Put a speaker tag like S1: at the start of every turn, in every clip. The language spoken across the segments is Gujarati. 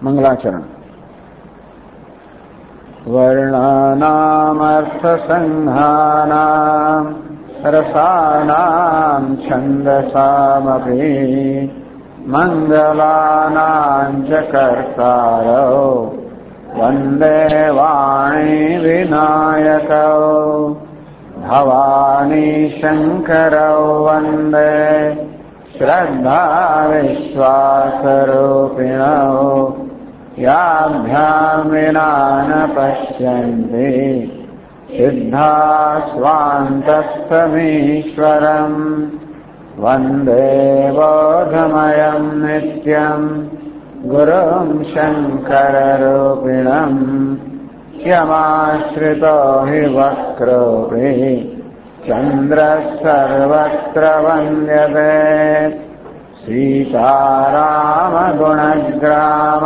S1: मंगलाचरण। वर्णानामर्थसंहानां रसानां छन्दसामपि मंगलानां च कर्तारौ वन्दे वाणी विनायकौ भवानी शंकरौ वन्दे श्रद्धा विश्वासरूपिणौ याभ्यां विना न पश्यन्ति सिद्धा स्वान्तस्थमीश्वरम् वन्दे बोधमयं नित्यं गुरुं शङ्कररूपिणम् यमाश्रितो हि वक्रोऽपि चन्द्रः सर्वत्र वन्द्यते सीतारामगुणग्राम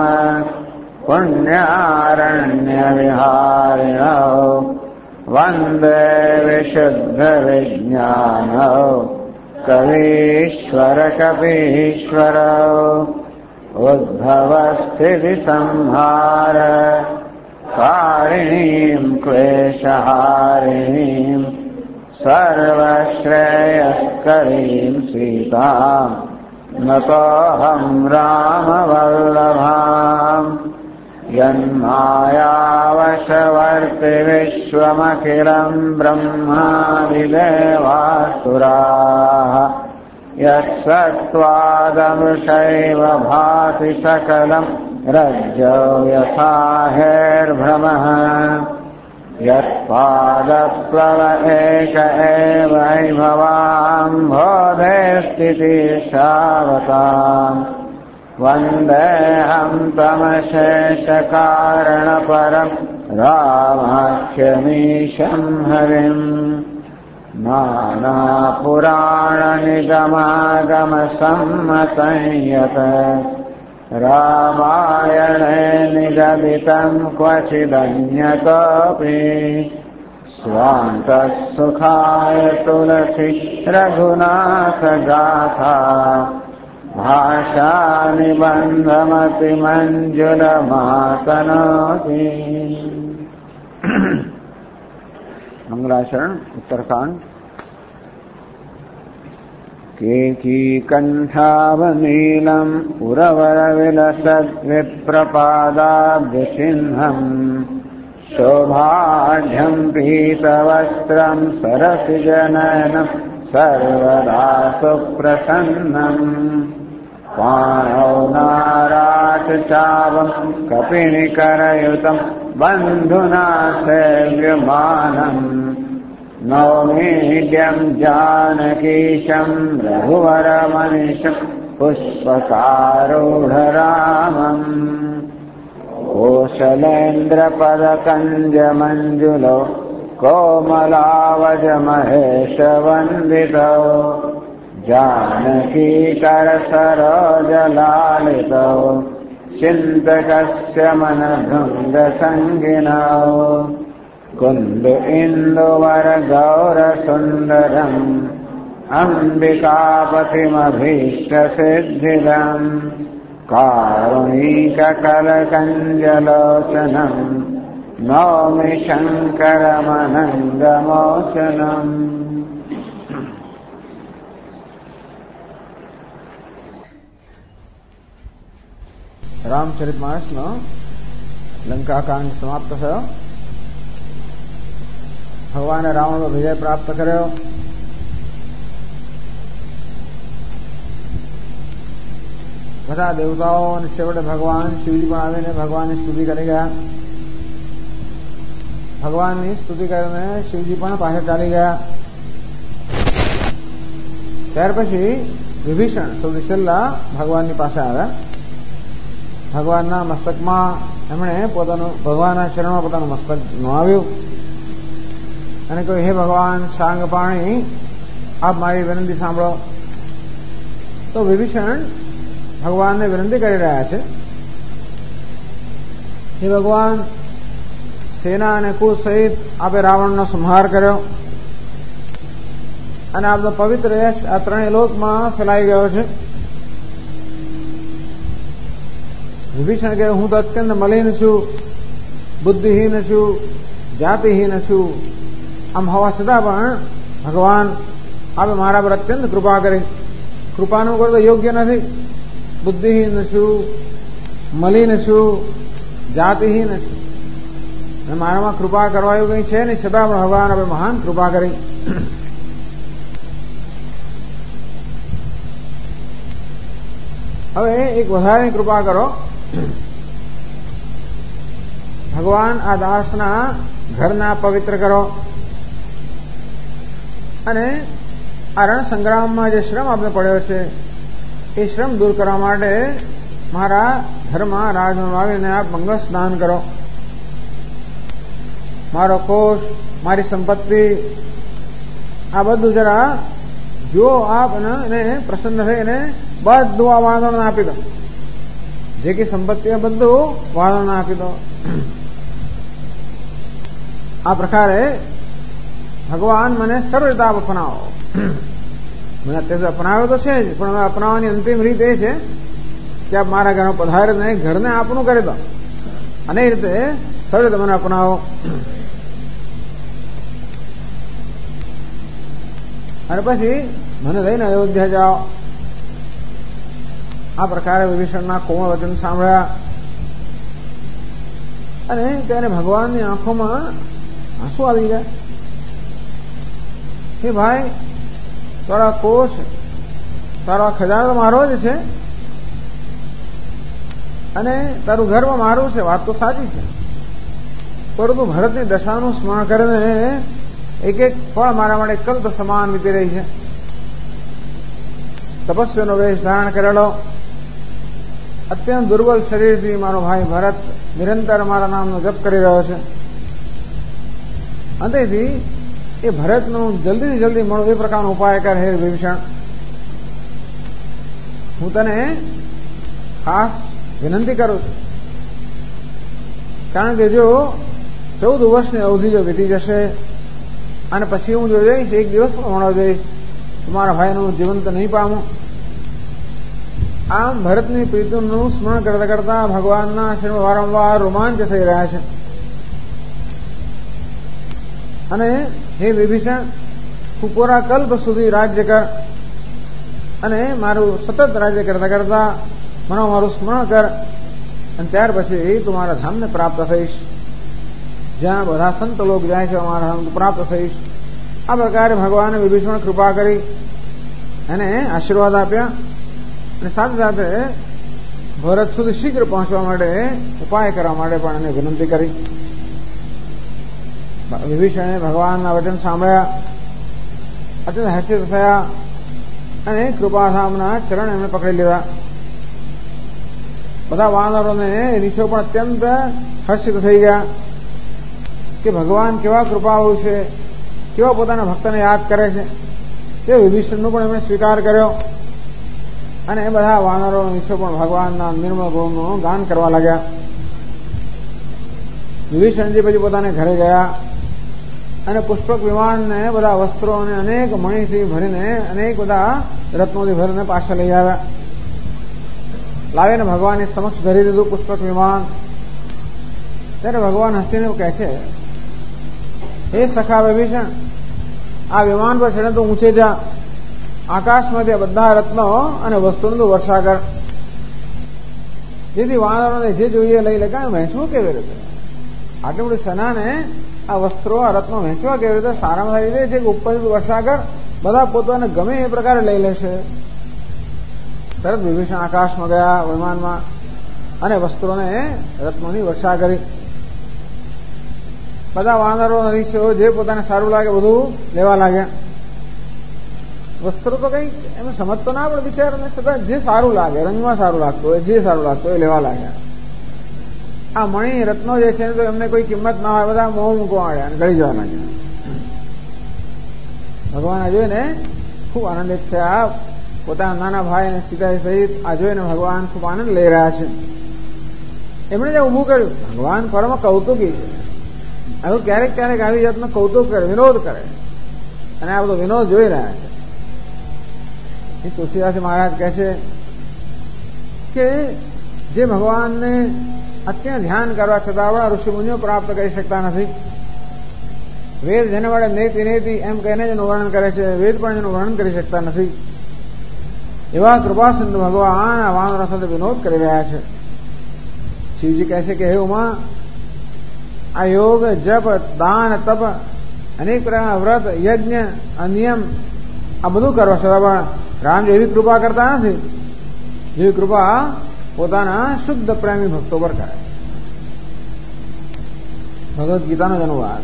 S1: पुण्यारण्यविहारिणौ वन्दे विशुद्धविज्ञानौ कवीश्वरकपीश्वरौ उद्भवस्थितिसंहार कारिणीं क्लेशहारिणीं सर्वश्रेयस्करीं सीताम् नतोऽहं रामवल्लभाम् यन्मायावशवर्ति विश्वमखिलं ब्रह्मादिदेवासुराः यत्सत्त्वादमृषैव भाति सकलं रज्जौ यथा हेर्भ्रमः यत्पादप्लव एक एव भवाम्भोधेस्थितिशावताम् वन्देऽहं तमशेषकारणपरं रामाख्यमीशं हरिम् नानापुराणनिगमागमसम्मतं यत् रामायणे निगदितं क्वचिदन्यतोऽपि स्वान्तः सुखाय तुलसी रघुनाथगाथा भाषानिबन्धमतिमञ्जुलमातनोति। मंगलाचरण उत्तरकांड। केकीकण्ठावनीलम् उरवरविलसद्विप्रपादाब्जचिह्नम् शोभाढ्यम् पीतवस्त्रम् सरसिजनयनम् सर्वदा सुप्रसन्नम् पाणौ नाराचचावम् कपिनिकरयुतम् बन्धुना सेव्यमानम् नौमीड्यम् जानकीशम् रघुवरमनिशम् पुष्पकारूढरामम् कोशलेन्द्रपदकञ्जमञ्जुलौ कोमलावजमहेशवन्दितौ जानकीकरसरोजलालितौ चिन्तकस्य मनभृङ्गसङ्गिनौ कुन्द इन्दुवरगौरसुन्दरम् अम्बिकापतिमभीष्टसिद्धिदम् कारुणिककलकञ्जलोचनम् नौमि शङ्करमनङ्गमोचनम्। रामचरितमानसનો લંકાકાંડ સમાપ્ત થયો। ભગવાને રાવણનો વિજય પ્રાપ્ત કર્યો। બધા દેવતાઓ અને છેવટે ભગવાન શિવજી પણ આવીને ભગવાનની સ્તુતિ કરી ગયા। ભગવાનની સ્તુતિ કરીને શિવજી પણ પાછળ ચાલી ગયા। ત્યાર પછી વિભીષણ સૌથી છેલ્લા ભગવાનની પાસે આવ્યા। ભગવાનના મસ્તકમાં એમણે પોતાનું ભગવાનના ચરણમાં પોતાનું મસ્તક નવાવ્યું અને કહ્યું, હે ભગવાન સાંગપાણી, આપ મારી વિનંતી સાંભળો। તો વિભીષણ ભગવાનને વિનંતી કરી રહ્યા છે, હે ભગવાન, સેના અને કુળ સહિત આપે રાવણનો સંહાર કર્યો અને આપનો પવિત્ર યશ આ ત્રણેય લોકમાં ફેલાઈ ગયો છે। વિભીષણ કહે હું તો અત્યંત મલિન છું, બુદ્ધિહીન છું, જાતિહીન છું. આમ હોવા છતાં પણ ભગવાન આપે મારા પર અત્યંત કૃપા કરી. કૃપાનું કરો તો યોગ્ય નથી. બુદ્ધિહીન છું, મલિન છું, જાતિહીન છું, અને મારામાં કૃપા કરવા એવું કંઈ છે નહીં, છતાં પણ ભગવાન આપે મહાન કૃપા કરી. હવે એક વધારેની કૃપા કરો. ભગવાન આ દાસના ઘરના પવિત્ર કરો અને આ રણ સંગ્રામમાં જે શ્રમ આપણે પડ્યો છે એ શ્રમ દૂર કરવા માટે મારા ઘરમાં રાજમાં આવીને આપ મંગળ સ્નાન કરો. મારો કોષ, મારી સંપત્તિ આ બધું જરા જો આપ એને પ્રસન્ન થઈને બધું આ વાનરોને આપી દો. જે કે સંપત્તિ બધું વાનરોને આપી દો. આ પ્રકારે ભગવાન મને સર્વ રીતે આપ અપનાવો. મને અત્યારે અપનાવ્યો તો છે જ, પણ હવે અપનાવવાની અંતિમ રીત એ છે કે આપ મારા ઘરમાં પધારીને ઘરને આપનું કરી દો અને એ રીતે સર્વ રીતે મને અપનાવો. અને પછી મને લઈને અયોધ્યા જાઓ. આ પ્રકારે વિભીષણના કોમળ વચન સાંભળ્યા અને તેને ભગવાનની આંખોમાં આંસુ આવી ગયા. હે ભાઈ, તારા કોષ, તારો ખજાનો મારો જ છે અને તારું ગર્વ મારું છે, વાત તો સાચી છે, પરંતુ ભરતની દશાનું સ્મરણ કરીને એક એક ફળ મારા માટે કલ્પ સમાન વીતી રહી છે. તપસ્વીનો વેશ ધારણ કરેલો, અત્યંત દુર્બલ શરીરથી મારો ભાઈ ભરત નિરંતર મારા નામનો જપ કરી રહ્યો છે. અંતેથી એ ભરતનું જલ્દીથી જલ્દી મળો એ પ્રકારનો ઉપાય કર હે વિભીષણ. હું તને ખાસ વિનંતી કરું છું, કારણ કે જો 14 વર્ષની અવધિ જો વીતી જશે અને પછી હું જો જઈશ, એક દિવસ પણ મળવા જઈશ, તો મારા ભાઈનું જીવન તો નહીં પામું. આમ ભરતની પ્રીતિનું સ્મરણ કરતા કરતા ભગવાનના શરીરમાં વારંવાર રોમાંચ થઈ રહ્યા છે. અને હે વિભીષણ, તું પૂરા કલ્પ સુધી રાજ્ય કર અને મારું સતત રાજ્ય કરતા કરતા મને મારું સ્મરણ કર અને ત્યાર પછી તું મારા ધામને પ્રાપ્ત થઈશ. જ્યાં બધા સંત લોક જાય છે મારા ધામ પ્રાપ્ત થઈશ. આ પ્રકારે ભગવાને વિભીષણ કૃપા કરી એને આશીર્વાદ આપ્યા અને સાથે સાથે ભરત સુધી શીઘ્ર પહોંચવા માટે ઉપાય કરવા માટે પણ એને વિનંતી કરી. વિભીષણે ભગવાનના વચન સાંભળ્યા, અત્યંત હર્ષિત થયા અને કૃપાધામના ચરણ એમણે પકડી લીધા. બધા વાનરોને રીછો પણ અત્યંત હર્ષિત થઈ ગયા કે ભગવાન કેવા કૃપાળુ છે, કેવા પોતાના ભક્તને યાદ કરે છે. તે વિભીષણનો પણ એમણે સ્વીકાર કર્યો અને એ બધા વાનરો રીછો પણ ભગવાનના નિર્મળ ગુણનું ગાન કરવા લાગ્યા. વિભીષણજી પછી પોતાને ઘરે ગયા અને પુષ્પક વિમાનને બધા વસ્ત્રો અને અનેક મણીથી ભરીને અનેક બધા રત્નોથી ભરીને પાછા લઈ આવ્યા. લાવીને ભગવાનની સમક્ષ ધરી દીધું પુષ્પક વિમાન. ત્યારે ભગવાન હસીને કહે છે, હે સખા વિભીષણ, આ વિમાન પર ચડે તો ઊંચે જા, આકાશમાંથી બધા રત્નો અને વસ્તુનું વર્ષા કર, જેથી વાનરોને જે જોઈએ લઈ લે. કાંઈ વહેંચવું કેવી રીતે? આટલી મોટી સેનાને આ વસ્ત્રો, આ રત્નો વહેંચવા કેવી રીતે? સારામાં સારી રીતે છે કે ઉપરથી વર્ષા કર, બધા પોતાને ગમે એ પ્રકારે લઈ લેશે. તરત વિભીષણ આકાશમાં ગયા વિમાનમાં અને વસ્ત્રોને રત્નોની વર્ષા કરી. બધા વાનરો રીછો જે પોતાને સારું લાગે બધું લેવા લાગ્યા. વસ્ત્રો તો કઈ એમને સમજતો ના પડે બિચારાને, છતાં જે સારું લાગે, રંગમાં સારું લાગતું હોય, જે સારું લાગતું હોય એ લેવા લાગ્યા. આ મણી રત્નો જે છે તો એમને કોઈ કિંમત ના હોય, બધા મોં મૂકવા માંડ્યા અને ગળી જવા લાગ્યા. ભગવાન આ જોઈને ખૂબ આનંદિત થયા. પોતાના નાના ભાઈ અને સીતા સહિત આ જોઈને ભગવાન ખૂબ આનંદ લઈ રહ્યા છે. એમણે જે ઊભું કર્યું, ભગવાન પરમ કૌતુકી છે. આવું ક્યારેક ક્યારેક આવી જાતનો કૌતુક કરે, વિનોદ કરે અને આ બધો વિનોદ જોઈ રહ્યા છે. તુલસીદાસ મહારાજ કહે છે કે જે ભગવાનને અત્યંત ધ્યાન કરવા છતાં આપણા ઋષિમુનિઓ પ્રાપ્ત કરી શકતા નથી. વેદ જેને વડે નેતિ નેતિ એમ કહીને જેનું વર્ણન કરે છે, વેદ પણ જેનું વર્ણન કરી શકતા નથી, એવા કૃપાસિંધુ ભગવાન આ વાનરો સાથે વિનોદ કરી રહ્યા છે. શિવજી કહે છે કે હે ઉમા, આ યોગ, જપ, દાન, તપ, અનેક પ્રકારના વ્રત, યજ્ઞ, અનિયમ આ બધું કરવા છતાં પણ રામજી એવી કૃપા કરતા નથી જેવી કૃપા પોતાના શુદ્ધ પ્રેમી ભક્તો પર કરે. ભગવદ્ ગીતાનો જ અનુવાદ.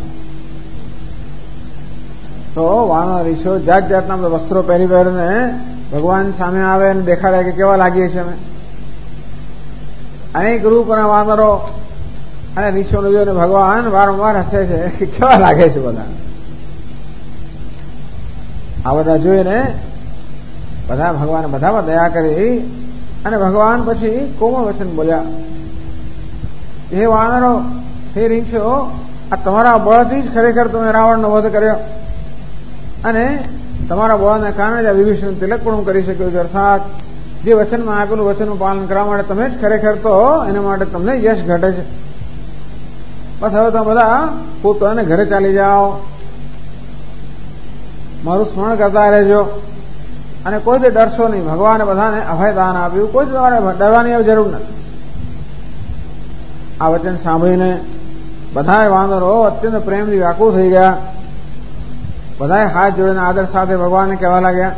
S1: તો વાનર ઋષિઓ જાત જાતના બધા વસ્ત્રો પહેરી પહેરીને ભગવાન સામે આવે અને દેખાડે કે કેવા લાગીએ છીએ અમે. અનેક રૂપના વાનરો અને ઋષિઓને જોઈને ભગવાન વારંવાર હસે છે કે કેવા લાગે છે બધા. આ બધા જોઈને બધા ભગવાને બધામાં દયા કરી અને ભગવાન પછી કોમળ વચન બોલ્યા, હે વાનરો, હે ઋષિઓ, આ તમારા બળથી જ ખરેખર તમે રાવણનો વધ કર્યો અને તમારા બળને કારણે જ આ વિભીષણ તિલક પણ હું કરી શક્યો છું. અર્થાત જે વચનમાં આપેલું વચનનું પાલન કરવા માટે તમે જ ખરેખર તો એના માટે તમને યશ ઘટે છે. બસ હવે તમે બધા પોતાને ઘરે ચાલી જાઓ, મારું સ્મરણ કરતા રહેજો અને કોઈ જ ડરશો નહીં. ભગવાને બધાને અભયદાન આપ્યું, કોઈ જ તમારે ડરવાની જરૂર નથી. આ વચન સાંભળીને બધા વાનરો અત્યંત પ્રેમથી વ્યાકુળ થઈ ગયા. બધાએ હાથ જોડીને આદર સાથે ભગવાનને કહેવા લાગ્યા,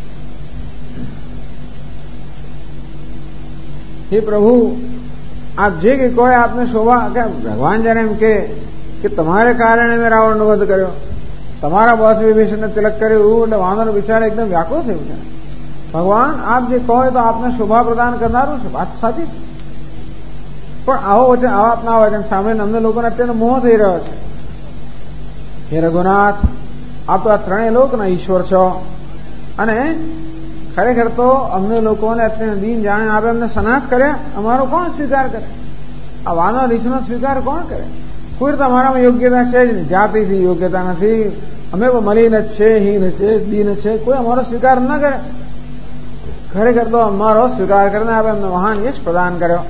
S1: હે પ્રભુ, આપ જે કે કોઈ આપને શોભા, કે ભગવાન જયારે એમ કે તમારે કારણે મેં રાવણનો વધ કર્યો, તમારા બળથી વિભીષણને તિલક કર્યું, એટલે વાનર બિચારા એકદમ વ્યાકુળ થયું છે. ભગવાન આપ જે કહો તો આપને શોભા પ્રદાન કરનારું છે, વાત સાચી છે, પણ આવો વચન, આવા આપના વચન સાંભળીને અમને લોકોને અત્યંત મોહ થઈ રહ્યો છે. હે રઘુનાથ, આપ તો આ ત્રણેય લોકના ઈશ્વર છો અને ખરેખર તો અમને લોકોને અત્યંત દીન જાણે આપે અમને સનાથ કર્યા, અમારો કોણ સ્વીકાર કરે? આ વાનર ઋષિનો સ્વીકાર કોણ કરે? કોઈ તો અમારામાં યોગ્યતા છે જ નહીં, જાતિથી યોગ્યતા નથી, અમે મલિન જ છે, હીન છે, દીન છે, કોઈ અમારો સ્વીકાર ન કરે. ખરેખર તો અમારો સ્વીકાર કરીને આપે અમને મહાન યશ પ્રદાન કર્યો.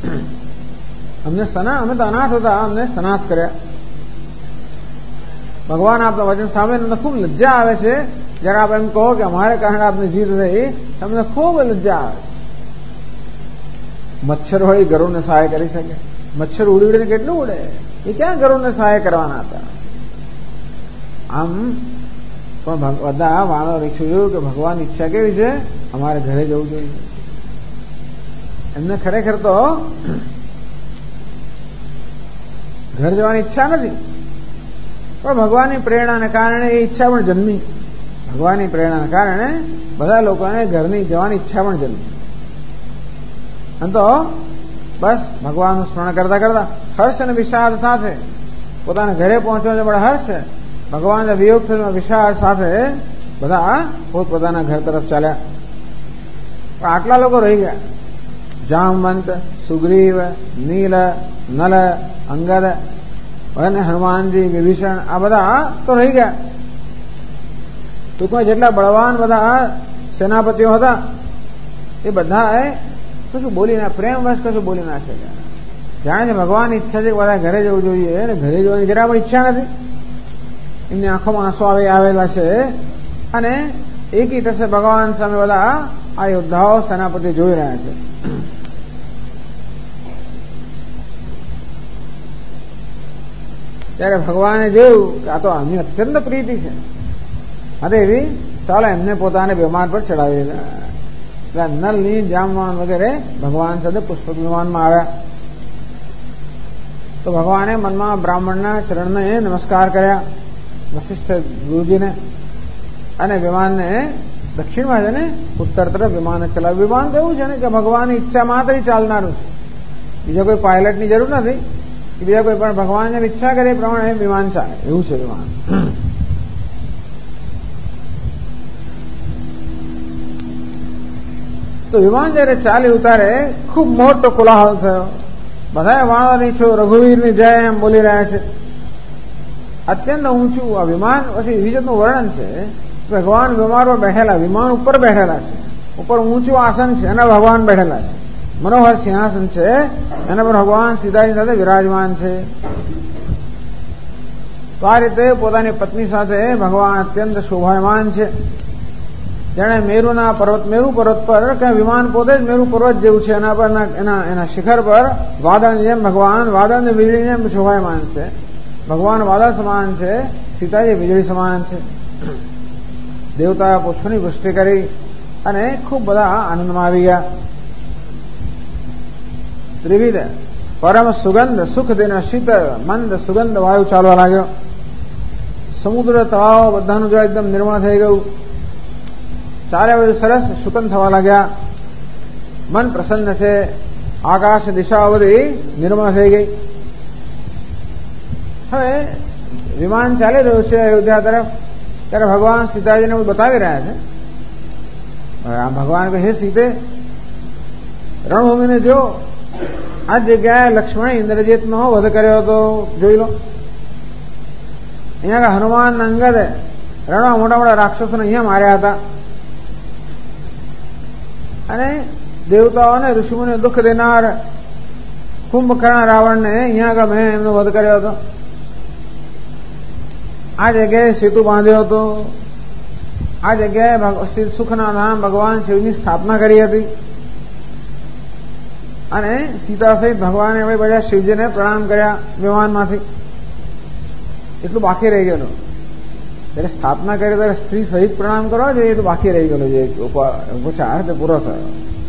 S1: અમે તો અનાથ હતા, અમને સનાથ કર્યા. ભગવાન આપના વચન સાંભળીને ખૂબ લજ્જા આવે છે. જયારે આપ એમ કહો કે અમારે કારણે આપને જીત થઈ, તમને ખૂબ લજ્જા આવે છે. મચ્છર વળી ગરુડને સહાય કરી શકે? મચ્છર ઉડી ઉડીને કેટલું ઉડે, એ ક્યાં ગરુડને સહાય કરવાના હતા? આમ પણ બધા વાનર ઋષિઓ કે ભગવાન ઈચ્છા કેવી છે, અમારે ઘરે જવું જોઈએ. એમને ખરેખર તો ઘર જવાની ઈચ્છા નથી, પણ ભગવાનની પ્રેરણાને કારણે એ ઈચ્છા પણ જન્મી. ભગવાનની પ્રેરણાને કારણે બધા લોકોને ઘરની જવાની ઈચ્છા પણ જન્મી. અને તો બસ ભગવાનનું સ્મરણ કરતા કરતા હર્ષ અને વિષાદ સાથે પોતાના ઘરે પહોંચવાનો બड़ा હર્ષ, ભગવાનના વિયોગ વિષાદ સાથે બધા પોતપોતાના ઘર તરફ ચાલ્યા. પણ આટલા લોકો રહી ગયા. જામવંત, સુગ્રીવ, નીલ, નલ, અંગદ અને હનુમાનજી, વિભીષણ આ બધા તો રહી ગયા. ટૂંકમાં જેટલા બળવાન બધા સેનાપતિઓ હતા એ બધા કશું બોલી ના, પ્રેમવશ કશું બોલી ના શક્યા. જાણે છે ભગવાનની ઈચ્છા છે કે બધા ઘરે જવું જોઈએ, અને ઘરે જવાની જરા પણ ઈચ્છા નથી. એમની આંખોમાં આંસુ આવેલા છે અને એકી ટસે ભગવાન સામે બધા આ યોદ્ધાઓ સેનાપતિ જોઈ રહ્યા છે. ત્યારે ભગવાને જોયું કે આ તો આમની અત્યંત પ્રીતિ છે, તેથી ચાલો એમને પોતાને વિમાન પર ચડાવી દીધા. નલની, જામવાન વગેરે ભગવાન સાથે પુષ્પક વિમાનમાં આવ્યા. તો ભગવાને મનમાં બ્રાહ્મણના ચરણને નમસ્કાર કર્યા, વશિષ્ઠ ગુરુજીને, અને વિમાનને દક્ષિણમાં છે ને ઉત્તર તરફ વિમાન ચલાવ્યું. વિમાન તો એવું છે ને કે ભગવાનની ઈચ્છા માત્ર ચાલનારું છે, બીજા કોઈ પાયલટની જરૂર નથી, બીજા કોઈ પણ ભગવાનને ઈચ્છા કરે એ પ્રમાણે વિમાન ચાલે, એવું છે વિમાન. તો વિમાન જયારે ચાલી ઉતારે ખૂબ મોટો કોલાહલ થયો. બધા વાણોની છો રઘુવીરની જય એમ બોલી રહ્યા છે. અત્યંત ઊંચું આ વિમાન. પછી વિજયનું વર્ણન છે, ભગવાન વિમાન પર બેઠેલા, વિમાન ઉપર બેઠેલા છે, ઉપર ઊંચું આસન છે અને ભગવાન બેઠેલા છે. મનોહર સિંહાસન છે, એના પર ભગવાન સીતાજી સાથે વિરાજમાન છે. તો આ રીતે પોતાની પત્ની સાથે ભગવાન અત્યંત શોભાયમાન છે. જેણે મેરુના પર્વત, મેરુ પર્વત પર કે વિમાન પોતે જ મેરુ પર્વત જેવું છે, એના પર એના શિખર પર વાદળની જેમ ભગવાન વાદળની વીજળી જેમ શોભાયમાન છે. ભગવાન વાદળ સમાન છે, સીતાજી વીજળી સમાન છે. દેવતા પુષ્પની વૃષ્ટિ કરી અને ખૂબ બધા આનંદમાં આવી ગયા. ત્રિવિધ પરમ સુગંધ સુખ દેના શીતળ મંદ સુગંધ વાયુ ચાલવા લાગ્યો. સમુદ્ર તળાવ બધાનું જળ એકદમ નિર્મળ થઈ ગયું. ચારે બાજુ સરસ સુકન થવા લાગ્યા. મન પ્રસન્ન છે. આકાશ દિશાઓ બધી નિર્મળ થઈ ગઈ. હવે વિમાન ચાલી રહ્યું છે અયોધ્યા તરફ, ત્યારે ભગવાન સીતાજીને બતાવી રહ્યા છે. ભગવાન કહે, હે સીતે, રણભૂમિને જો, આ જગ્યાએ લક્ષ્મણે ઇન્દ્રજીતનો વધ કર્યો હતો, જોઈ લો. અહીંયા હનુમાન અંગદે રણમાં મોટા મોટા રાક્ષસોને અહીંયા માર્યા હતા. અને દેવતાઓને ઋષિઓને દુઃખ દેનાર કુંભકર્ણ રાવણને અહીંયા આગળ મેં એમનો વધ કર્યો હતો. આ જગ્યાએ સેતુ બાંધ્યો હતો. આ જગ્યાએ સુખના ધામ ભગવાન શિવની સ્થાપના કરી હતી. અને સીતા સહિત ભગવાને બધા શિવજીને પ્રણામ કર્યા વિમાનમાંથી. એટલું બાકી રહી ગયેલું. જયારે સ્થાપના કરી ત્યારે સ્ત્રી સહિત પ્રણામ કરવા જોઈએ, એટલું બાકી રહી ગયેલું છે. ઉપચાર તે પૂરો થયો.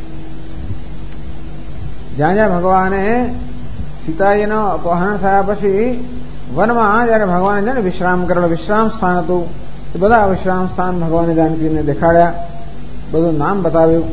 S1: જ્યાં જ્યાં ભગવાને સીતાજીનો અપહરણ થયા પછી વનમાં જયારે ભગવાને છે ને વિશ્રામ કરેલો, વિશ્રામ સ્થાન હતું, એ બધા વિશ્રામ સ્થાન ભગવાને જાનકીને દેખાડ્યા, બધું નામ બતાવ્યું.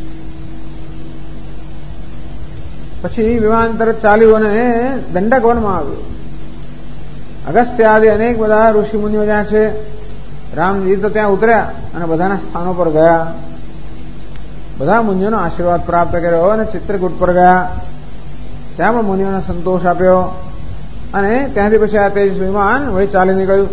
S1: પછી વિમાન તરફ ચાલ્યું અને દંડક વનમાં આવ્યું. અગસ્ત્ય આદિ અનેક બધા ઋષિ મુનિઓ જ્યાં છે, રામજી તો ત્યાં ઉતર્યા અને બધાના સ્થાનો પર ગયા. બધા મુનિઓનો આશીર્વાદ પ્રાપ્ત કર્યો અને ચિત્રકૂટ પર ગયા. ત્યાં પણ મુનિઓને સંતોષ આપ્યો અને ત્યાંથી પછી આ તેજ વિમાન વહી ચાલી નીકળ્યું.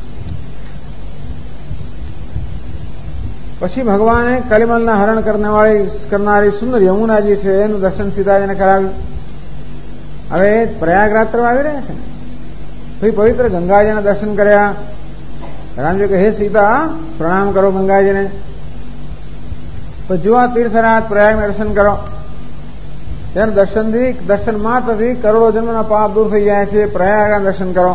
S1: પછી ભગવાને કલિમલના હરણ કરનારી સુંદર યમુનાજી છે એનું દર્શન સીતાજીને કરાવ્યું. હવે પ્રયાગરાજ તરફ આવી રહ્યા છે ને, પછી પવિત્ર ગંગાજીના દર્શન કર્યા. રામજી કહે, હે સીતા, પ્રણામ કરો ગંગાજીને. પછી જુઓ તીર્થરાજ પ્રયાગના દર્શન કરો. તેના દર્શન માત્રથી કરોડો જન્મના પાપ દૂર થઈ જાય છે. પ્રયાગના દર્શન કરો.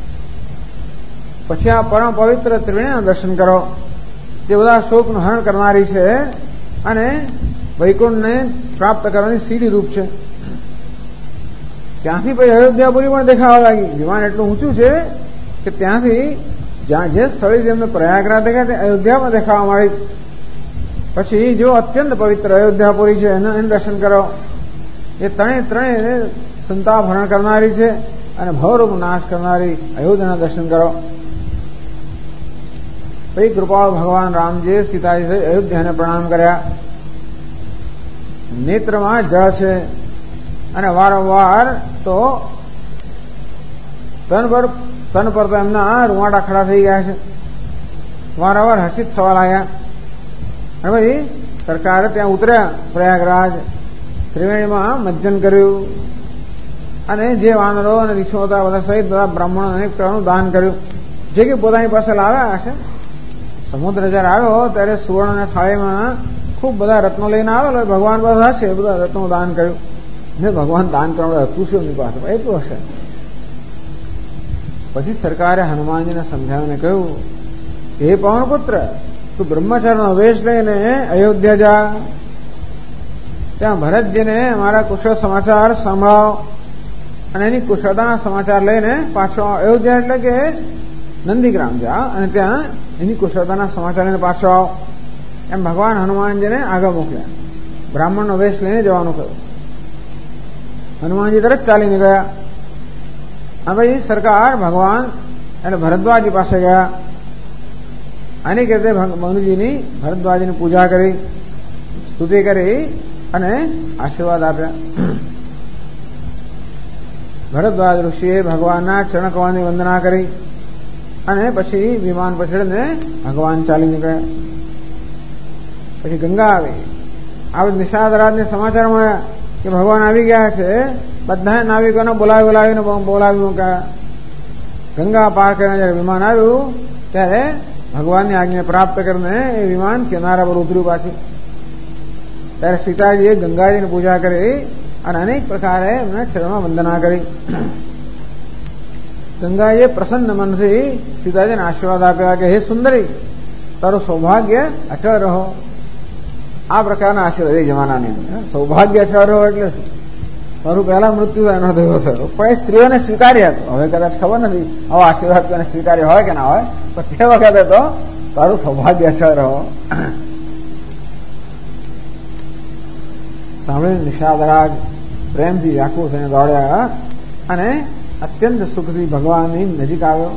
S1: પછી આ પરમ પવિત્ર ત્રિવેણીના દર્શન કરો, જે બધા શોકનું હરણ કરનારી છે અને વૈકુંઠને પ્રાપ્ત કરવાની સીડી રૂપ છે. ત્યાંથી પછી અયોધ્યાપુરી પણ દેખાવા લાગી. વિમાન એટલું ઊંચું છે કે ત્યાંથી જે સ્થળે જેમને પ્રયાગરાજ દેખાય તે અયોધ્યામાં દેખાવા મળી. પછી જો અત્યંત પવિત્ર અયોધ્યાપુરી છે એનું દર્શન કરો. એ ત્રણે સંતાપ હરણ કરનારી છે અને ભવરોગ નાશ કરનારી અયોધ્યાના દર્શન કરો. પછી કૃપાળુ ભગવાન રામજી સીતાજી અયોધ્યાને પ્રણામ કર્યા. નેત્રમાં જળ છે અને વારંવાર તો તન પર તો એમના રૂવાડા ખડા થઈ ગયા છે. વારંવાર હર્ષિત થવા લાગ્યા. અને પછી સરકારે ત્યાં ઉતર્યા પ્રયાગરાજ, ત્રિવેણીમાં મજ્જન કર્યું અને જે વાનરો અને રીછો હતા બધા સહિત બધા બ્રાહ્મણો અનેક પ્રકારનું દાન કર્યું, જે કે પોતાની પાસે લાવ્યા હશે. સમુદ્ર જયારે આવ્યો ત્યારે સુવર્ણના થાળીમાં ખૂબ બધા રત્નો લઈને આવેલો. ભગવાન બધા હશે, બધા રત્નો દાન કર્યું. ને ભગવાન દાન કરવા હતું છે એમની પાસે, એટલું હશે. પછી સરકારે હનુમાનજીને સમજાવીને કહ્યું, હે પવનપુત્ર, તું બ્રહ્મચારીનો વેશ લઈને અયોધ્યા જા. ત્યાં ભરતજીને મારા કુશળ સમાચાર સંભળાવો અને એની કુશળતાના સમાચાર લઈને પાછો અયોધ્યા એટલે કે નંદીગ્રામ જા અને ત્યાં એની કુશળતાના સમાચાર લઈને પાછો આવો. એમ ભગવાન હનુમાનજીને આગળ મોકલ્યા. બ્રાહ્મણનો વેશ લઈને જવાનું કહ્યું. હનુમાનજી તરફ ચાલી નીકળ્યા. હવે સરકાર ભગવાન એટલે ભરદ્વાજી પાસે ગયા. આની રીતે મનુજીની ભરદ્વાજીની પૂજા કરી, સ્તુતિ કરી અને આશીર્વાદ આપ્યા. ભરદ્વાજ ઋષિએ ભગવાનના ચરણકમળની વંદના કરી અને પછી વિમાન પર ચડીને ભગવાન ચાલી નીકળ્યા. પછી ગંગા આવી. નિષાદ રાજને સમાચાર મળ્યા કે ભગવાન આવી ગયા છે. બધા નાવિકોને બોલાવીને બોલાવ્યું કે ગંગા પાર કરીને જયારે વિમાન આવ્યું ત્યારે ભગવાનની આજ્ઞા પ્રાપ્ત કરીને એ વિમાન કિનારા પર ઉતર્યું પાછું. ત્યારે સીતાજીએ ગંગાજીની પૂજા કરી અને અનેક પ્રકારે એમને ચરણમાં વંદના કરી. ગંગાજીએ પ્રસન્ન મનથી સીતાજીને આશીર્વાદ આપ્યા કે હે સુંદરી, તારું સૌભાગ્ય અચળ રહો. આ પ્રકારના આશીર્વાદ એ જમાનાની અંદર સૌભાગ્ય અચળ રહો એટલે તારું પહેલા મૃત્યુ એનો થયો થયો, પણ એ સ્ત્રીઓને સ્વીકાર્યા હતો. હવે કદાચ ખબર નથી આવો આશીર્વાદ કોને સ્વીકાર્ય હોય કે ના હોય, પણ તે વખતે તો તારું સૌભાગ્ય અચળ રહો. સાંભળીને નિષાદરાજ પ્રેમથી વ્યાકુળ થઈને દોડ્યા અને અત્યંત સુખથી ભગવાનની નજીક આવ્યો.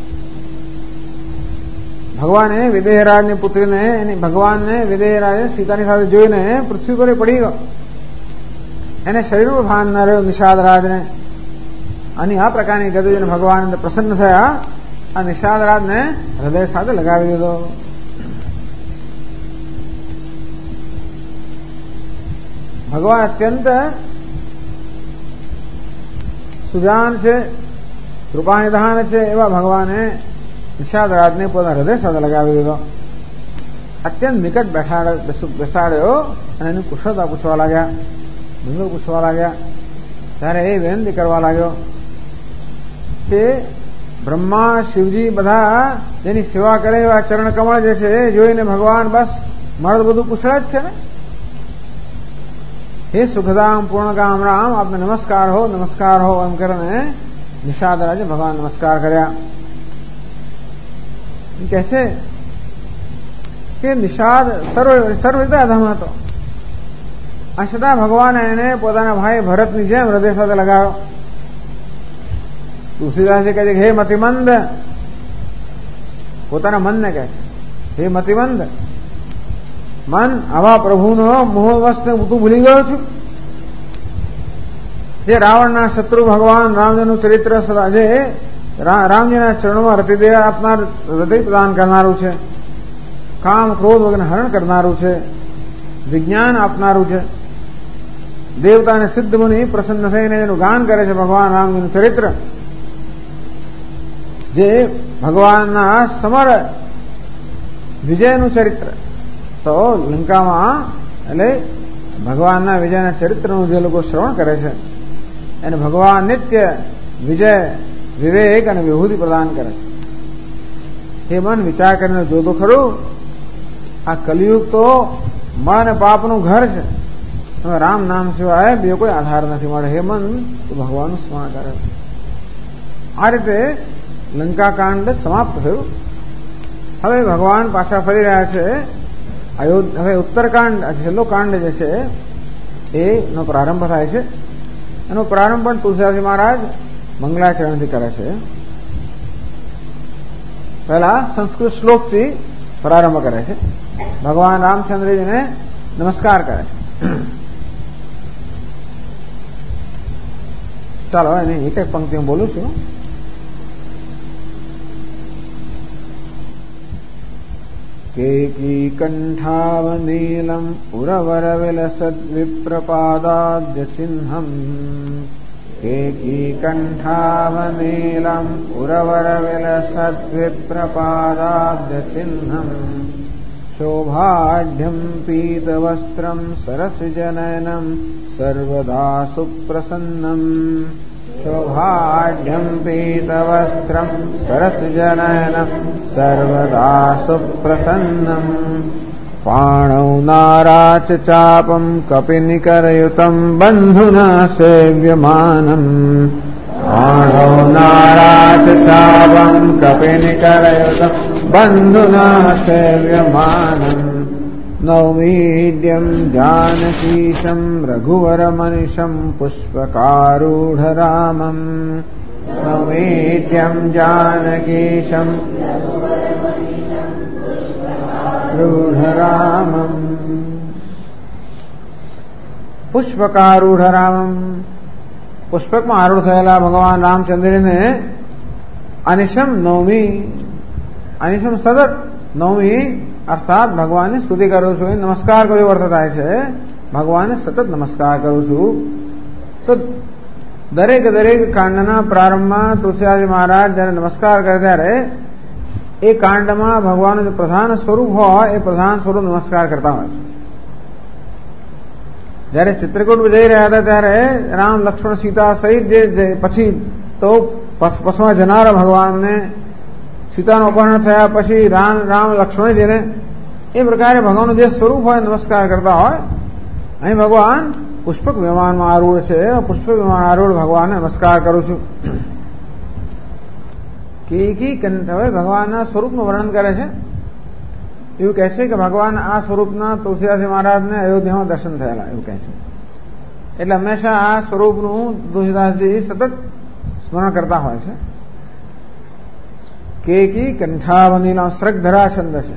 S1: ભગવાને વિદેહરાજની પુત્રીને એની ભગવાનને વિદેહરાજે સીતાની સાથે જોઈને પૃથ્વી પર પડી ગયો. એને શરીરનું ભાન ન રહ્યું નિષાદરાજને. અને આ પ્રકારની ગતિને ભગવાન પ્રસન્ન થયા. આ નિષાદરાજને હૃદય સાથે લગાવી દીધો. ભગવાન અત્યંત સુજાન છે, કૃપાનિધાન છે, એવા ભગવાને નિષાદરાજને પોતાના હૃદય સાથે લગાવી દીધો. અત્યંત નિકટ બેસાડ્યો અને એની કુશળતા પૂછવા લાગ્યા, ધંધો પૂછવા લાગ્યા. ત્યારે એ વિનંતી કરવા લાગ્યો કે બ્રહ્મા શિવજી બધા જેની સેવા કરે એવા ચરણ કમળ જે છે એ જોઈને ભગવાન બસ મારું બધું કુશળ જ છે ને. હે સુખધામ પૂર્ણકામ રામ, આપને નમસ્કાર હો એમ કરીને નિષાદરાજે ભગવાન નમસ્કાર કર્યા. કહે છે કે નિષાદ સર્વ રીતે અધમ હતો. આ છતાં ભગવાને એને પોતાના ભાઈ ભરતની જેમ હૃદય સાથે લગાવ્યો. તુલસીદાસે કહે છે હે મતિમંદ, પોતાના મનને કહે છે હે મતિમંદ મન, આવા પ્રભુનો મોહવસ્ત તું ભૂલી ગયો છું. જે રાવણના શત્રુ ભગવાન રામજીનું ચરિત્ર જે રામજીના ચરણોમાં રતિદેહ આપનાર, હૃદય પ્રદાન કરનારું છે, કામ ક્રોધ વગેરે હરણ કરનારું છે, વિજ્ઞાન આપનારું છે. દેવતા અને સિદ્ધ મુનિ પ્રસન્ન થઈને એનું ગાન કરે છે ભગવાન રામજીનું ચરિત્ર, જે ભગવાનના સમર વિજયનું ચરિત્ર. તો લંકામાં એટલે ભગવાનના વિજયના ચરિત્રનું જે લોકો શ્રવણ કરે છે એને ભગવાન નિત્ય વિજય, વિવેક અને વિભૂતિ પ્રદાન કરે છે. એ મન વિચાર કરીને જોતો ખરું, આ કલિયુગ તો મળ અને પાપનું ઘર છે. રામ નામ સિવાય બે કોઈ આધાર નથી મળે. હે મન, તો ભગવાનનું સ્મરણ કરે. આ રીતે લંકાકાંડ સમાપ્ત થયું. હવે ભગવાન પાછા ફરી રહ્યા છે. હવે ઉત્તરકાંડ, છેલ્લો કાંડ જે છે એનો પ્રારંભ થાય છે. એનો પ્રારંભ પણ તુલસીદાસજી મહારાજ મંગલાચરણથી કરે છે. પહેલા સંસ્કૃત શ્લોકથી પ્રારંભ કરે છે. ભગવાન રામચંદ્રજીને નમસ્કાર કરે છે. ચાલો એની એક એક પંક્તિ હું બોલું છું. કેકી કંઠાવનીલમ ઉરવરવિલસદ્વિપ્રપાદાદ્ય ચિહ્નમ, કેકી કંઠાવનીલમ ઉરવરવિલસદ્વિપ્રપાદાદ્ય ચિહ્નમ, શોભાઢ્યમ પીતવસ્ત્રમ સરસિજનયનમ સર્વદા સુપ્રસન્નમ, શોભાઢ્યમ પીતવસ્ત્રમ સરસિજનયનમ સર્વદા સુપ્રસન્નમ, પાણૌ નારાચ ચાપમ કપિનિકરયુતમ બંધુના સેવ્યમાનમ, પાણૌ નારાચ ચાપમ કપિનિકરયુતમ બંધુના સેવ્યમાનમ, નૌમીડ્યમ જાનકીશમ રઘુવરમનિશમ પુષ્પકારૂઢરામમ, નૌમીડ્યમ જાનકીશમ રૂઢરામમ, પુષ્પકારૂઢરામમ. પુષ્પકમાં આરૂઢ થયેલા ભગવાન રામચંદ્રને અનિશમ નવમી, અનિશમ સતત નવમી અર્થાત ભગવાનની સ્તુતિ કરું છું, નમસ્કાર કર્યો અર્થ થાય છે. ભગવાનને સતત નમસ્કાર કરું છું. તો દરેક કાંડના પ્રારંભમાં તુલસીદાસજી મહારાજ જયારે નમસ્કાર કરે ત્યારે એ કાંડમાં ભગવાનનું જે પ્રધાન સ્વરૂપ હોય એ પ્રધાન સ્વરૂપ નમસ્કાર કરતા હોય છે. જયારે ચિત્રકૂટ જઈ રહ્યા હતા ત્યારે રામ લક્ષ્મણ સીતા સહિત જે પછી તો પછમાં જનારા ભગવાનને સીતાનું અપહરણ થયા પછી રામ લક્ષ્મણજીને એ પ્રકારે ભગવાનનું જે સ્વરૂપ હોય નમસ્કાર કરતા હોય, અહીં ભગવાન પુષ્પક વિમાનમાં આરૂઢ છે. પુષ્પક વિમાન આરૂઢ ભગવાનને નમસ્કાર કરું છું. કેકી કંઠ હવે ભગવાનના સ્વરૂપનું વર્ણન કરે છે. એવું કહે છે કે ભગવાન આ સ્વરૂપના તુલસીદાસજી મહારાજને અયોધ્યામાં દર્શન થયેલા એવું કહે છે. એટલે હંમેશા આ સ્વરૂપનું તુલસીદાસજી સતત સ્મરણ કરતા હોય છે. કેકી કંઠાવનીલા સ્રગધરા છંદ છે.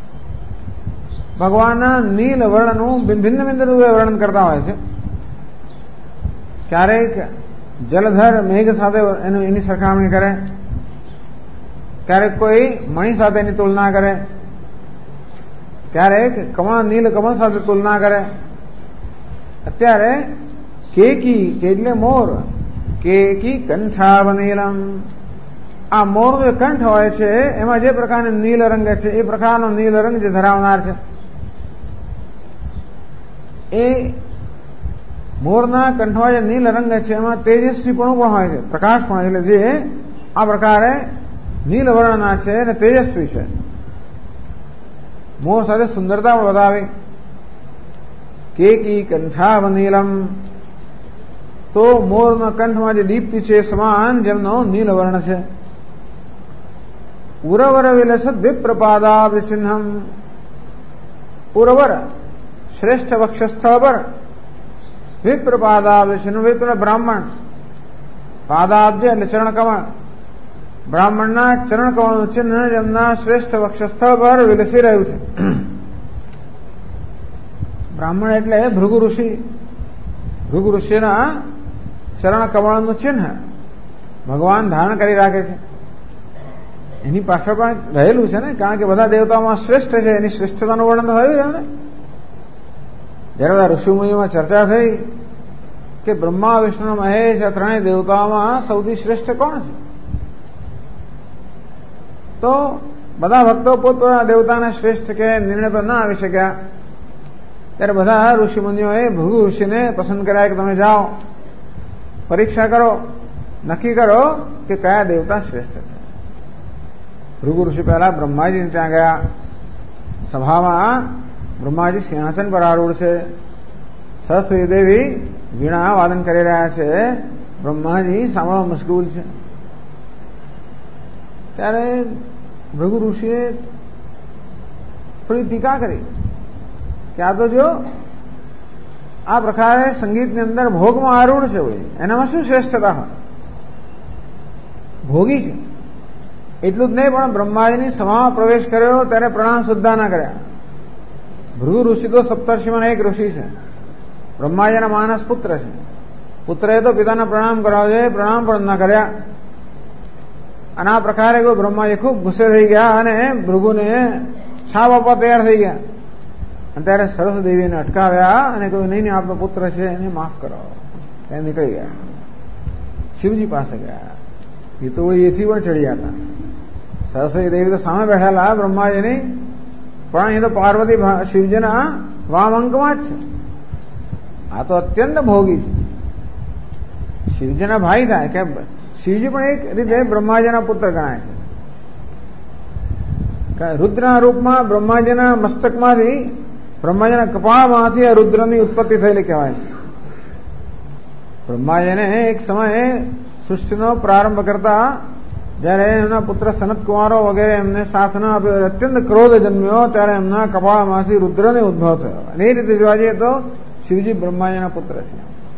S1: ભગવાનના નીલ વર્ણનું ભિન્ન રૂપે વર્ણન કરતા હોય છે. ક્યારેક જલધર મેઘ સાથે એની સરખામણી કરે, ક્યારેક કોઈ મણિ સાથે એની તુલના કરે, ક્યારેક નીલ કમળ સાથે તુલના કરે. અત્યારે કેકી એટલે મોર, કેકી કંઠાવનીલમ, આ મોરનો જે કંઠ હોય છે એમાં જે પ્રકારનો નીલ રંગ છે એ પ્રકારનો નીલ રંગ જે ધરાવનાર છે એ મોરના કંઠમાં જે નીલ રંગ છે એમાં તેજસ્વીપણું પણ હોય છે, પ્રકાશ પણ, એટલે જે આ પ્રકારે નીલ વર્ણના છે અને તેજસ્વી છે. મોર સાથે સુંદરતા પણ બતાવે. કેકી કંઠાવનીલમ, તો મોરના કંઠમાં જે દીપ્તિ છે સમાન જેમનો નીલ વર્ણ છે. ઉરવર વિલસત વિપ્રપાદાબ્જ ચિહ્નમ, ઉરવર શ્રેષ્ઠ વક્ષસ્થળ પર વિપ્રપાદાબ્જ ચિહ્ન, વિપ્ર બ્રાહ્મણ, પાદાબ્જ એટલે ચરણકમળ, બ્રાહ્મણના ચરણકમળનું ચિહ્ન જેમના શ્રેષ્ઠ વક્ષસ્થળ પર વિલસી રહ્યું છે. બ્રાહ્મણ એટલે ભૃગુ ઋષિ, ભૃગુ ઋષિના ચરણકમળનું ચિહ્ન ભગવાન ધારણ કરી રાખે છે. એની પાછળ પણ રહેલું છે ને, કારણ કે બધા દેવતાઓમાં શ્રેષ્ઠ છે, એની શ્રેષ્ઠતાનું વર્ણન થયું છે ને. જયારે બધા ઋષિમુનિઓમાં ચર્ચા થઈ કે બ્રહ્મા વિષ્ણુ મહેશ આ ત્રણેય દેવતાઓમાં સૌથી શ્રેષ્ઠ કોણ છે, તો બધા ભક્તો પોતપોતાના દેવતાને શ્રેષ્ઠ કે નિર્ણય પર ના આવી શક્યા. ત્યારે બધા ઋષિમુનિઓએ ભૃગુ ઋષિને પસંદ કર્યા કે તમે જાઓ, પરીક્ષા કરો, નક્કી કરો કે કયા દેવતા શ્રેષ્ઠ છે. ભૃગુ ઋષિ પહેલા બ્રહ્માજીને ત્યાં ગયા. સભામાં બ્રહ્માજી સિંહાસન પર આરૂઢ છે. સરસ્વતી દેવી વીણા વાદન કરી રહ્યા છે. બ્રહ્માજી સાંભળવા મશગુલ છે. ત્યારે ભૃગુ ઋષિએ થોડી ટીકા કરી કે આ તો જો આ પ્રકારે સંગીતની અંદર ભોગમાં આરૂઢ છે, હોય એનામાં શું શ્રેષ્ઠતા હોય, ભોગી છે. એટલું જ નહીં પણ બ્રહ્માજીની સભામાં પ્રવેશ કર્યો ત્યારે પ્રણામ સુદ્ધા ના કર્યા. ભૃગુ ઋષિ તો સપ્તર્ષિમાં એક ઋષિ છે, બ્રહ્માજીના માનસ પુત્ર છે. પુત્રએ તો પિતાના પ્રણામ કરવા જોઈએ, પ્રણામ પણ ન કર્યા. અને આ પ્રકારે કોઈ બ્રહ્માજી ખૂબ ગુસ્સે થઈ ગયા અને ભૃગુને છાપ આપવા તૈયાર થઈ ગયા. અને ત્યારે સરસ્વતી દેવીને અટકાવ્યા અને કહ્યું નહીં આપનો પુત્ર છે એને માફ કરો. ત્યાં નીકળી ગયા, શિવજી પાસે ગયા. એ તો એથી પણ ચડ્યા હતા. સરસ્વતી દેવી તો સામે બેઠેલા બ્રહ્માજીની, પણ એ તો પાર્વતી શિવજીના વામ અંકમાં જ છે. આ તો અત્યંત ભોગી છે, શિવજીના ભાઈ થાય કે શિવજી પણ એક રીતે બ્રહ્માજીના પુત્ર ગણાય છે. રુદ્રના રૂપમાં બ્રહ્માજીના મસ્તકમાંથી, બ્રહ્માજીના કપાળમાંથી આ રુદ્રની ઉત્પત્તિ થયેલી કહેવાય છે. બ્રહ્માજીને એક સમયે સૃષ્ટિનો પ્રારંભ કરતા જયારે એમના પુત્ર સનત કુમારો વગેરે એમને સાથ ન આપ્યો, અત્યંત ક્રોધ જન્મ્યો, ત્યારે એમના કપાળમાંથી રુદ્રનો ઉદ્ભવ થયો. અને એ રીતે જોવા જઈએ તો શિવજી બ્રહ્માજીના પુત્ર છે.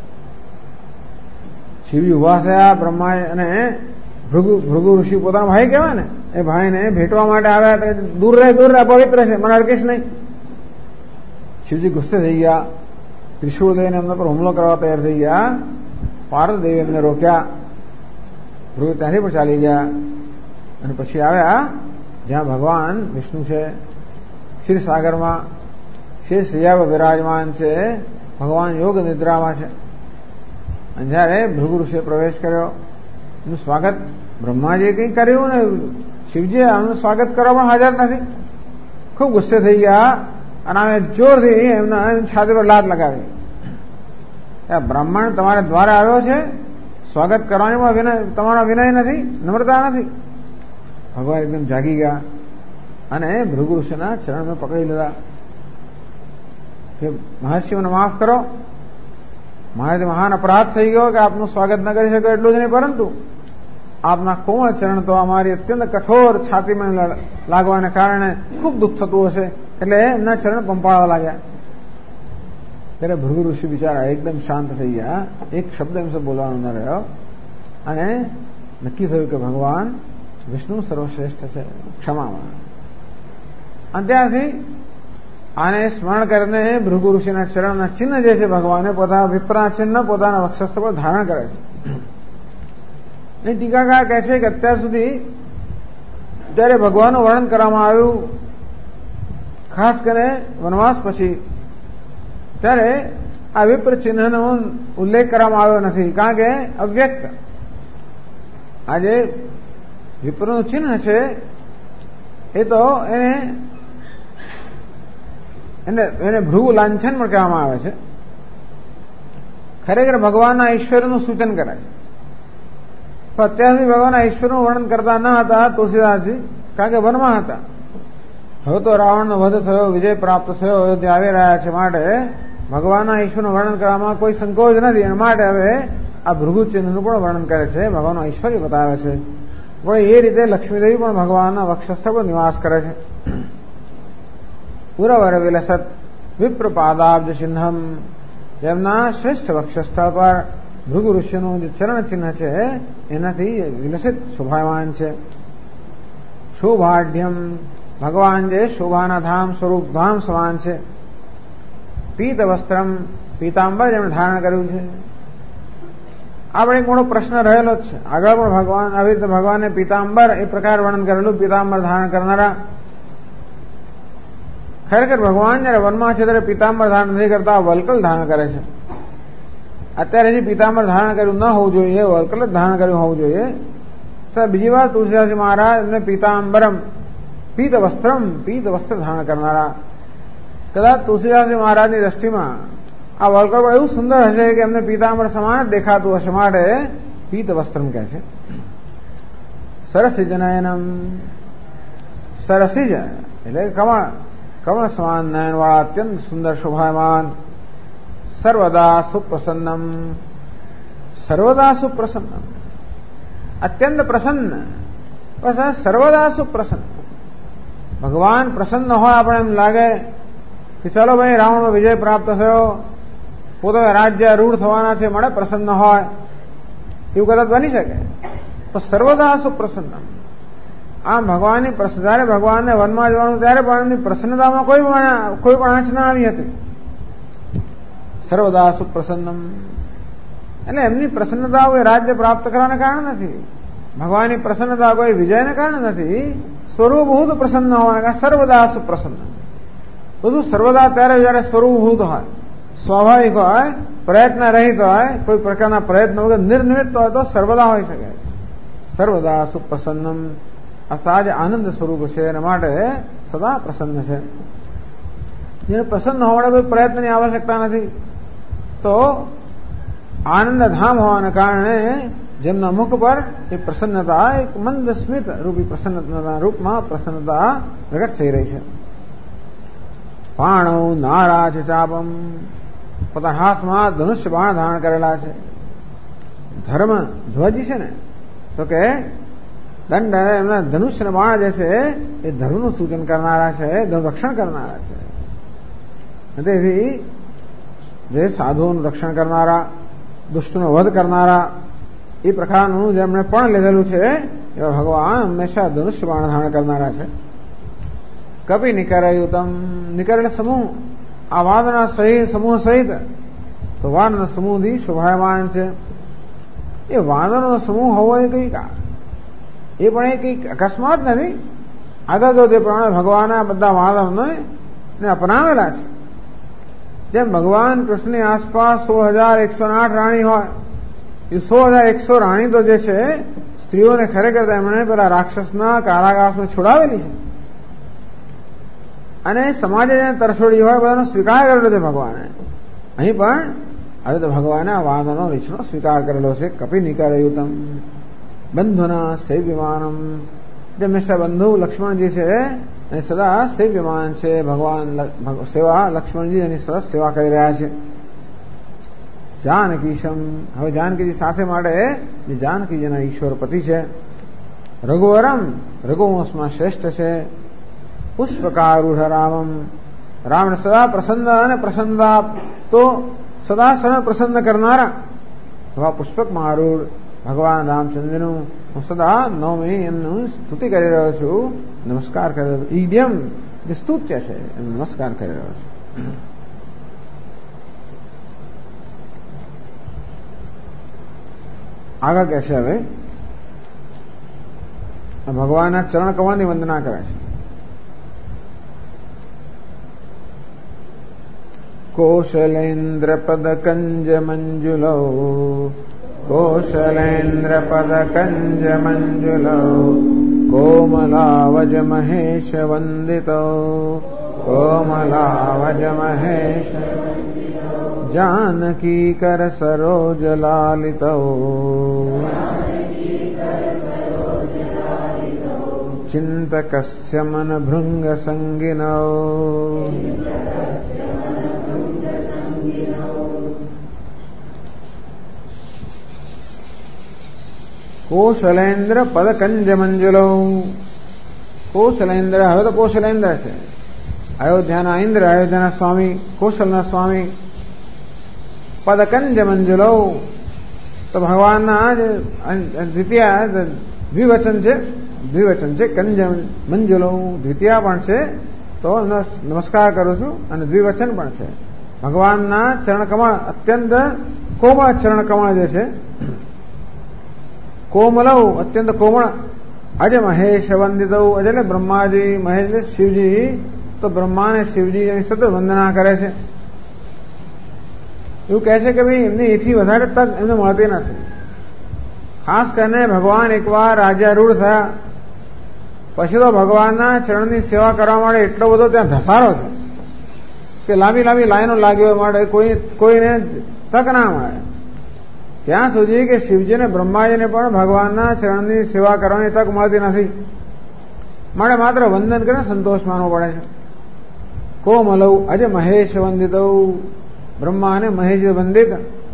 S1: શિવજી ઉભા થયા, બ્રહ્મા અને ભૃગુ ઋષિ પોતાનો ભાઈ કહેવાય ને, એ ભાઈને ભેટવા માટે આવ્યા. દૂર રહે પવિત્ર છે, મને અડકીશ નહીં. શિવજી ગુસ્સે થઈ ગયા, ત્રિશૂળ લઈને એમના પર હુમલો કરવા તૈયાર થઈ ગયા. પાર્વતી દેવી એમને રોક્યા. ભૃગુ ત્યાંથી પણ ચાલી ગયા અને પછી આવ્યા જ્યાં ભગવાન વિષ્ણુ છે, ક્ષીરસાગરમાં શેષ શૈયા વિરાજમાન છે. ભગવાન યોગ નિદ્રામાં છે. અને જયારે ભૃગુ ઋષિએ પ્રવેશ કર્યો, એનું સ્વાગત બ્રહ્માજીએ કંઈ કર્યું ને, શિવજી આમનું સ્વાગત કરવા પણ હાજર નથી. ખૂબ ગુસ્સે થઈ ગયા અને અમે જોરથી એમના છાતી પર લાત લગાવી. બ્રાહ્મણ તમારા દ્વારા આવ્યો છે, સ્વાગત કરવાની તમારો વિનય નથી, નમ્રતા નથી. ભગવાન એકદમ જાગી ગયા અને ભૃગુ ઋષિના ચરણને પકડી લીધા કે મહર્ષિઓને માફ કરો, મારાથી મહાન અપરાધ થઈ ગયો કે આપનું સ્વાગત ન કરી શકો એટલું જ નહીં, પરંતુ આપના કોમળ ચરણ તો અમારી અત્યંત કઠોર છાતીમાં લાગવાને કારણે ખૂબ દુઃખ થતું હશે, એટલે એમના ચરણ પંપાળવા લાગ્યા. ત્યારે ભૃગુ ઋષિ બિચારા એકદમ શાંત થઈ ગયા, એક શબ્દ એમ બોલવાનો ન રહ્યો અને નક્કી થયું કે ભગવાન વિષ્ણુ સર્વશ્રેષ્ઠ છે, ક્ષમામાં. અને ત્યારથી આને સ્મરણ કરીને ભૃગુ ઋષિના ચરણના ચિહ્ન જે છે ભગવાને પોતાના વિપ્રના ચિહ્ન પોતાના વક્ષસ્થ પર ધારણ કરે છે. એ ટીકાકાર કહે છે કે અત્યાર સુધી જયારે ભગવાનનું વર્ણન કરવામાં આવ્યું, ખાસ કરીને વનવાસ પછી, ત્યારે આ વિપ્ર ચિહ્નનો ઉલ્લેખ કરવામાં આવ્યો નથી, કારણ કે અવ્યક્ત આ જે વિપ્રનું ચિહ્ન છે એ તો એને ભૃગુ લાંછન પણ કહેવામાં આવે છે. ખરેખર ભગવાનના ઐશ્વર્યનું સૂચન કરે છે. પણ અત્યાર સુધી ભગવાનના ઐશ્વર્યનું વર્ણન કરતા ન હતા તુલસીદાસજી, કારણ કે વનમાં હતા. હવે તો રાવણનો વધ થયો, વિજય પ્રાપ્ત થયો, અયોધ્યા આવી રહ્યા છે, માટે ભગવાનના ઈશ્વરનું વર્ણન કરવામાં કોઈ સંકોચ નથી. અને માટે હવે આ ભૃગુ ચિહ્નનું પણ વર્ણન કરે છે, ભગવાનનું ઐશ્વર્ય બતાવે છે. પણ એ રીતે લક્ષ્મીદેવી પણ ભગવાનના વક્ષસ્થળ પર નિવાસ કરે છે. પુરવર વિલસત વિપ્રપાદાબ્જ ચિહ્નમ, જેમના શ્રેષ્ઠ વક્ષસ્થળ પર ભૃગુ ઋષિનું જે ચરણ ચિહ્ન છે એનાથી વિલસિત શોભાયમાન છે. શોભાઢ્યમ, ભગવાન જે શોભાના ધામ સ્વરૂપ ધામ સમાન છે. પીત વસ્ત્રમ, પીતાંબર જેમણે ધારણ કર્યું છે. આપણે એક મોટો પ્રશ્ન રહેલો જ છે. આગળ પણ ભગવાન આવી રીતે ભગવાને પીતાંબર એ પ્રકાર વર્ણન કરેલું, પીતાંબર ધારણ કરનારા. ખરેખર ભગવાન જયારે વનમાં છે ત્યારે પીતાંબર ધારણ નથી કરતા, વલ્કલ ધારણ કરે છે. અત્યારે જે પીતાંબર ધારણ કર્યું ન હોવું જોઈએ, વલ્કલ જ ધારણ કર્યું હોવું જોઈએ. બીજી વાર તુલસીદાસજી મહારાજ એમને પીતાંબરમ, પીત વસ્ત્રમ, પીત વસ્ત્ર ધારણ કરનારા. કદાચ તુલસીદાસજી મહારાજની દ્રષ્ટિમાં આ વલ્કલ એવું સુંદર હશે કે એમને પીતાંબર સમાન જ દેખાતું હશે, માટે પીત વસ્ત્રમ કહે છે. સરસિજનયનમ, સરસિજ એટલે કમળ સમાન નયન વાળા અત્યંત સુંદર શોભાયમાન. સર્વદા સુપ્રસન્નમ, સર્વદા સુપ્રસન્નમ, અત્યંત પ્રસન્ન, બસ સર્વદા સુપ્રસન્ન. ભગવાન પ્રસન્ન હોય, આપણે એમ લાગે કે ચલો ભાઈ રાવણનો વિજય પ્રાપ્ત થયો, પોતાના રાજ્ય રૂઢ થવાના છે, મળે પ્રસન્ન હોય, એવું કદાચ બની શકે. તો સર્વદા સુપ્રસન્ન. આમ ભગવાનની જયારે ભગવાનને વનમાં જવાનું ત્યારે પણ એમની પ્રસન્નતામાં કોઈ પણ આંચ ના આવી હતી. સર્વદા સુપ્રસન્નમ એટલે એમની પ્રસન્નતા કોઈ રાજ્ય પ્રાપ્ત કરવાને કારણે નથી, ભગવાનની પ્રસન્નતા કોઈ વિજયને કારણે નથી, સ્વરૂપભૂત પ્રસન્ન હોવાને કારણે સર્વદા સુપ્રસન્ન. બધું સર્વદા ત્યારે જયારે સ્વરૂપભૂત હોય, સ્વાભાવિક હોય, પ્રયત્ન રહિત હોય, કોઈ પ્રકારના પ્રયત્ન વગર નિર્નિમિત્ત હોય તો સર્વદા હોઈ શકે. સર્વદા સુપ્રસન્નમ અર્થાત આનંદ સ્વરૂપ છે, એના માટે સદા પ્રસન્ન છે. જેને પ્રસન્ન હોવાને કોઈ પ્રયત્નની આવશ્યકતા નથી, તો આનંદ ધામ હોવાને કારણે જેમના મુખ પર એ પ્રસન્નતા એક મંદ સ્મિત રૂપી પ્રસન્નતાના રૂપમાં પ્રસન્નતા પ્રગટ થઈ રહી છે. પાણો નારા છે ચાપમ, પોતાના હાથમાં ધનુષ્ય બાણ ધારણ કરેલા છે. ધર્મ ધ્વજ છે ને, તો કે દંડ એમના ધનુષ્ય બાણ જે છે એ ધર્મનું સૂચન કરનારા છે, ધર્મ રક્ષણ કરનારા છે. તેથી જે સાધુઓનું રક્ષણ કરનારા, દુષ્ટનો વધ કરનારા, એ પ્રકારનું જેમણે પણ લીધેલું છે એવા ભગવાન હંમેશા ધનુષ્ય બાણ ધારણ કરનારા છે. કપિ નિકરયુતમ, નિકર એટલે સમૂહ, આ વાદના સહિત સમૂહ સહિત, તો વાનનો સમૂહથી શોભાયમાન છે. એ વાનરનો સમૂહ હોવો એ કઈ એ પણ એ કઈ અકસ્માત નથી. આગળ તો તે પ્રમાણે ભગવાન આ બધા વાનરને અપનાવેલા છે. જેમ ભગવાન કૃષ્ણની આસપાસ 16,108 રાણી હોય, એ 16,100 રાણી તો જે છે સ્ત્રીઓને ખરેખર એમણે પેલા રાક્ષસના કારાગાસમાં છોડાવેલી છે, અને સમાજે જેને તરછોડી હોય બધાનો સ્વીકાર કરેલો છે ભગવાને. અહીં પણ હવે તો ભગવાને આ વાદનો રીછનો સ્વીકાર કરેલો છે. કપિ નિકારયુતમ બંધુના સેવ્યમાનમ, જે હંમેશા બંધુ લક્ષ્મણજી છે અને સદા સેવ્યમાન છે. ભગવાન સેવા લક્ષ્મણજી એની સરસ સેવા કરી રહ્યા છે. જાનકીશમ, હવે જાનકીજી સાથે માટે જે જાનકીજીના ઈશ્વર પતિ છે. રઘુવરમ, રઘુવંશમાં શ્રેષ્ઠ છે. પુષ્પકારૂઢ રામમ, રામને સદા પ્રસન્ન અને પ્રસન્નતા તો સદા સને પ્રસન્ન કરનારા એવા પુષ્પકમાં આરૂઢ ભગવાન રામચંદ્રનું હું સદા નવમી એમનું સ્તુતિ કરી રહ્યો છું, નમસ્કાર કરી રહ્યો છું. ઈડ્યમ જે સ્તુત્ય છે એમ નમસ્કાર કરી રહ્યો છું. આગળ કહે છે હવે ભગવાનના ચરણ કમળની વંદના કરે છે. કૌશલેન્દ્ર પદ કંજ મંજુલો, કૌશલેન્દ્ર પદ કંજ મંજુલો, કોમલાવજ મહેશ વંદિતો, કોમલાવજ મહેશ जानकी कर सरोज लालितो, चिंतकस्य मन भृंग संगिनो, कौशलेन्द्र पद कंज मंजुलो. कौशलेन्द्र હવે તો કૌશલેન્દ્ર છે, અયોધ્યાના ઇન્દ્ર, અયોધ્યાના સ્વામી, કૌશલના સ્વામી. પદકંજ મંજુલો તો ભગવાનના દ્વિતીય દ્વિવચન છે, દ્વિવચન છે. કંજ મંજુલો દ્વિતીય પણ છે, તો નમસ્કાર કરું છું, અને દ્વિવચન પણ છે. ભગવાનના ચરણકમળ અત્યંત કોમળ ચરણકમળ જે છે, કોમલવ અત્યંત કોમળ. અજ મહેશ વંદિત, અજ એટલે બ્રહ્માજી, મહેશ એટલે શિવજી, તો બ્રહ્મા ને શિવજી એની સતત વંદના કરે છે. એવું કહે છે કે ભાઈ એમની એથી વધારે તક એમને મળતી નથી. ખાસ કરીને ભગવાન એકવાર રાજ્યારૂઢ થયા પછી તો ભગવાનના ચરણની સેવા કરવા માટે એટલો બધો ત્યાં ધસારો છે કે લાંબી લાંબી લાઈનો લાગી માટે કોઈને તક ના મળે. ત્યાં સુધી કે શિવજીને બ્રહ્માજીને પણ ભગવાનના ચરણની સેવા કરવાની તક મળતી નથી, માટે માત્ર વંદન કરીને સંતોષ માનવો પડે છે. કોમલવ અજ મહેશ વંદિત, બ્રહ્મા અને મહેશ વંદિત.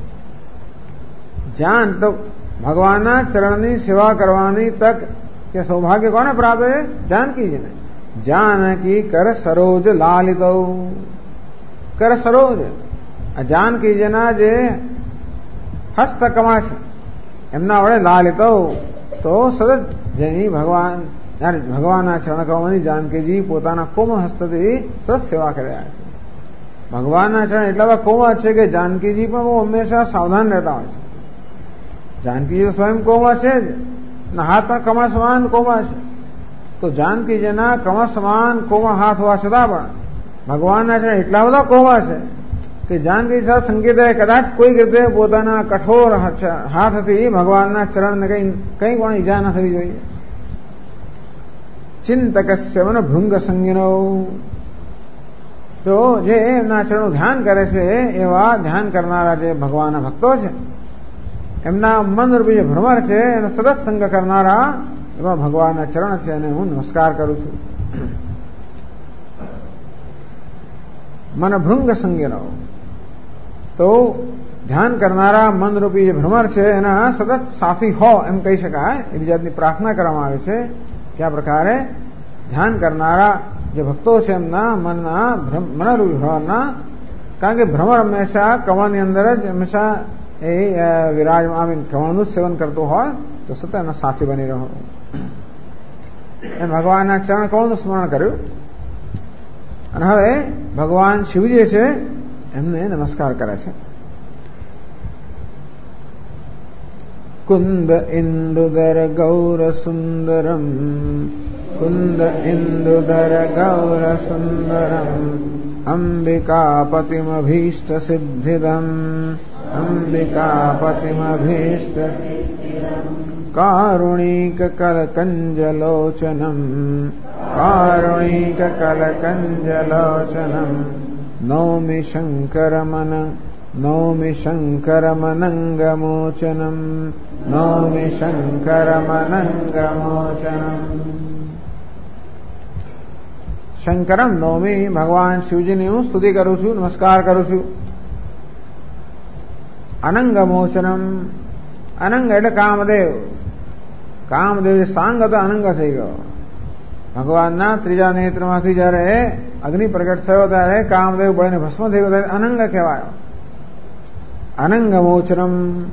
S1: જાન તો ભગવાનના ચરણની સેવા કરવાની તક કે સૌભાગ્ય કોને પ્રાપ્ત છે? જાનકીજીને. જાનકી કર સરોજ લાલિત, કર સરોજ આ જાનકીજીના જે હસ્તકમળ છે એમના વડે લાલિત, તો સતત જેની ભગવાનના ચરણકમળની જાનકીજી પોતાના કોમળ હસ્તથી સતત સેવા કરી રહ્યા છે. ભગવાનના ચરણ એટલા બધા કોમળ છે કે જાનકીજી પણ બહુ હંમેશા સાવધાન રહેતા હોય છે. જાનકીજી સ્વયં કોમળ છે જ, હાથ પણ કમળ સમાન કોમળ છે. તો જાનકીજીના કમળ સમાન કોમળ હાથ હોવા છતાં પણ ભગવાનના ચરણ એટલા બધા કોમળ છે કે જાનકી સાથે સંકેત કદાચ કોઈ રીતે પોતાના કઠોર હાથથી ભગવાનના ચરણને કઈ પણ ઈજા ન થવી જોઈએ. ચિંતકસ્ય મન ભૃંગ સંગીનો, તો જે એમના ચરણનું ધ્યાન કરે છે એવા ધ્યાન કરનારા જે ભગવાનના ભક્તો છે, એમના મનરૂપી જે ભ્રમર છે એનો સતત સંગ કરનારા એવા ભગવાનના ચરણ છે, અને હું નમસ્કાર કરું છું. મન ભૃંગ સંગીનો, તો ધ્યાન કરનારા મનરૂપી જે ભ્રમર છે એના સતત સાથી હો એમ કહી શકાય. એવી જાતની પ્રાર્થના કરવામાં આવે છે કે આ પ્રકારે ધ્યાન કરનારા જે ભક્તો છે એમના મનના મનરૂપી ભ્રમરના, કારણ કે ભ્રમર હંમેશા કમળની અંદર જ હંમેશા એ વિરાજમાન કમળનું સેવન કરતું હોય, તો સતત એનો સાથી બની રહ્યો. એમ ભગવાનના ચરણ કમળનું સ્મરણ કર્યું, અને હવે ભગવાન શિવજી છે એમને નમસ્કાર કરે છે. કુંદ ઇન્દુદર ગૌર સુંદરમ, કુંદ ઇન્દુદર ગૌર સુંદરમ, अंबिकापतिमभीष्टसिद्धिदम् अंबिकापतिमभीष्टसिद्धिदम् कारुणिककलकञ्जलोचनम् कारुणिककलकञ्जलोचनम् नौमि शङ्करमनङ्गमोचनम् नौमि शङ्करमनङ्गमोचनम् शंकरम नौमी भगवान शिवजीनी हूँ स्तुति करूँ છું नमस्कार करूँ છું अनंग मोचनम अनंग એટલે કામદેવ કામદેવ સાંગ હતો અનંગ થઈ ગયો ભગવાનના ત્રીજા નેત્રમાંથી જ્યારે અગ્નિ પ્રગટ થયો ત્યારે કામદેવ બળીને ભસ્મ થઈ ગયો ત્યારે અનંગ કહેવાયો અનંગ મોચનમ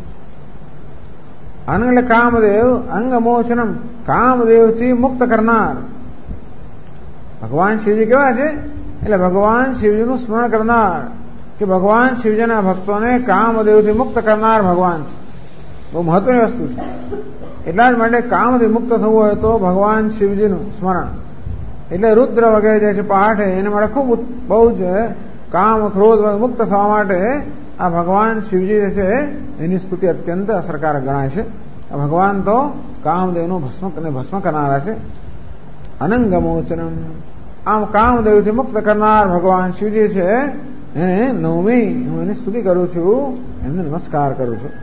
S1: અનંગ એટલે કામદેવ અંગ મોચનમ કામદેવથી મુક્ત કરનાર ભગવાન શિવજી કેવા છે એટલે ભગવાન શિવજીનું સ્મરણ કરનાર કે ભગવાન શિવજીના ભક્તોને કામદેવથી મુક્ત કરનાર ભગવાન છે બહુ મહત્વની વસ્તુ છે એટલા જ માટે કામથી મુક્ત થવું હોય તો ભગવાન શિવજીનું સ્મરણ એટલે રુદ્ર વગેરે જે છે પાઠ એના માટે ખૂબ બહુ જ કામ ક્રોધ મુક્ત થવા માટે આ ભગવાન શિવજી જે છે એની સ્તુતિ અત્યંત અસરકારક ગણાય છે આ ભગવાન તો કામદેવનું ભસ્મ કરનારા છે અનંગ મોચનમ આમ કામદેવથી મુક્ત કરનાર ભગવાન શિવજી છે એને નવમી હું એની સ્તુતિ કરું છું એમને નમસ્કાર કરું છું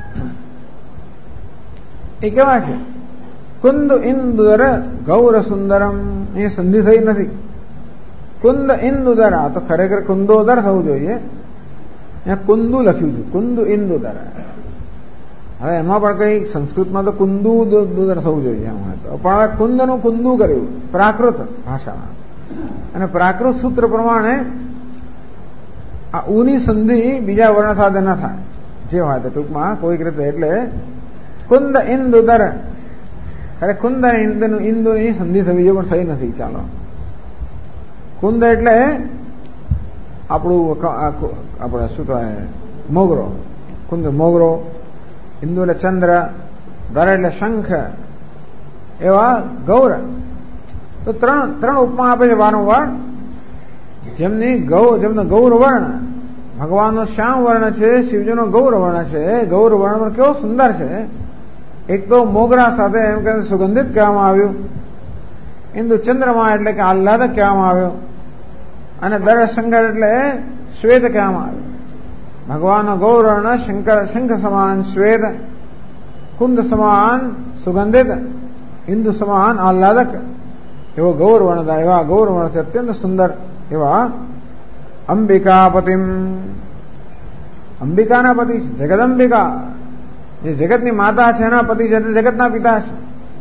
S1: એ કેવા છે કુંદ ઇન્દુદર ગૌર સુંદરમ એ સંધિ થઈ નથી કુંદ ઇન્દુદર આ તો ખરેખર કુંદોદર થવું જોઈએ અહીંયા કુંદુ લખ્યું છે કુંદુ ઇન્દુદર હવે એમાં પણ કઈ સંસ્કૃતમાં તો કુંદુ દુદર થવું જોઈએ પણ હવે કુંદનું કુંદુ કર્યું પ્રાકૃત ભાષામાં અને પ્રાકૃત સૂત્ર પ્રમાણે આ ઉની સંધિ બીજા વર્ણ સાથે ન થાય જે હોય તો ટૂંકમાં કોઈક રીતે એટલે કુંદ ઇન્દુદર અરે કુંદ અને ઇન્દુની સંધિ થવી જોઈએ પણ થઈ નથી ચાલો કુંદ એટલે આપણે શું કહેવાય મોગરો કુંદ મોગરો ઇન્દુ એટલે ચંદ્ર દર એટલે શંખ એવા ગૌર તો ત્રણ ઉપમા આપે છે વારંવાર જેમનો ગૌર વર્ણ ભગવાનનો શ્યામ વર્ણ છે શિવજીનો ગૌર વર્ણ છે ગૌર વર્ણ પણ કેવો સુંદર છે એક તો મોગરા સાથે એમ કે સુગંધિત કહેવામાં આવ્યું ઇન્દુ ચંદ્રમા એટલે કે આહ્લાદક કહેવામાં આવ્યો અને દર શંકર એટલે શ્વેત કહેવામાં આવ્યું ભગવાનનો ગૌર વર્ણ શંખ સમાન શ્વેત કુંદ સમાન સુગંધિત ઇન્દુ સમાન આહ્લાદક એવો ગૌર વર્ણ એવા ગૌર વર્ણ છે અત્યંત સુંદર એવા અંબિકાના પતિ છે જગદંબિકા જે જગતની માતા છે એના પતિ છે જગતના પિતા છે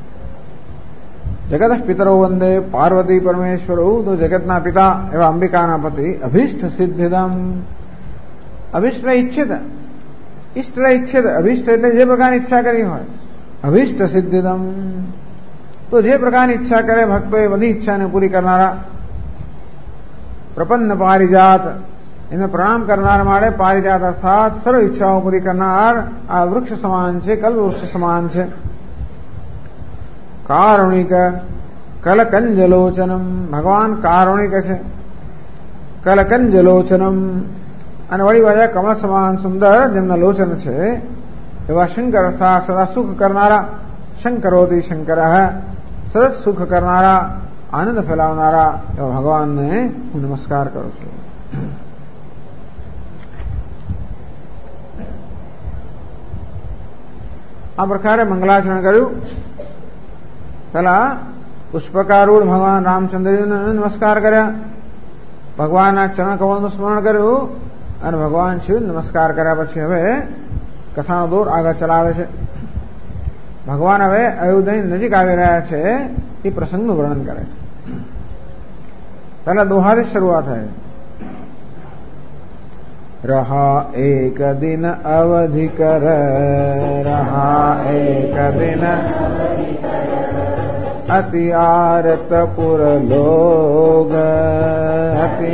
S1: જગત પિતરો વંદે પાર્વતી પરમેશ્વર તો જગતના પિતા એવા અંબિકાના પતિ અભીષ્ટ સિદ્ધિદમ અભીષ્ટ ઈચ્છિત ઇષ્ટ ઈચ્છિત અભીષ્ટ એટલે જે પ્રકારની ઈચ્છા કરી હોય અભીષ્ટ સિદ્ધિદમ તો જે પ્રકારની ઈચ્છા કરે ભક્તો એ બધી ઈચ્છાને પૂરી કરનારા પ્રપન્ન પારિજાત એને પ્રણામ કરનાર માટે પારિજાત અર્થાત સર્વ ઈચ્છાઓ પૂરી કરનાર આ વૃક્ષ સમાન છે કલ્પવૃક્ષ સમાન છે કારુણિક કલકંજલોચનમ ભગવાન કારુણિક છે કલકંજલોચનમ અને વળી પાછા કમળ સમાન સુંદર જેમના લોચન છે એવા શંકર અર્થાત સદા સુખ કરનારા શંકરોથી શંકર સતત સુખ કરનારા આનંદ ફેલાવનારા એવા ભગવાનને હું નમસ્કાર કરું છું આ પ્રકારે મંગલાચરણ કર્યું પેલા પુષ્પકારૂઢ ભગવાન રામચંદ્રજીને નમસ્કાર કર્યા ભગવાનના ચરણ કમળનું સ્મરણ કર્યું અને ભગવાન શિવ નમસ્કાર કર્યા પછી હવે કથાનો દોર આગળ ચલાવે છે ભગવાન હવે અયોધ્યાની નજીક આવી રહ્યા છે એ પ્રસંગનું વર્ણન કરે છે પહેલા દોહાથી શરૂઆત થાય रहा एक दिन अवधि कर रहा एक दिन अति आरत पुर लोग अति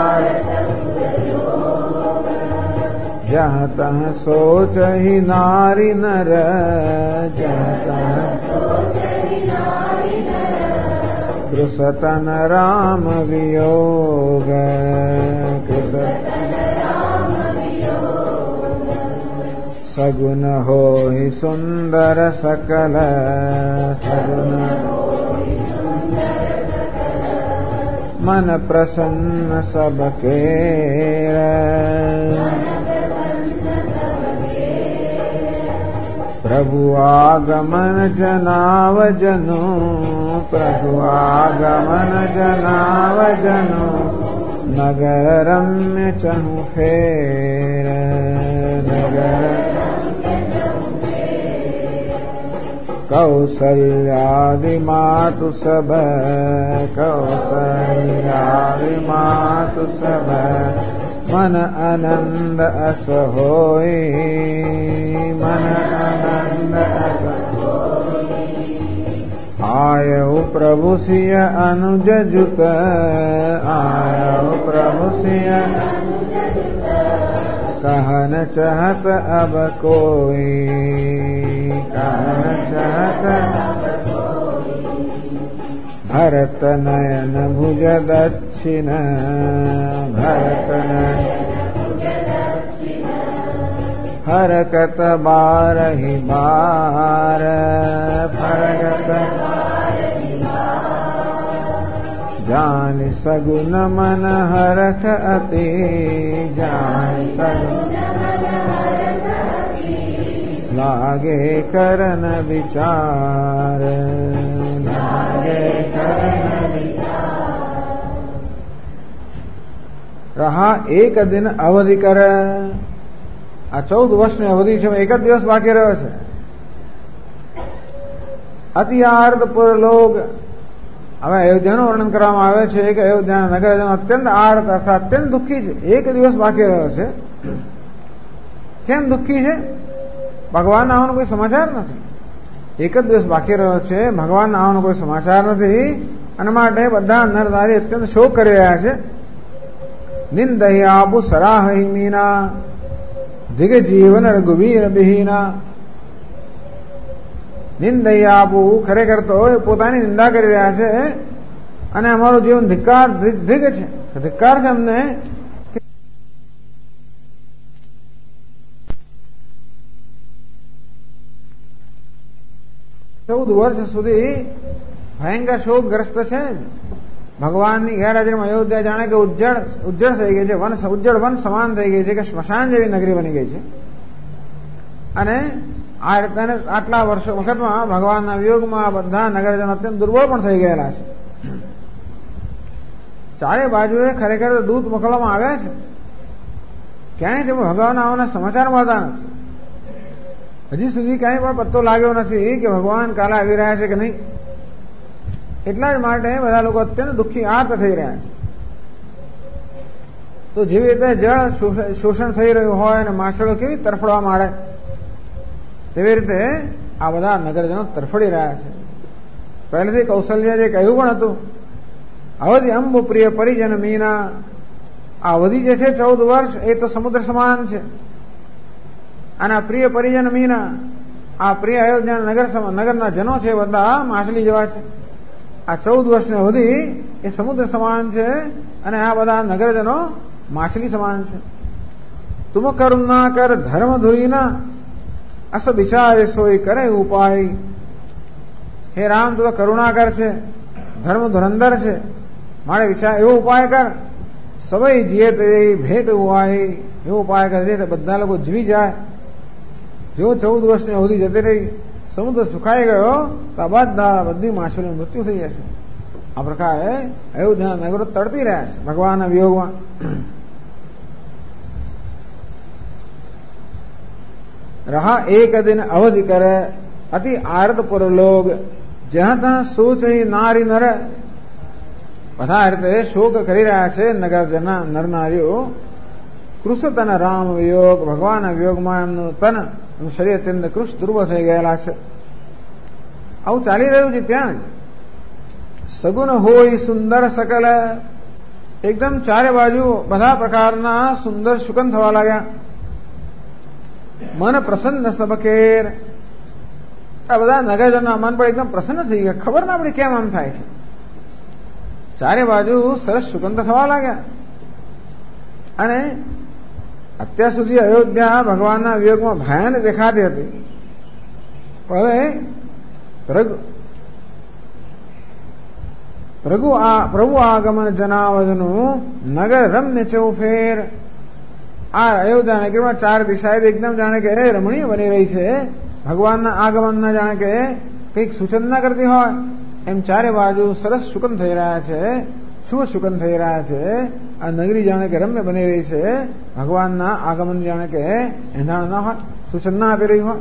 S1: जहाँ तह सोच ही नारी नर जहाँ तह कृषतन राम वियोग सगुन होहि सुंदर सकल सगुन मन प्रसन्न सबके प्रभु आगमन जनाव जनु प्रभु आगमन जनाव जनु नगर रम्य चहु फेर नगर कौसल्यादि मातु सब कौसल्यादि मातु सब मन आनंद अस होई मन आनंद अस आयु प्रभु सिय अनुज जुत आयु प्रभु सिय कहन चाहत अब कोई कहन चाहत भरत नयन भुज दक्षिण भरत नयन फरकत बारहि बार फरकत जानि सगुन मन हरख अति जानि सगुन लागे करन विचार लागे करन रहा एक दिन अवधि कर आ 14 વર્ષની અવધિ છે એક જ દિવસ બાકી રહ્યો છે અતિઆર્તપુર લોગ હવે અયોધ્યાનું વર્ણન કરવામાં આવે છે કે અયોધ્યાના નગરજનો અત્યંત આર્ત અર્થાત અત્યંત દુઃખી છે એક દિવસ બાકી રહ્યો છે કેમ દુઃખી છે ભગવાન આવવાનો કોઈ સમાચાર નથી એક જ દિવસ બાકી રહ્યો છે ભગવાન આવવાનો કોઈ સમાચાર નથી અને માટે બધા નરનારી અત્યંત શોક કરી રહ્યા છે નિંદહી આબુ સરાહી મીના દિગ જીવન રઘુવીર બિહીના નિંદહી આબુ ખરેખર તો પોતાની નિંદા કરી રહ્યા છે અને અમારું જીવન ધિક્કાર દિગ છે ધિક્કાર છે અમને 14 વર્ષ સુધી ભયંકર શોકગ્રસ્ત છે ભગવાનની ગેરહાજરીમાં અયોધ્યા જાણે કે ઉજ્જળ થઈ ગઈ છે ઉજ્જળ વન સમાન થઈ ગઈ છે કે સ્મશાન જેવી નગરી બની ગઈ છે અને આ રીતે આટલા વર્ષો વખતમાં ભગવાનના વિયોગમાં બધા નગરજનો અત્યંત દુર્બળ પણ થઈ ગયેલા છે ચારે બાજુએ ખરેખર દૂત મોકલવામાં આવ્યા છે ક્યાંય તેમાં ભગવાન આવવાના સમાચાર મળતા નથી હજી સુધી ક્યાંય પણ પત્તો લાગ્યો નથી કે ભગવાન કાલે આવી રહ્યા છે કે નહીં એટલા જ માટે બધા લોકો અત્યંત દુઃખી આર્ત થઈ રહ્યા છે તો જેવી રીતે જળ શોષણ થઈ રહ્યું હોય અને માછલો કેવી તરફડવા માંડે તેવી રીતે આ બધા નગરજનો તરફડી રહ્યા છે પહેલેથી કૌશલ્ય જે કહ્યું પણ હતું અવધિ અંબુ પ્રિય પરિજન મીના આ અવધિ જે છે 14 વર્ષ એ તો સમુદ્ર સમાન છે અને આ પ્રિય પરિજન મીના આ પ્રિય અયોધ્યા નગરના જનો છે બધા માછલી જેવા છે આ 14 વર્ષની અવધિ એ સમુદ્ર સમાન છે અને આ બધા નગરજનો માછલી સમાન છે તુમ કરુણા કર ધર્મ ધુરીના અસ વિચારે સોઈ કરે ઉપાય હે રામ તું તો કરુણાકર છે ધર્મ ધુરંધર છે મારે વિચાર એવો ઉપાય કર સવય જીએ તો ભેટ હોય એવો ઉપાય કરે તો બધા લોકો જીવી જાય જો 14 વર્ષની અવધિ જતી રહી સમુદ્ર સુખાઈ ગયો તો બધી માછલીનું મૃત્યુ થઈ જશે આ પ્રકારે અયોધ્યાના નગરો તડપી રહ્યા છે ભગવાનના વિયોગમાં रहा एक दिन अवधि करे अति आर्तपुर लोग जहां तहां सोच ही नारी नर બધા રીતે શોક કરી રહ્યા છે નગરજના નરનારીઓ કૃષતન રામ વિયોગ ભગવાનના વિયોગમાં એમનું તન એમનું શરીર અત્યંત કૃષ દુર્બળ થઈ ગયેલા છે આવું ચાલી રહ્યું છે ત્યાં જ સગુન હોય સુંદર સકલ એકદમ ચારે બાજુ બધા પ્રકારના સુંદર સુકન થવા લાગ્યા મન પ્રસન્ન સબકેર આ બધા નગરજનના મન પર એકદમ પ્રસન્ન થઈ ગયા ખબર ના પડી કેમ આમ થાય છે ચારે બાજુ સરસ સુગંધ થવા લાગ્યા. અને અત્યાર સુધી અયોધ્યા ભગવાનના વિયોગમાં ભયાનક દેખાતી હતી. પણ હવે પ્રભુ આગમન જનાવદનું નગર રમ્ય છે ફેર. આ અયોધ્યા નગરીમાં ચાર દિશાએ એકદમ જાણે કે રમણીય બની રહી છે. ભગવાનના આગમનના જાણે કે કંઈક સૂચન ના કરતી હોય એમ ચારે બાજુ સરસ સુગંધ થઈ રહ્યા છે, શુભ સુગંધ થઈ રહ્યા છે. આ નગરી જાણે કે રમ્ય બની રહી છે. ભગવાનના આગમન જાણે કે એંધાણ ના હોય, સૂચન ના આપી રહી હોય.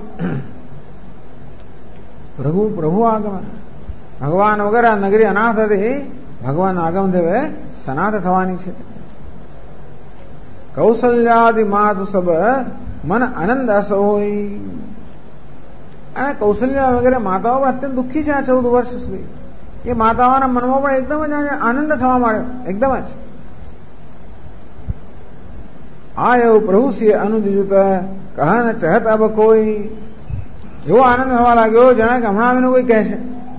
S1: પ્રભુ આગમન, ભગવાન વગર આ નગરી અનાથ હતી. ભગવાન આગમન દેવે સનાથ થવાની છે. કૌશલ્યાદિ માતુ સબ મન આનંદ અસ હોય. અને કૌશલ્યા વગેરે માતાઓ પણ અત્યંત દુઃખી છે આ 14 વર્ષ સુધી. એ માતાઓના મનમાં પણ એકદમ જ આનંદ થવા માંડ્યો, એકદમ જ. આયો પ્રભુ સિંહ અનુજુત કહન ચહત અબ કોઈ. એવો આનંદ થવા લાગ્યો જાણે કે હમણાં આવીને કોઈ કહે છે.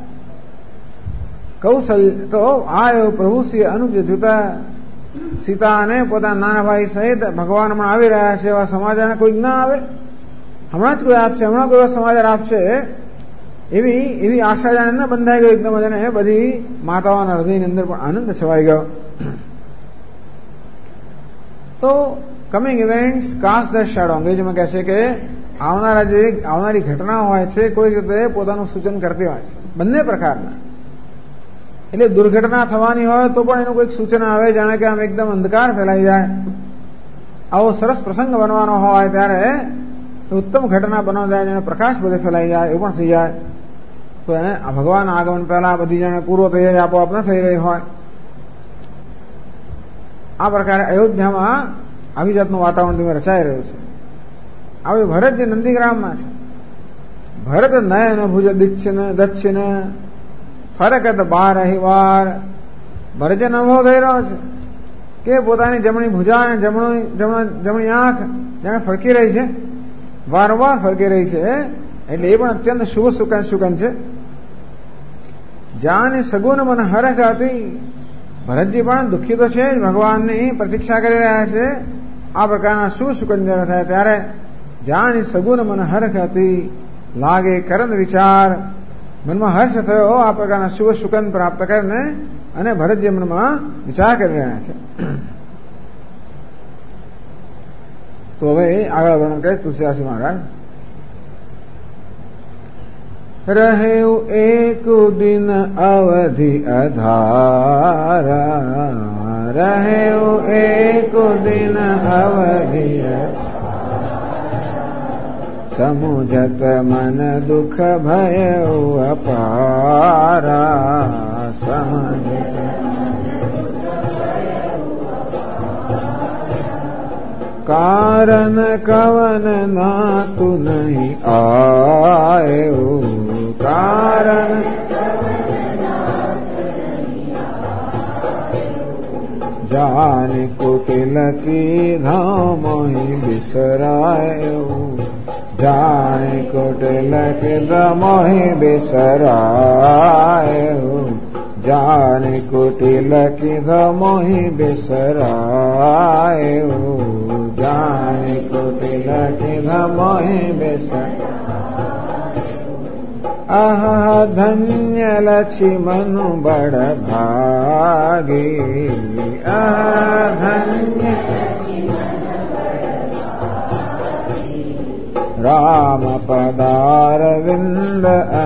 S1: કૌશલ્ય તો આયો પ્રભુ સિંહ અનુજુત. સીતા અને પોતાના નાના ભાઈ સહિત ભગવાન હમણાં આવી રહ્યા છે. એવા સમાચાર કોઈક ના આવે, હમણાં જ કોઈ આપશે, હમણાં કોઈ સમાચાર આપશે, એવી આશા જાણે ના બંધાઈ ગયો એકદમ. અને બધી માતાઓના હૃદયની અંદર પણ આનંદ છવાઈ ગયો. તો coming events cast the shadow. અંગ્રેજીમાં કહે છે કે આવનારી ઘટના હોય છે કોઈ રીતે પોતાનું સૂચન કરતી હોય છે, બંને પ્રકારના. એટલે દુર્ઘટના થવાની હોય તો પણ એનું કોઈક સૂચન આવે, જાણે કે આમ એકદમ અંધકાર ફેલાઈ જાય. આવો સરસ પ્રસંગ બનવાનો હોય ત્યારે ઉત્તમ ઘટના બનવા જાય, જાણે પ્રકાશ બધે ફેલાઈ જાય, એવું પણ થઈ જાય. તો એને ભગવાન આગમન પહેલા બધી જાણે પૂર્વ તૈયારી આપોઆપ ન થઈ રહી હોય. આ પ્રકારે અયોધ્યામાં આવી જાતનું વાતાવરણ ધીમે રચાઈ રહ્યું છે. આવી ભરત જે નંદીગ્રામમાં છે, ભરત નયન ભુજ દક્ષિણ ફરકત 12 વાર. ભરતને અનુભવ થઈ રહ્યો છે કે પોતાની જમણી ભુજા અને જમણી આંખ જાણે ફરકી રહી છે, વારંવાર ફરકી રહી છે. એટલે એ પણ અત્યંત શુભ સુગંધ છે. જાની સગુન મન હરખ હતી. ભરતજી પણ દુઃખી તો છે જ, ભગવાનની પ્રતીક્ષા કરી રહ્યા છે. આ પ્રકારના શુભ સુગંધ જયારે થાય ત્યારે જાની સગુન મન હરખ હતી. લાગે કરંદ વિચાર. મનમાં હર્ષ થયો આ પ્રકારના શુભ સુગંધ પ્રાપ્ત કરીને. અને ભરતજી મનમાં વિચાર કરી રહ્યા છે. તો હવે આગળ વર્ણન કરે તુલસીદાસજી મહારાજ. રહેઉ એક દિન અવધિ અધારા. રહેઉ એક દિન અવધિ સમુજત મન દુઃખ ભયઉ અપારા. સમજત કારણ કવન નાતુ નહીં આયો. કારણ જાને કુટિલ કીધા મોહી બિસરાયો. જાને કુટિલ કીધા મોહી બિસરાયો. જાને કુટિલ કીધા મોહી બિસરાયો. જાને કુટિલ કીધા મોહી બિસરાયો. આહા ધન્ય લક્ષ્મણ બડ ભાગી. આહા ધન્ય રામ પદારવિંદ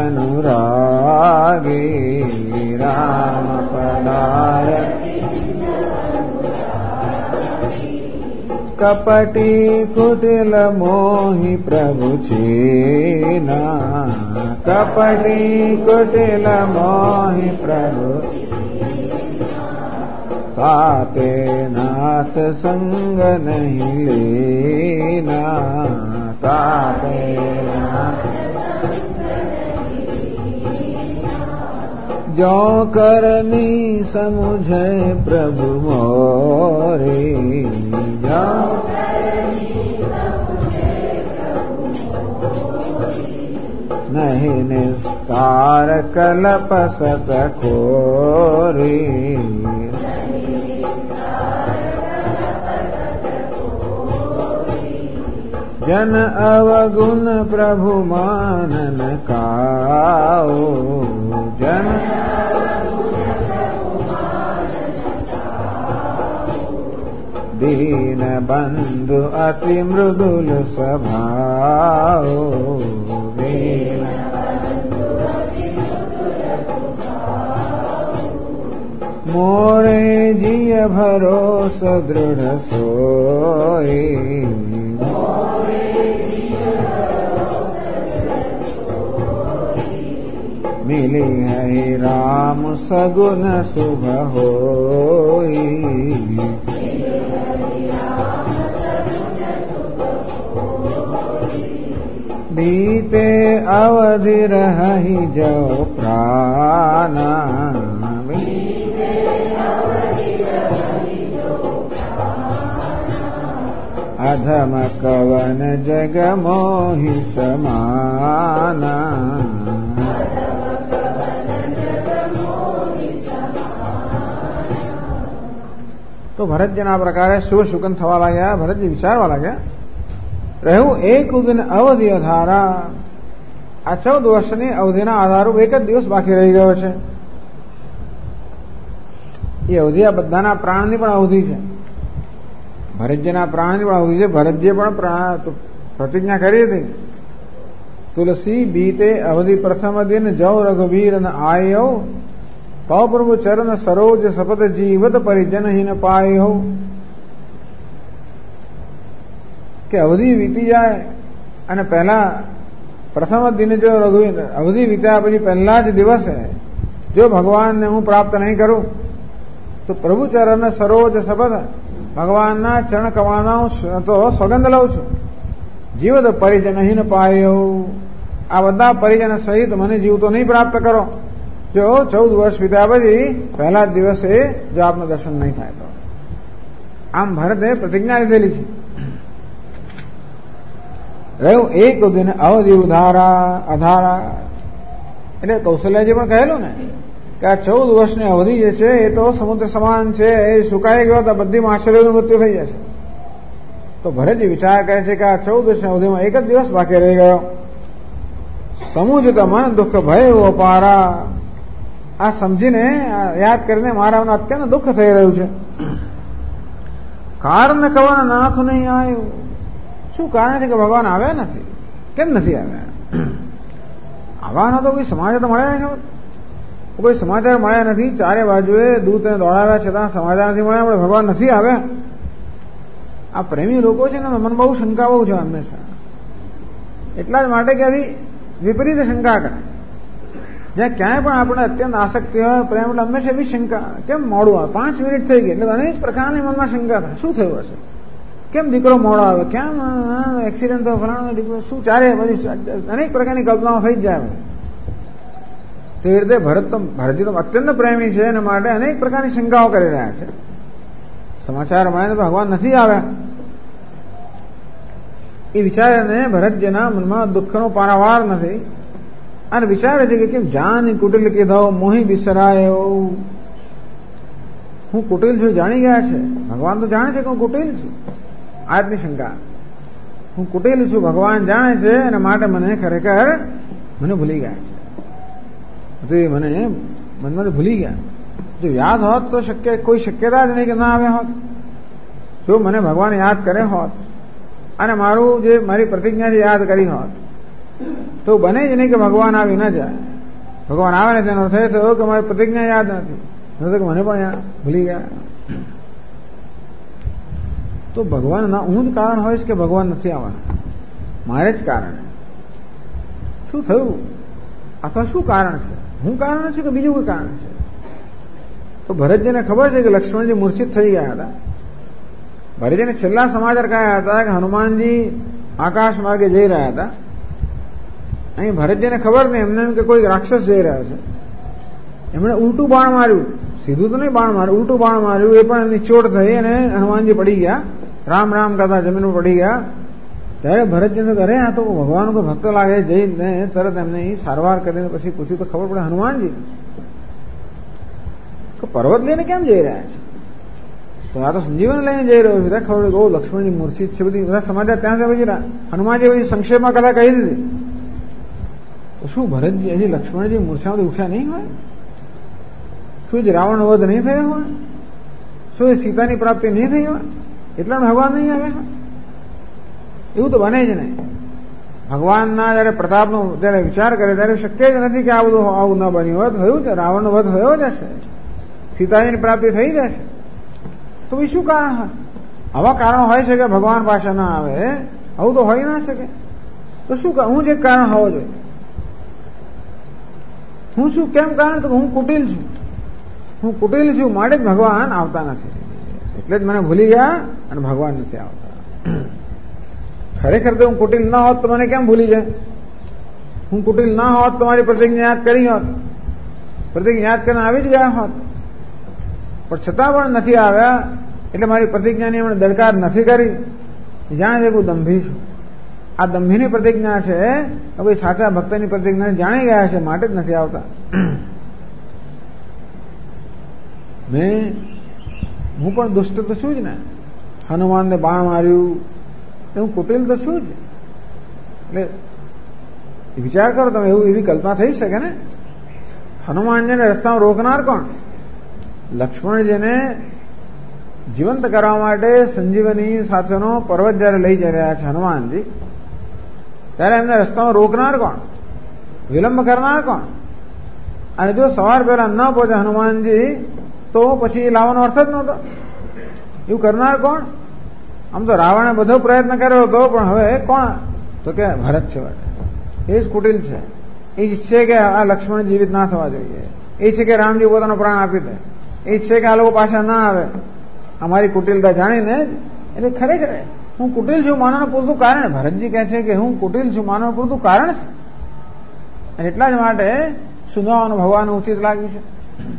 S1: અનુરાગી. રામ પદાર કપટી કુટિલ મોહી પ્રભુ છીના. કપટી કુટિલ મોહી પ્રભુ તાતે નાથ સંગ નહીં લેના. તાતે जो करनी समुझे प्रभु मोरे. जो नहीं निष्ठ विस्तार कल्प सत खोरी जन अवगुण प्रभु मानन काओ जन दीन बंधु अति मृदुल स्वभाव मोरे जिय भरोस दृढ़ सोई मिली है राम सगुन शुभ होई बीते अवधि रही जो प्राणा अधम कवन जग मोहि समाना तो ભરતજીના પ્રકારે શુભ શુકન થવા લાગ્યા. ભરતજી વિચારવા લાગ્યા, રહ્યું એક દિન અવધિ અધારા. આ 14 વર્ષની અવધિના આધારો એક જ દિવસ બાકી રહી ગયો છે. એ અવધિ આ બધાના પ્રાણની પણ અવધિ છે. ભરતજીના પ્રાણની પણ અવધિ છે. ભરતજીએ પણ પ્રતિજ્ઞા કરી હતી, તુલસી બીતે અવધિ પ્રથમ દિન જવ રઘુવીર આયો કૌ પ્રભુ ચરણ સરોજ સપત જીવત પરિજનહીન પાયો. કે અવધિ વીતી જાય અને પહેલા પ્રથમ દિને જો રઘુવીર અવધિ વીત્યા પછી પહેલા જ દિવસે જો ભગવાનને હું પ્રાપ્ત નહીં કરું તો પ્રભુ ચરણ સરોજ સપત ભગવાનના ચરણ કમળનો તો સોગંદ લઉં છું. જીવત પરિજનહીન પાયો. આ બધા પરિજન સહિત મને જીવતો નહીં પ્રાપ્ત કરો જો 14 વર્ષ વીત્યા પછી પહેલા જ દિવસે જો આપનું દર્શન નહીં થાય તો. આમ ભરતે પ્રતિજ્ઞા લીધેલી છે. રહ્યું એક દિન અવધિ અધારા એટલે કૌશલ્યજી પણ કહેલું ને કે આ 14 વર્ષની અવધિ જે છે એ તો સમુદ્ર સમાન છે, એ સુકાઈ ગયો તો બધી માછલીઓનું મૃત્યુ થઈ જશે. તો ભરતજી વિચાર કરે છે કે આ 14 વર્ષની અવધિમાં એક જ દિવસ બાકી રહી ગયો. સમુજત મન દુઃખ ભય અપારા. આ સમજીને યાદ કરીને મારા અત્યંત દુઃખ થઈ રહ્યું છે. કારણ કવન નાથ નહીં આવ્યું. શું કારણ છે કે ભગવાન આવ્યા નથી? કેમ નથી આવ્યા? આવવાના તો કોઈ સમાચાર તો મળ્યા નથી. કોઈ સમાચાર મળ્યા નથી. ચારે બાજુએ દૂતને દોડાવ્યા છતાં સમાચાર નથી મળ્યા. આપણે ભગવાન નથી આવ્યા. આ પ્રેમી લોકો છે ને મન બહુ શંકા બહુ છે હંમેશા. એટલા જ માટે કે વિપરીત શંકા કરે. જ્યાં ક્યાંય પણ આપણે અત્યંત આસક્તિ હોય પ્રેમ એટલે હંમેશા એવી શંકા, કેમ મોડું આવે? 5 મિનિટ થઈ ગઈ એટલે અનેક પ્રકારની મનમાં શંકા થાય. શું થયું હશે? કેમ દીકરો મોડો આવે? કેમ એક્સિડન્ટ થયો? ફલાણો દીકરો શું? ચારે બધી અનેક પ્રકારની કલ્પનાઓ થઈ જ જાય. તેવી રીતે ભરતજી તો અત્યંત પ્રેમી છે અને માટે અનેક પ્રકારની શંકાઓ કરી રહ્યા છે. સમાચાર મળે ભગવાન નથી આવ્યા એ વિચારીને ભરતજીના મનમાં દુઃખનો પારાવાર નથી અને વિચારે છે કે કેમ જાન કુટિલ કીધો મોહી બિસરાયો. હું કુટિલ છું જાણી ગયા છે. ભગવાન તો જાણે છે કે હું કુટિલ છું. આજની શંકા, હું કુટિલ છું ભગવાન જાણે છે અને માટે મને ખરેખર મને ભૂલી ગયા છે. મને મનમાં ભૂલી ગયા. જો યાદ હોત તો કોઈ શક્યતા જ નહીં કે ના આવ્યા હોત. જો મને ભગવાન યાદ કરે હોત અને મારી પ્રતિજ્ઞાથી યાદ કરી હોત તો બને જ નહીં કે ભગવાન આવી ન જાય. ભગવાન આવે ને તેનો અર્થ એ થયો કે મારી પ્રતિજ્ઞા યાદ નથી, કે મને પણ ભૂલી ગયા. તો ભગવાનના હું જ કારણ હોઈશ કે ભગવાન નથી આવવાના? મારે જ કારણ. શું થયું? અથવા શું કારણ છે? હું કારણ છે કે બીજું કોઈ કારણ છે? તો ભરતજીને ખબર છે કે લક્ષ્મણજી મૂર્છિત થઈ ગયા હતા. ભરતજીને છેલ્લા સમાચાર કયા હતા કે હનુમાનજી આકાશ માર્ગે જઈ રહ્યા હતા. અહીં ભરતજીને ખબર નહીં એમને કે કોઈ રાક્ષસ જઈ રહ્યો છે. એમણે ઉલટું બાણ માર્યું. સીધું તો નહીં બાણ માર્યું, ઉલટું બાણ માર્યું. એ પણ એમની ચોટ થઈ અને હનુમાનજી પડી ગયા. રામ રામ કરતા જમીન પર પડી ગયા ત્યારે ભરતજી તો અરે આ તો ભગવાન કો ભક્ત લાગે, જઈને તરત એમને સારવાર કરીને પછી પૂછ્યું તો ખબર પડે હનુમાનજી પર્વત લઈને કેમ જઈ રહ્યા છે? તો આ તો સંજીવન લઈને જઈ રહ્યો છે. ખબર ઓ લક્ષ્મણની મૂર્છિત છે, બધી બધા સમાચાર ત્યાં પછી હનુમાનજી પછી સંક્ષેપમાં કથા કહી દીધી. તો શું ભરતજી હજી લક્ષ્મણજી મૂર્છામાંથી ઉઠ્યા નહીં હોય? શું જ રાવણ વધ નહીં થયો હોય? શું એ સીતાની પ્રાપ્તિ નહીં થઈ હોય? એટલા ભગવાન નહીં આવે હોય? એવું તો બને જ નહીં. ભગવાનના જયારે પ્રતાપનો જયારે વિચાર કરે ત્યારે શક્ય જ નથી કે આ બધું આવું ન બન્યું હોય. થયું છે, રાવણનો વધ થયો જ હશે, સીતાજીની પ્રાપ્તિ થઈ જશે, તો બી શું કારણ હોય? આવા કારણો હોય છે કે ભગવાન પાસે ના આવે? આવું તો હોય ના શકે. તો શું હું જ એક કારણ હોવો જોઈએ. હું શું કેમ કારણ? તો હું કુટિલ છું. હું કુટિલ છું માટે જ ભગવાન આવતા નથી. એટલે જ મને ભૂલી ગયા અને ભગવાન નથી આવતા. ખરેખર તો હું કુટિલ ના હોત તો મને કેમ ભૂલી જાય? હું કુટિલ ના હોત તો મારી પ્રતિજ્ઞા યાદ કરી હોત, પ્રતિજ્ઞા યાદ કરીને આવી જ ગયા હોત. પણ છતાં પણ નથી આવ્યા એટલે મારી પ્રતિજ્ઞાની એમણે દરકાર નથી કરી. જાણે છે કે હું દંભી છું. આ દંભીની પ્રતિજ્ઞા છે, કોઈ સાચા ભક્તની પ્રતિજ્ઞા જાણી ગયા છે માટે જ નથી આવતા. હું પણ દુષ્ટ તો છું જ ને, હનુમાનને બાણ માર્યું, હું કુટિલ તો શું છે? એટલે વિચાર કરો તમે, એવી કલ્પના થઈ શકે ને? હનુમાનજીને રસ્તામાં રોકનાર કોણ? લક્ષ્મણજીને જીવંત કરવા માટે સંજીવની સાથેનો પર્વત જયારે લઈ જઈ રહ્યા છે હનુમાનજી, ત્યારે એમને રસ્તામાં રોકનાર કોણ? વિલંબ કરનાર કોણ? અને જો સવાર પહેલા ન પહોંચે હનુમાનજી તો પછી લાવવાનો અર્થ જ નહોતો. એવું કરનાર કોણ? આમ તો રાવણે બધો પ્રયત્ન કર્યો હતો, પણ હવે કોણ? તો કે ભરત છે. એ જ કુટિલ છે. એ ઈચ્છે કે આ લક્ષ્મણ જીવિત ના થવા જોઈએ. એ છે કે રામજી પોતાનો પ્રાણ આપી દે. એ ઈચ્છે કે આ લોકો પાછા ના આવે. અમારી કુટિલતા જાણીને જ એટલે ખરેખર હું કુટિલ છું માનવાનું પૂરતું કારણ, ભરતજી કહે છે કે હું કુટિલ છું માનવાનું પૂરતું કારણ છે. અને એટલા જ માટે સુનાવાનું ભગવાન ઉચિત લાગ્યું છે.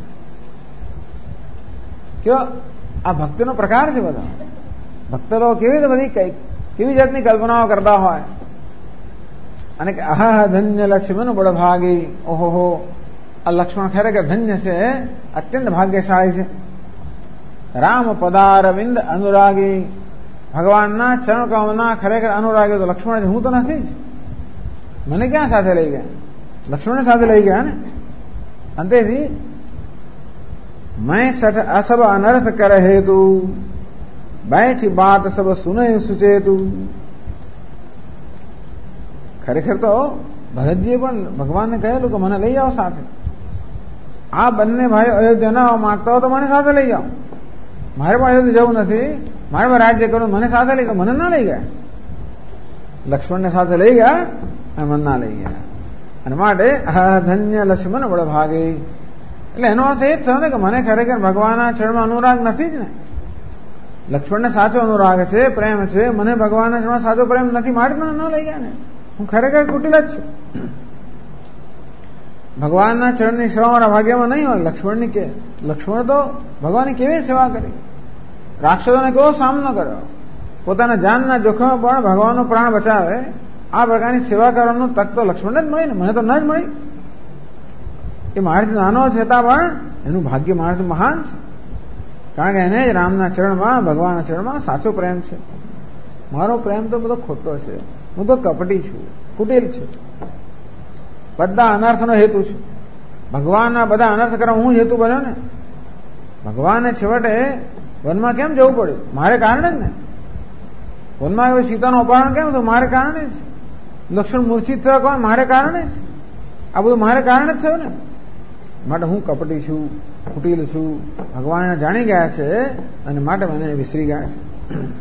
S1: કયો આ ભક્તિનો પ્રકાર છે બધા. ભક્તો લોકો કેવી જાતની કલ્પનાઓ કરતા હોય, અને કે આહા ધન્ય લક્ષ્મણ બળ ભાગી. ઓહો, આ લક્ષ્મણ ખરેખર ધન્ય છે, અત્યંત ભાગ્યશાળી છે. રામ પદારવિંદ અનુરાગી, ભગવાનના ચરણ કમળના ખરેખર અનુરાગી તો લક્ષ્મણ છે. હું તો નથી જ. મને ક્યાં સાથે લઈ ગયા? લક્ષ્મણ સાથે લઈ ગયા ને. અંતેથી मैं सठ असब अनर्थ कर हेतु बैठी बात सब सुने सुचेतु. ખરેખર તો ભરતજીએ પણ ભગવાનને કહેલું કે મને લઈ જાઓ સાથે. આ બંને ભાઈઓ અયોધ્યા ના માંગતા હો તો મને સાથે લઈ જાઓ. મારે પણ અયોધ્યા જવું નથી, મારે પણ રાજ્ય કરવું, મને સાથે લઈ જાઓ. મને ના લઈ ગયા. લક્ષ્મણને સાથે લઈ ગયા અને મને ના લઈ ગયા. અને માટે ધન્ય લક્ષ્મણ બળ ભાગી. એટલે એનો અર્થ એ જ થયો ને કે મને ખરેખર ભગવાનના ચરણમાં અનુરાગ નથી જ ને. લક્ષ્મણને સાચો અનુરાગ છે, પ્રેમ છે. મને ભગવાનના ચરણમાં સાચો પ્રેમ નથી, માટે મને ન લઈ ગયા ને. હું ખરેખર કુટિલ જ છું. ભગવાનના ચરણની સેવા મારા ભાગ્યમાં નહીં હોય. લક્ષ્મણ તો ભગવાનની કેવી સેવા કરી, રાક્ષસોને કેવો સામનો કર્યો, પોતાના જાનના જોખમે પણ ભગવાનનો પ્રાણ બચાવે. આ પ્રકારની સેવા કરવાનું તક તો લક્ષ્મણને જ મળી ને, મને તો ન જ મળી. એ મારાથી નાનો છતાં પણ એનું ભાગ્ય મારાથી મહાન છે, કારણ કે એને જ રામના ચરણમાં, ભગવાનના ચરણમાં સાચો પ્રેમ છે. મારો પ્રેમ તો બધો ખોટો છે. હું તો કપટી છું, કુટિલ છું, બધા અનર્થનો હેતુ છું. ભગવાનના બધા અનર્થ કરવા હું જ હેતુ બન્યો ને. ભગવાનને છેવટે વનમાં કેમ જવું પડ્યું? મારે કારણે જ ને. વનમાં સીતાનું અપહરણ કેમ થયું? મારે કારણે જ. લક્ષ્મણ મૂર્છિત થયા કોણ? મારે કારણે જ. આ બધું મારે કારણે જ થયું ને. માટે હું કપટી છું, કુટિલ છું. ભગવાન જાણી ગયા છે અને માટે મને વિસરી ગયા છે.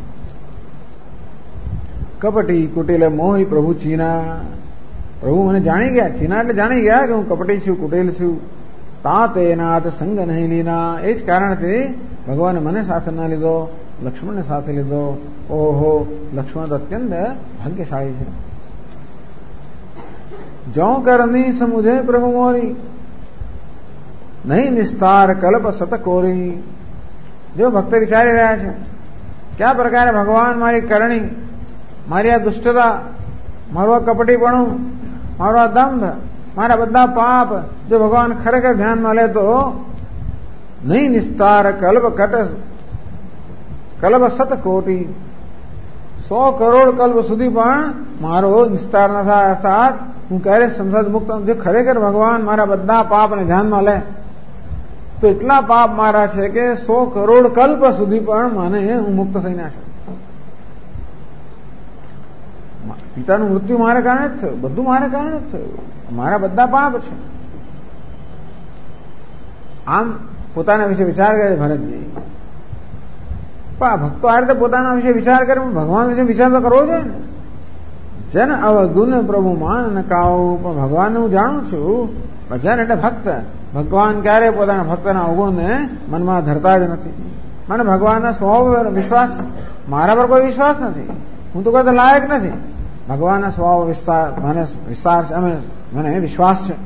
S1: કપટી કુટિલે મોહી પ્રભુ ચીના. પ્રભુ મને જાણી ગયા. ચીના એટલે જાણી ગયા કે હું કપટી છું, કુટિલ છું. તાતે નાથ સંગ નહીં લીના. એ જ કારણથી ભગવાને મને સાથે ના લીધો, લક્ષ્મણને સાથે લીધો. ઓહો, લક્ષ્મણ તો અત્યંત ભાગ્યશાળી છે. જો કરની સમુજે પ્રભુ મોરી, નહીં નિસ્તાર કલ્પ સતકોરી. જો ભક્ત વિચારી રહ્યા છે કયા પ્રકારે ભગવાન મારી કરણી મારી આ દુષ્ટતા, મારું આ કપટીપણું, મારો આ દંભ, મારા બધા પાપ જો ભગવાન ખરેખર ધ્યાનમાં લે તો નહીં નિસ્તાર કલ્પ સત કોટી 100 કરોડ કલ્પ સુધી પણ મારો નિસ્તાર ન થાય. અર્થાત હું ક્યારે સંસાર મુક્ત જો ખરેખર ભગવાન મારા બધા પાપને ધ્યાનમાં લે તો એટલા પાપ મારા છે કે 100 કરોડ કલ્પ સુધી પણ મને હું મુક્ત થઈ ના શકું. પિતાનું મૃત્યુ મારા કારણે જ થયું, બધું મારા કારણે જ થયું, મારા બધા પાપ છે. આમ પોતાના વિશે વિચાર કરે ભરતજી. પણ ભક્તો આ રીતે પોતાના વિશે વિચાર કરે, ભગવાન વિશે વિચાર તો કરવો જોઈએ ને. જન અવગુણ પ્રભુ માન કાવું, પણ ભગવાનને હું જાણું છું. જન એટલે ભક્ત. ભગવાન ક્યારે પોતાના ભક્તના અવગુણને મનમાં ધરતા જ નથી. મને ભગવાનના સ્વભાવ વિશ્વાસ, મારા પર કોઈ વિશ્વાસ નથી, હું તો કોઈ લાયક નથી. ભગવાનના સ્વભાવ વિસ્તાર મને વિસ્તાર છે, મને વિશ્વાસ છે.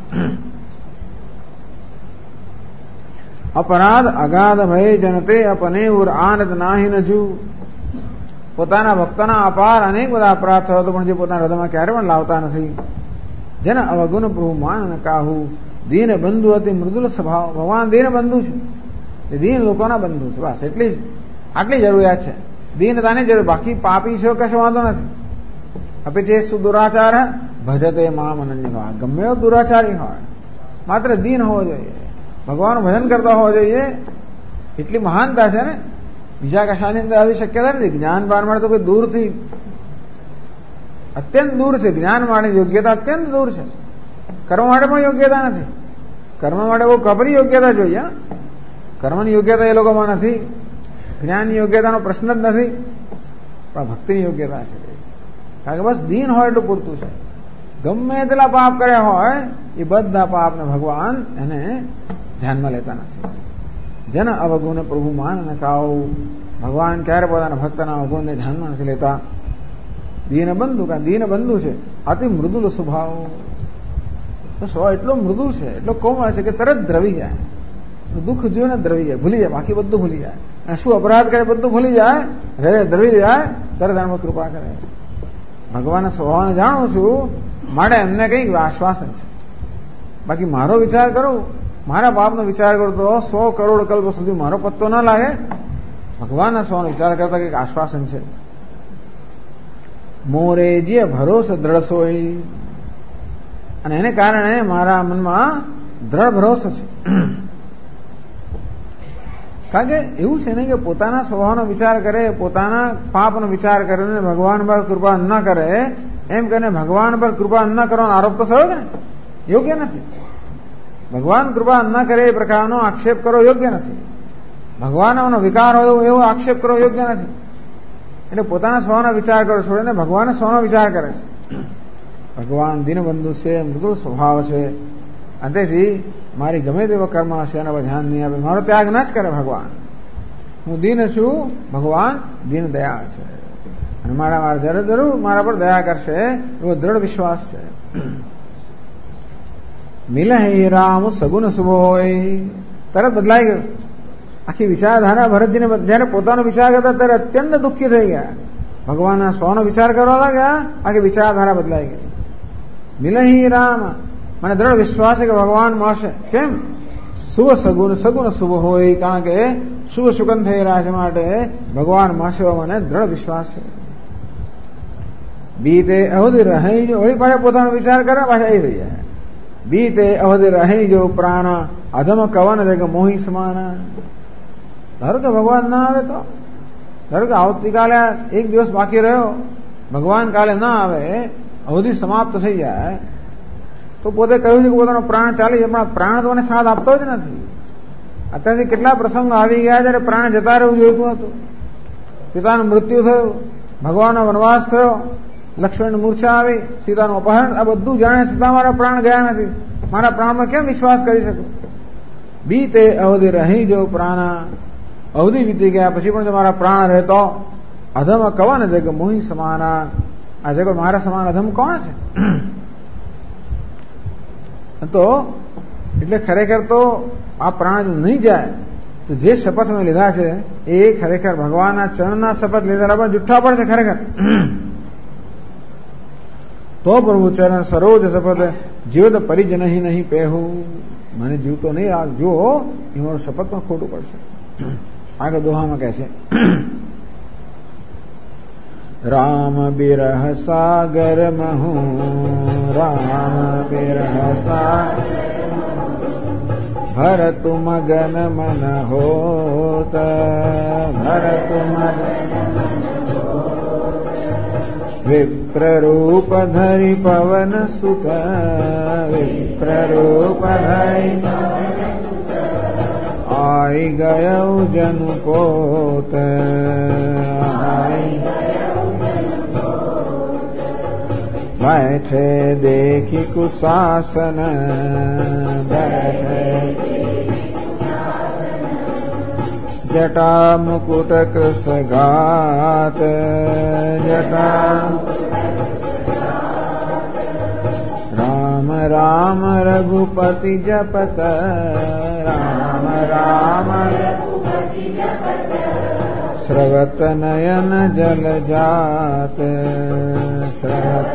S1: અપરાધ અગાધ ભય જનતે અપને ઉર આનંદ નાહી નજુ. પોતાના ભક્તના અપાર અનેક બધા અપરાધ થયો તો પણ જે પોતાના હૃદયમાં ક્યારે પણ લાવતા નથી. જેન અવગુણ પ્રભુ માન કાહુ, દીન બંધુ અતિ મૃદુલ સ્વભાવ. ભગવાન દીન બંધુ છે, એ દીન લોકોના બંધુ છે. બસ એટલી આટલી જરૂરિયાત છે, દીનતાની જરૂર. બાકી પાપી છે કશો વાંધો નથી. અપે જે સુદુરાચાર ભજતે મામ અનન્ય. ગમે એવો દુરાચારી હોય, માત્ર દીન હોવો જોઈએ, ભગવાનનું ભજન કરતા હોવા જોઈએ. એટલી મહાનતા છે ને, બીજા કશાની અંદર આવી શક્યતા નથી. જ્ઞાન પાર મળે તો કોઈ દૂરથી, અત્યંત દૂર છે. જ્ઞાન માટેની યોગ્યતા અત્યંત દૂર છે. કર્મ માટે પણ યોગ્યતા નથી. કર્મ માટે બહુ કપરી યોગ્યતા જોઈએ. કર્મની યોગ્યતા એ લોકોમાં નથી. જ્ઞાનની યોગ્યતાનો પ્રશ્ન જ નથી, પણ ભક્તિની યોગ્યતા છે. કારણ કે બસ દીન હોય એટલું પૂરતું છે. ગમે તેટલા પાપ કર્યા હોય એ બધા પાપને ભગવાન એને ધ્યાનમાં લેતા નથી. જન અવગુણ પ્રભુ માન અને કાવ. ભગવાન ક્યારે પોતાના ભક્તના અવગુણને ધ્યાનમાં નથી લેતા. દીન બંધુ, કારણ દીન બંધુ છે. અતિ મૃદુલ સ્વભાવ. એટલો મૃદુ છે, એટલો કોમળ છે કે તરત દ્રવી જાય. દુઃખ જોઈને દ્રવી જાય, ભૂલી જાય, બાકી બધું ભૂલી જાય. અને શું અપરાધ કરે બધું ભૂલી જાય, દ્રવી જાય, તરત એમાં કૃપા કરે. ભગવાનના સ્વભાવને જાણું છું માટે એમને કંઈક આશ્વાસન છે. બાકી મારો વિચાર કરું, મારા બાપનો વિચાર કરું તો 100 કરોડ કલ્પ સુધી મારો પત્તો ના લાગે. ભગવાનના સ્વભાવનો વિચાર કરતા કંઈક આશ્વાસન છે. મોરે જે ભરોસો દ્રઢ સોય, અને એને કારણે મારા મનમાં દ્રઢ ભરોસો છે. કારણ કે એવું છે ને કે પોતાના સ્વભાવનો વિચાર કરે, પોતાના પાપનો વિચાર કરે ને ભગવાન પર કૃપા ન કરે, એમ કરીને ભગવાન પર કૃપા ન કરવાનો આરોપ તો થયો કે ને, યોગ્ય નથી. ભગવાન કૃપા ન કરે એ પ્રકારનો આક્ષેપ કરવો યોગ્ય નથી. ભગવાનનો વિકાર હોય એવો આક્ષેપ કરવો યોગ્ય નથી. એટલે પોતાના સ્વનો વિચાર કરો છોડીને ભગવાન સ્વનો વિચાર કરે છે. ભગવાન દીનબંધુ છે, મૃદુલ સ્વભાવ છે, અને તેથી મારી ગમે તેવો કર્મ હશે એના પર ધ્યાન નહીં આપે, મારો ત્યાગ ન જ કરે ભગવાન. હું દીન છું, ભગવાન દીન દયાળ છે, અને મારા જરૂર મારા પર દયા કરશે એવો દ્રઢ વિશ્વાસ છે. મિલહે રામ સગુન શુભ હોય, તરત બદલાઈ ગયું. આખી વિચારધારા ભરતજીને જયારે પોતાનો વિચાર કરતા ત્યારે અત્યંત દુઃખી થઈ ગયા. ભગવાનના સ્વનો વિચાર કરવા લાગ્યા, આખી વિચારધારા બદલાઈ ગઈ. મિલહી રામ, મને દ્રઢ વિશ્વાસ છે કે ભગવાન મળશે. કેમ? શુભ સગુન, સગુન શુભ હોય, કારણ કે શુભ સુગંધ થઈ રહ્યા છે માટે ભગવાન મળશે મને દ્રઢ વિશ્વાસ છે. બીતે અવધિ રહી જો, વળી પાછા પોતાનો વિચાર કરે, પાછા એ થઈ જાય. બીતે અવધિ રહી જો પ્રાણ અધમ કવન જગ મોહી સમાન. ધારો કે ભગવાન ના આવે તો, ધારો કે આવતીકાલે એક દિવસ બાકી રહ્યો, ભગવાન કાલે ના આવે, અવધિ સમાપ્ત થઈ જાય, તો પોતે કહ્યું છે કે પોતાનો પ્રાણ ચાલી જાય, પણ પ્રાણ તો મને સાથ આપતો જ નથી. અત્યારથી કેટલા પ્રસંગો આવી ગયા જયારે પ્રાણ જતા રહેવું જોઈતું હતું. પિતાનું મૃત્યુ થયું, ભગવાનનો વનવાસ થયો, લક્ષ્મણ મૂર્છા આવી, સીતાનું અપહરણ, આ બધું જાણે છતાં મારા પ્રાણ ગયા નથી. મારા પ્રાણ પર કેમ વિશ્વાસ કરી શકું? બીતે અવધિ રહી જો પ્રાણ, અવધિ વીતી ગયા પછી પણ જો મારા પ્રાણ રહેતો, અધમ કવન જગ મોહી સમાના. આ જગત મારા સમાન અધમ કોણ છે? તો એટલે ખરેખર તો આ પ્રાણ જો નહીં જાય તો જે શપથ મેં લીધા છે એ ખરેખર ભગવાનના ચરણના શપથ લીધા પણ જુઠ્ઠા પડશે ખરેખર. तो प्रभु चरण सरोज शपथ जीवत परिजन ही नहीं पेहू મને જીવતો નહીં રાખજો એ મારો શપથમાં ખોટું પડશે. આગળ દોહામાં કહે છે રામ બિરહ સાગર મહુ રામ બિરહ સાગર ભરત મગન મન હોત ભરત મગન વિપ્રરૂપ ધરી પવન સુત વિપ્રરૂપ ધરી आई गयौ जनु कोत बैठे देखी कुशासन बैठे जटा मुकुट कृष घात जटा राम राम रघुपति जपत राम राम स्रवत नयन जल जात स्रवत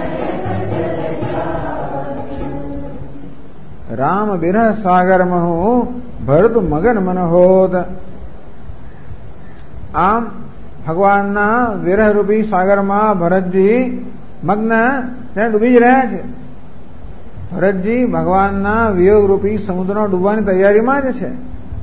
S1: राम बिरह सागर महु भरत मगन मन होत. આમ ભગવાનના વિરહ રૂપી સાગરમાં ભરતજી મગ્ન ડૂબી જ રહ્યા છે. ભરતજી ભગવાનના વિયોગ રૂપી સમુદ્રમાં ડૂબવાની તૈયારીમાં જ છે.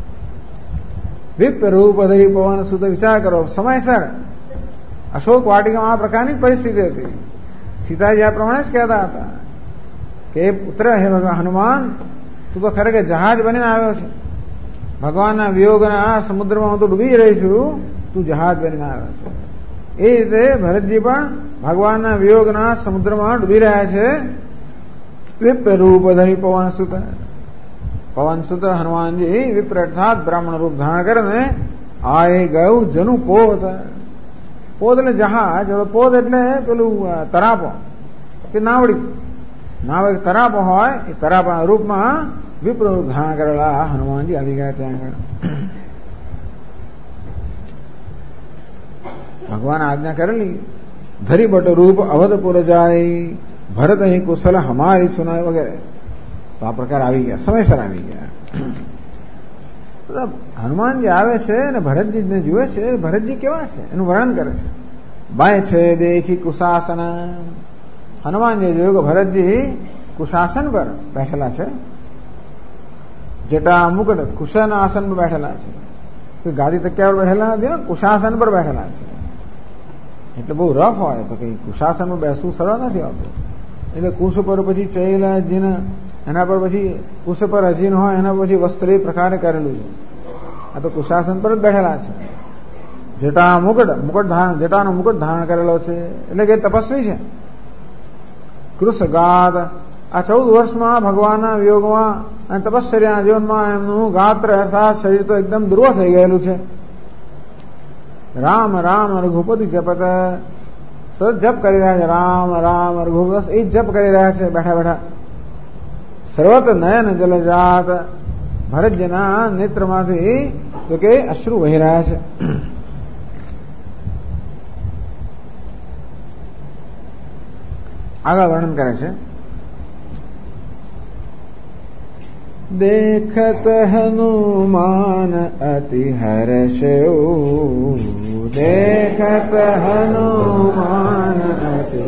S1: વિપ રૂપ ધરી પવન સુધ વિચાર કરો સમયસર અશોક વાટિકામાં આ પ્રકારની પરિસ્થિતિ હતી. સીતાજી આ પ્રમાણે જ કહેતા હતા કે પુત્ર હે હનુમાન તું તો ખરેખર જહાજ બનીને આવ્યો છે. ભગવાનના વિયોગના સમુદ્રમાં હું તો ડૂબી જ રહી છું, તું જહાજ બનીને આવ્યો છે. એ રીતે ભરતજી પણ ભગવાનના વિયોગના સમુદ્રમાં ડૂબી રહ્યા છે. વિપ્ર રૂપ ધરી પવન સુત પવન સુત હનુમાનજી વિપ્ર અર્થાત બ્રાહ્મણ રૂપ ધારણ કરીને આએ ગયું જનુ પોત. પોત એટલે જહાજ. પોત એટલે પેલું તરાપો કે નાવડી. નાવ એક તરાપો હોય એ તરાપા રૂપમાં વિપ્ર રૂપ ધારણ કરેલા હનુમાનજી આવી ગયા ત્યાં આગળ. ભગવાન આજ્ઞા કરેલી ધરી બટ રૂપ અવધપુર જાય ભરત અહીં કુશલ હમારી સુનાય વગેરે. તો આ પ્રકાર આવી ગયા, સમયસર આવી ગયા. હનુમાનજી આવે છે અને ભરતજીને જુએ છે. ભરતજી કેવા છે એનું વર્ણન કરે છે. બાય છે દેખી કુશાસન. હનુમાનજી જોયું કે ભરતજી કુશાસન પર બેઠેલા છે. જટા મુકટ કુશન આસન પર બેઠેલા છે. ગાદી તકિયા પર બેઠેલા નથી, કુશાસન પર બેઠેલા છે. એટલે બહુ રફ હોય તો કઈ કુશાસન પર બેસવું સરળ નથી આવતું. એટલે કુશ પર પછી ચૈલ અજીન એના પર પછી કુશ પર અજીન હોય એના પછી વસ્ત્ર એ પ્રકારે કરેલું છે. આ તો કુશાસન પર જ બેઠેલા છે. જટા મુકટ મુકટ ધારણ જટાનો મુકટ ધારણ કરેલો છે એટલે કે તપસ્વી છે. કૃષગાદ આ 14 વર્ષમાં ભગવાનના વિયોગમાં અને તપશ્ચર્યાના જીવનમાં એમનું ગાત્ર અર્થાત શરીર તો એકદમ દુર્વ થઈ ગયેલું છે. રામ રામ રઘુપતિ જપત સતત જપ કરી રહ્યા છે. રામ રામ રઘુપતિ એ જપ કરી રહ્યા છે બેઠા બેઠા. સર્વત નયન જલજાત ભરતજીના નેત્રમાંથી તો કે અશ્રુ વહી રહ્યા છે. આગળ વર્ણન કરે છે. देखत हनुमान अति हर्षौ देखत हनुमान अति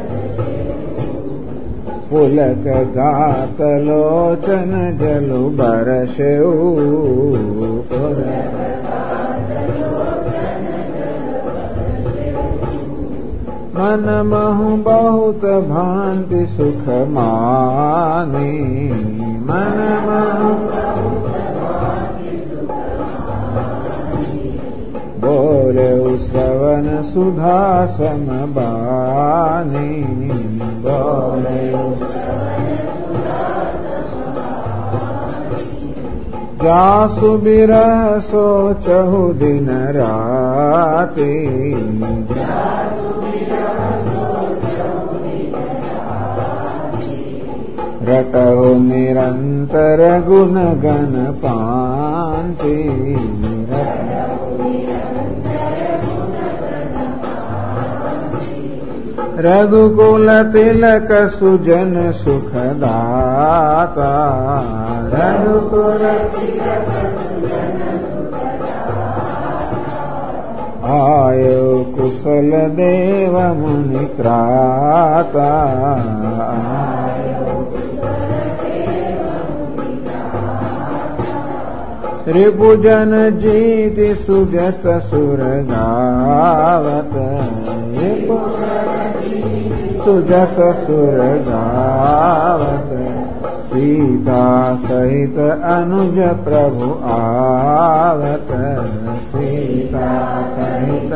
S1: पुलक गात लोचन जलु बरसौ मन महु बहुत भांति सुख मानी मन महु बोले श्रवण सुधा समबानी बोले जासु बिरह सोचहु दिन राति रटहु निरंतर गुण गण पांति रघुकुल तिलक सुजन सुखदाता, रघुकुल आयो कुशल देव मुनि त्राता, रिपुजन जीति सुजत सुर गावत, सुजस सुर गावत, सीता सहित अनुज प्रभु आवत, सीता सहित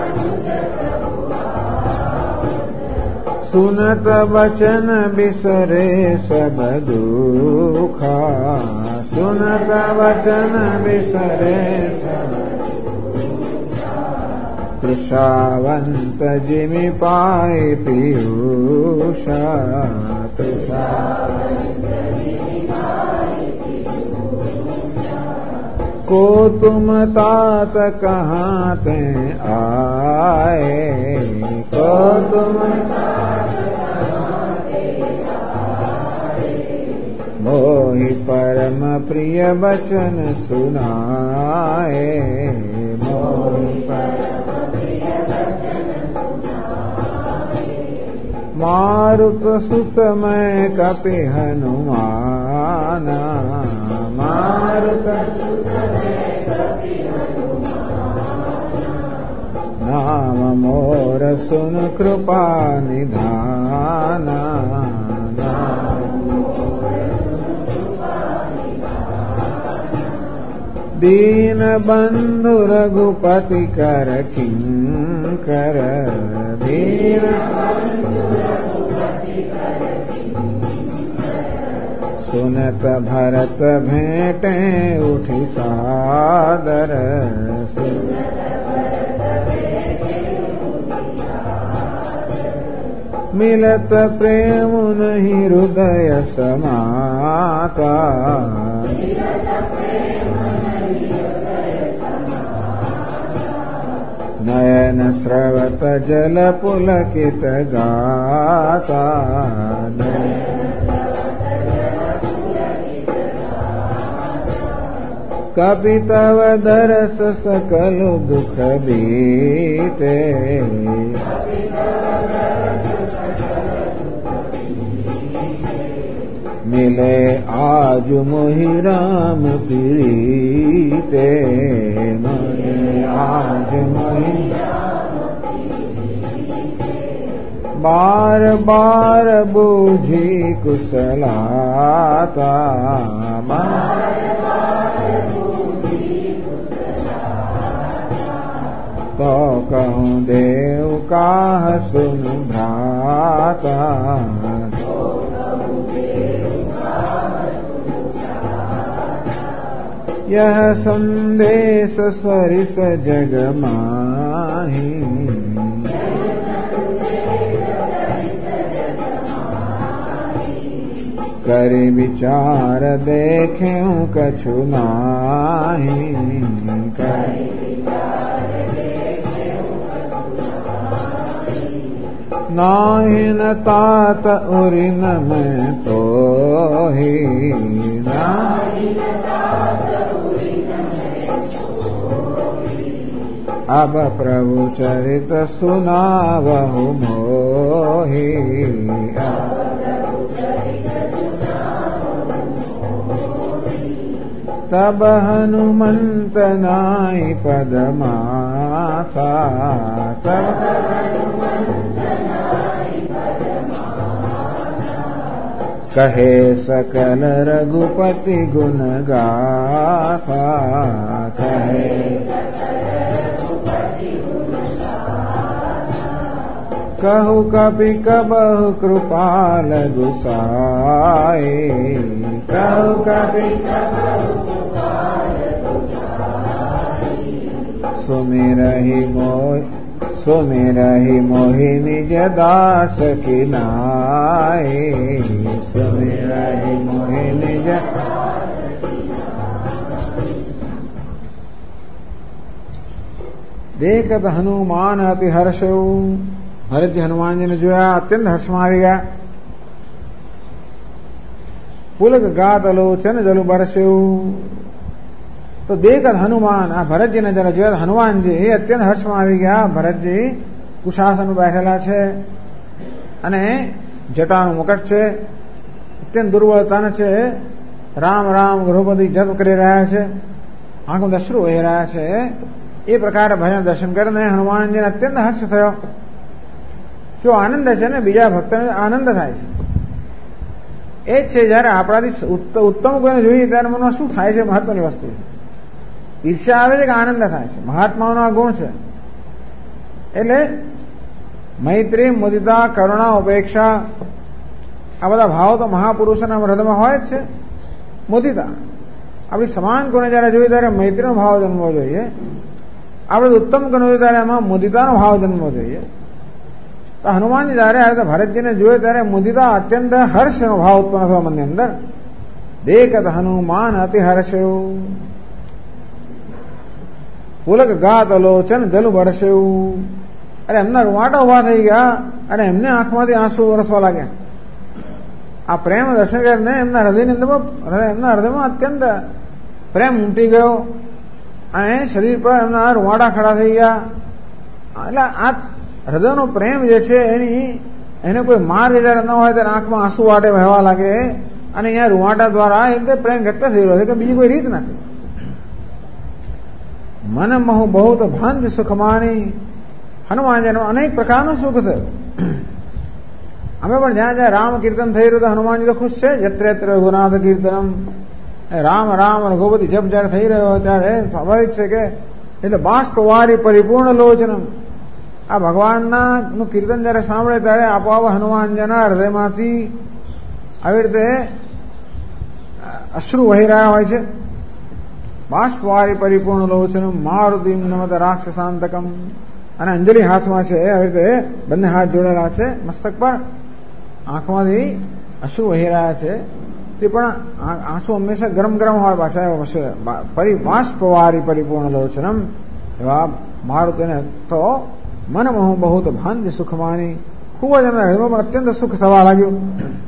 S1: सुनत वचन बिसरे सब दुखा, सुनत वचन बिसरे सब तृषावंत जिमि पाए पीयूषा, को तुम तात कहाँ ते आए, को तुम मोहि परम प्रिय वचन सुनाए, मोहि मारुत सुत मैं कपि हनुमाना, मारुत सुत मैं कपि हनुमाना, नाम मोर सुन कृपा निधाना, दीन बंधु रघुपति कर किंकर, दीन सुनत भरत भेंटे उठि सादर, मिलत प्रेम नहीं हृदय समाता, नयन स्रवत जल पुलकित गाता, कपि तव दरस सकल दुख बीते, मिले आज मोहि राम प्रीते, मिले आज मोहि बार बार बूझी कुशलाता, तो कहूँ देव काह सुन भ्राता, यह संदेश सरिस जग माही, करि विचार देखें कछु नाही, नाहिन तात उरिन मैं तोहि, अब प्रभु चरित सुनावहु मोहि, तब हनुमंत नाई पद माथा, तब कहे सकल रघुपति गुण गाथा, कहे कहु कपि कबहु कृपाल गुसाए, कहु कपि सुमिरहि मोहि निज दास की नाए, सुमिरहि मोहि निज। देखत हनुमान अति हर्षौ ભરતજી હનુમાનજીને જોયા, અત્યંત હર્ષમાં આવી ગયા. પુલક ગાત લોચન જલુ બરસ્યું. તો દેખ હનુમાન, આ ભરતજીને જરા જોયા, હનુમાનજી એ અત્યંત હર્ષમાં આવી ગયા. ભરતજી કુશાસન બેઠેલા છે અને જટાનું મુકટ છે, અત્યંત દુર્બળતાને છે. રામ રામ ગૃહપતિ જપ કરી રહ્યા છે, આંખો દશરુ વહી રહ્યા છે. એ પ્રકારે ભજન દર્શન કરીને હનુમાનજીને અત્યંત હર્ષ થયો. કેવો આનંદ છે ને, બીજા ભક્તોને આનંદ થાય છે. એ જ છે જયારે આપણાથી ઉત્તમ કોઈને જોઈએ ત્યારે મનમાં શું થાય છે, મહત્વની વસ્તુ છે. ઈર્ષ્યા આવે છે કે આનંદ થાય છે, મહાત્માઓનો આ ગુણ છે. એટલે મૈત્રી, મુદિતા, કરુણા, ઉપેક્ષા આ બધા ભાવો તો મહાપુરુષોના હૃદયમાં હોય જ છે. મુદિતા આપણી સમાન કોને જયારે જોઈએ ત્યારે મૈત્રીનો ભાવ જન્મવો જોઈએ. આપણે ઉત્તમ કોને જોઈએ ત્યારે એમાં મુદિતાનો ભાવ જન્મવો જોઈએ. તો હનુમાનજી જયારે ભરતજીને જોયે ત્યારે મુદિતા અત્યંત હર્ષનો ભાવ ઉત્પન્ન થયો મનની અંદર. દેખત હનુમાન અતિ હર્ષયું. પુલક ગાત લોચન જલુ બરસ્યું. અરે એમના રૂવાટા ઉભા થઈ ગયા અને એમને આંખમાંથી આંસુ વરસવા લાગ્યા. આ પ્રેમ દર્શન કરીને એમના હૃદયમાં અત્યંત પ્રેમ ઉમટી ગયો અને શરીર પર એમના રૂવાટા ખડા થઈ ગયા. એટલે આ હૃદયનો પ્રેમ જે છે એને કોઈ માર્ગ જયારે ન હોય ત્યારે આંખમાં આંસુ વાટે વહેવા લાગે અને અહીંયા રૂવાટા દ્વારા એ રીતે પ્રેમ વ્યક્ત થઈ રહ્યો છે કે બીજી કોઈ રીત નથી. મન મહુ બહુ તો ભાંજ સુખ માની. હનુમાનજીનું અનેક પ્રકારનું સુખ થયું. અમે પણ જ્યાં જ્યાં રામ કીર્તન થઈ રહ્યું તો હનુમાનજી તો ખુશ છે. યત્ર યત્ર રઘુનાથ કીર્તનમ, રામ રામ રઘુપતિ જપ જયારે થઈ રહ્યો ત્યારે સ્વાભાવિક છે કે એટલે બાષ્પવારી પરિપૂર્ણ લોચનમ. આ ભગવાનના નું કીર્તન જયારે સાંભળે ત્યારે આપોઆપ હનુમાનજીના હૃદયમાંથી આવી રીતે અશ્રુ વહી રહ્યા હોય છે. બાષ્પવારી પરિપૂર્ણ લોચનમ મારુતિમ નમત રાક્ષસાંતકમ. અને અંજલિ હાથમાં છે, આવી રીતે બંને હાથ જોડેલા છે મસ્તક પર, આંખમાંથી અશ્રુ વહી રહ્યા છે. તે પણ આંસુ હંમેશા ગરમ ગરમ હોય પાછા. બાષ્પવારી પરિપૂર્ણ લોચનમ એવા મારુતિને તો મન મહુ બહુ તો ભાંજ સુખ માની. ખૂબ જ એમના હૃદયમાં અત્યંત સુખ થવા લાગ્યું.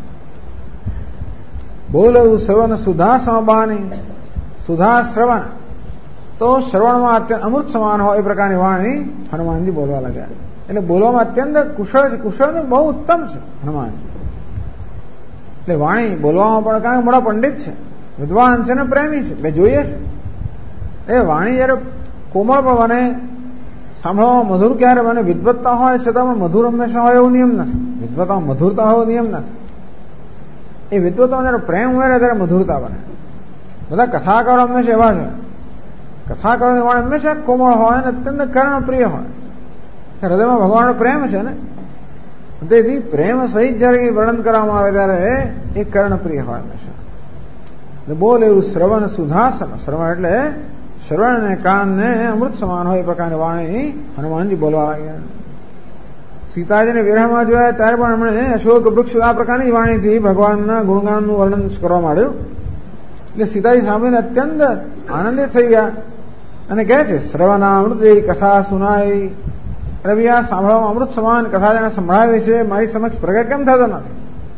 S1: બોલવું શ્રવણ સુધા સમબાની. સુધા શ્રવણ તો શ્રવણમાં અત્યંત અમૃત સમાન હોય એ પ્રકારની વાણી હનુમાનજી બોલવા લાગ્યા. એટલે બોલવામાં અત્યંત કુશળ છે, કુશળ બહુ ઉત્તમ છે હનુમાનજી. એટલે વાણી બોલવામાં પણ કારણ મોટા પંડિત છે, વિદ્વાન છે ને પ્રેમી છે, બે જોઈએ છે. એ વાણી જયારે કોમળ પણ બને, સાંભળવામાં મધુર ક્યારે બને, વિદ્વત્તા હોય છતાં પણ મધુર હંમેશા હોય એવું નિયમ નથી. વિદ્વત્તા મધુરતા હોય એવો નિયમ નથી. એ વિદ્વત્તા જયારે પ્રેમ ઉમેરે ત્યારે મધુરતા બને. બધા કથાકારો હંમેશા એવા છે. કથાકારોની વાણી હંમેશા કોમળ હોય અને અત્યંત કર્ણપ્રિય હોય. હૃદયમાં ભગવાનનો પ્રેમ છે ને, તેથી પ્રેમ સહિત જયારે વર્ણન કરવામાં આવે ત્યારે એ કર્ણપ્રિય હોય હંમેશા. બોલ એવું શ્રવણ સુધાસન. શ્રવણ એટલે શ્રવણ ને કાન ને અમૃત સમાન હોય એ પ્રકારની વાણી હનુમાનજી બોલવા લાગ્યા. સીતાજીને વિરહમાં જોયા ત્યારે પણ એમણે અશોક વૃક્ષ આ પ્રકારની વાણીથી ભગવાનના ગુણગાનનું વર્ણન કરવા માંડ્યું. એટલે સીતાજી સાંભળીને અત્યંત આનંદિત થઈ ગયા અને કહે છે શ્રવણામૃત કથા સુનાઈ. રવિ આ સાંભળવામાં અમૃત સમાન કથા જેને સંભળાવી છે મારી સમક્ષ પ્રગટ કેમ થતો નથી?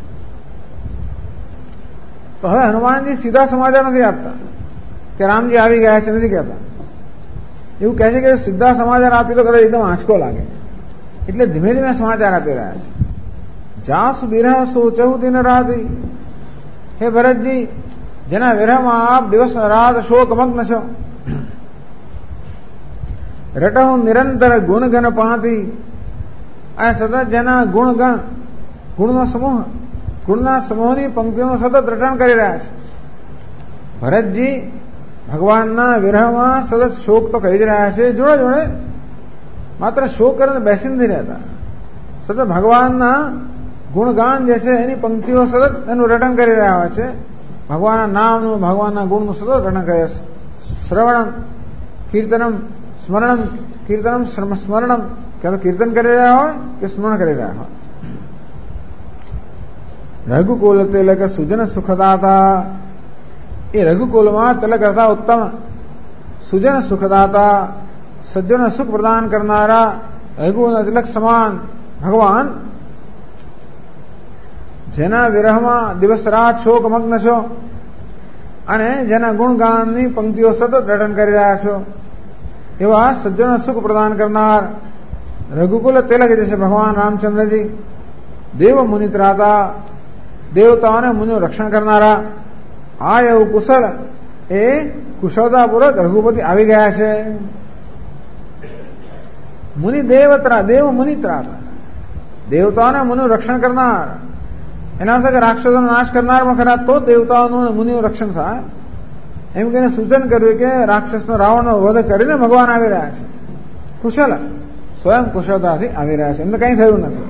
S1: તો હવે હનુમાનજી સીધા સમાચાર નથી આપતા કે રામજી આવી ગયા છે, નથી કહેતા. એવું કહે છે કે સીધા સમાચાર આપી તો કદાચ એકદમ આંચકો લાગે, એટલે ધીમે ધીમે સમાચાર આપી રહ્યા છે. જાસ વિરહ સોચહુ દિન રાતી. હે ભરતજી, જેના વિરહમાં આપ દિવસ રાત શોકમગ્ન છો. રટહુ નિરંતર ગુણગણ પાતી. આ સતત જેના ગુણનો સમૂહ, ગુણના સમૂહની પંક્તિઓનું સતત રટણ કરી રહ્યા છે. ભરતજી ભગવાનના વિરહમાં સતત શોક તો કરી જ રહ્યા છે, જોડે જોડે માત્ર શોક કરીને બેસી નથી રહેતા. સતત ભગવાનના ગુણગાન જે છે એની પંક્તિઓ સતત એનું રટણ કરી રહ્યા હોય છે. ભગવાનના નામનું, ભગવાનના ગુણનું સતત રટણ કરે. શ્રવણમ કીર્તનમ સ્મરણમ, કીર્તનમ સ્મરણમ, કે કીર્તન કરી રહ્યા હોય કે સ્મરણ કરી રહ્યા હોય. રઘુકુલ તિલક સુજન સુખદાતા. એ રઘુકુલમાં તિલક હતા ઉત્તમ, સુજન સુખદાતા, સજ્જનો સુખ પ્રદાન કરનારા, રઘુકુલના તિલક સમાન ભગવાન જેના વિરહમાં દિવસ રાત શોકમગ્ન છો અને જેના ગુણગાનની પંક્તિઓ સતત રટન કરી રહ્યા છો એવા સજ્જનો સુખ પ્રદાન કરનાર રઘુકુલ તિલક જે છે ભગવાન રામચંદ્રજી, દેવ મુનિત્રાતા, દેવતાઓને મુનિઓ રક્ષણ કરનારા, આ એવું કુશલ એ કુશળતાપૂર્વક રઘુપતિ આવી ગયા છે. મુનિ દેવત્રા, દેવ મુનિત્રાતા, દેવતાઓને મુનિ રક્ષણ કરનાર, એના અર્થ કે રાક્ષસોનો નાશ કરનાર પણ ખરા તો દેવતાઓનું મુનિનું રક્ષણ થાય એમ કહીને સૂચન કર્યું કે રાક્ષસનો રાવણનો વધ કરીને ભગવાન આવી રહ્યા છે. કુશલ સ્વયં કુશળતાથી આવી રહ્યા છે, એમને કઈ થયું નથી.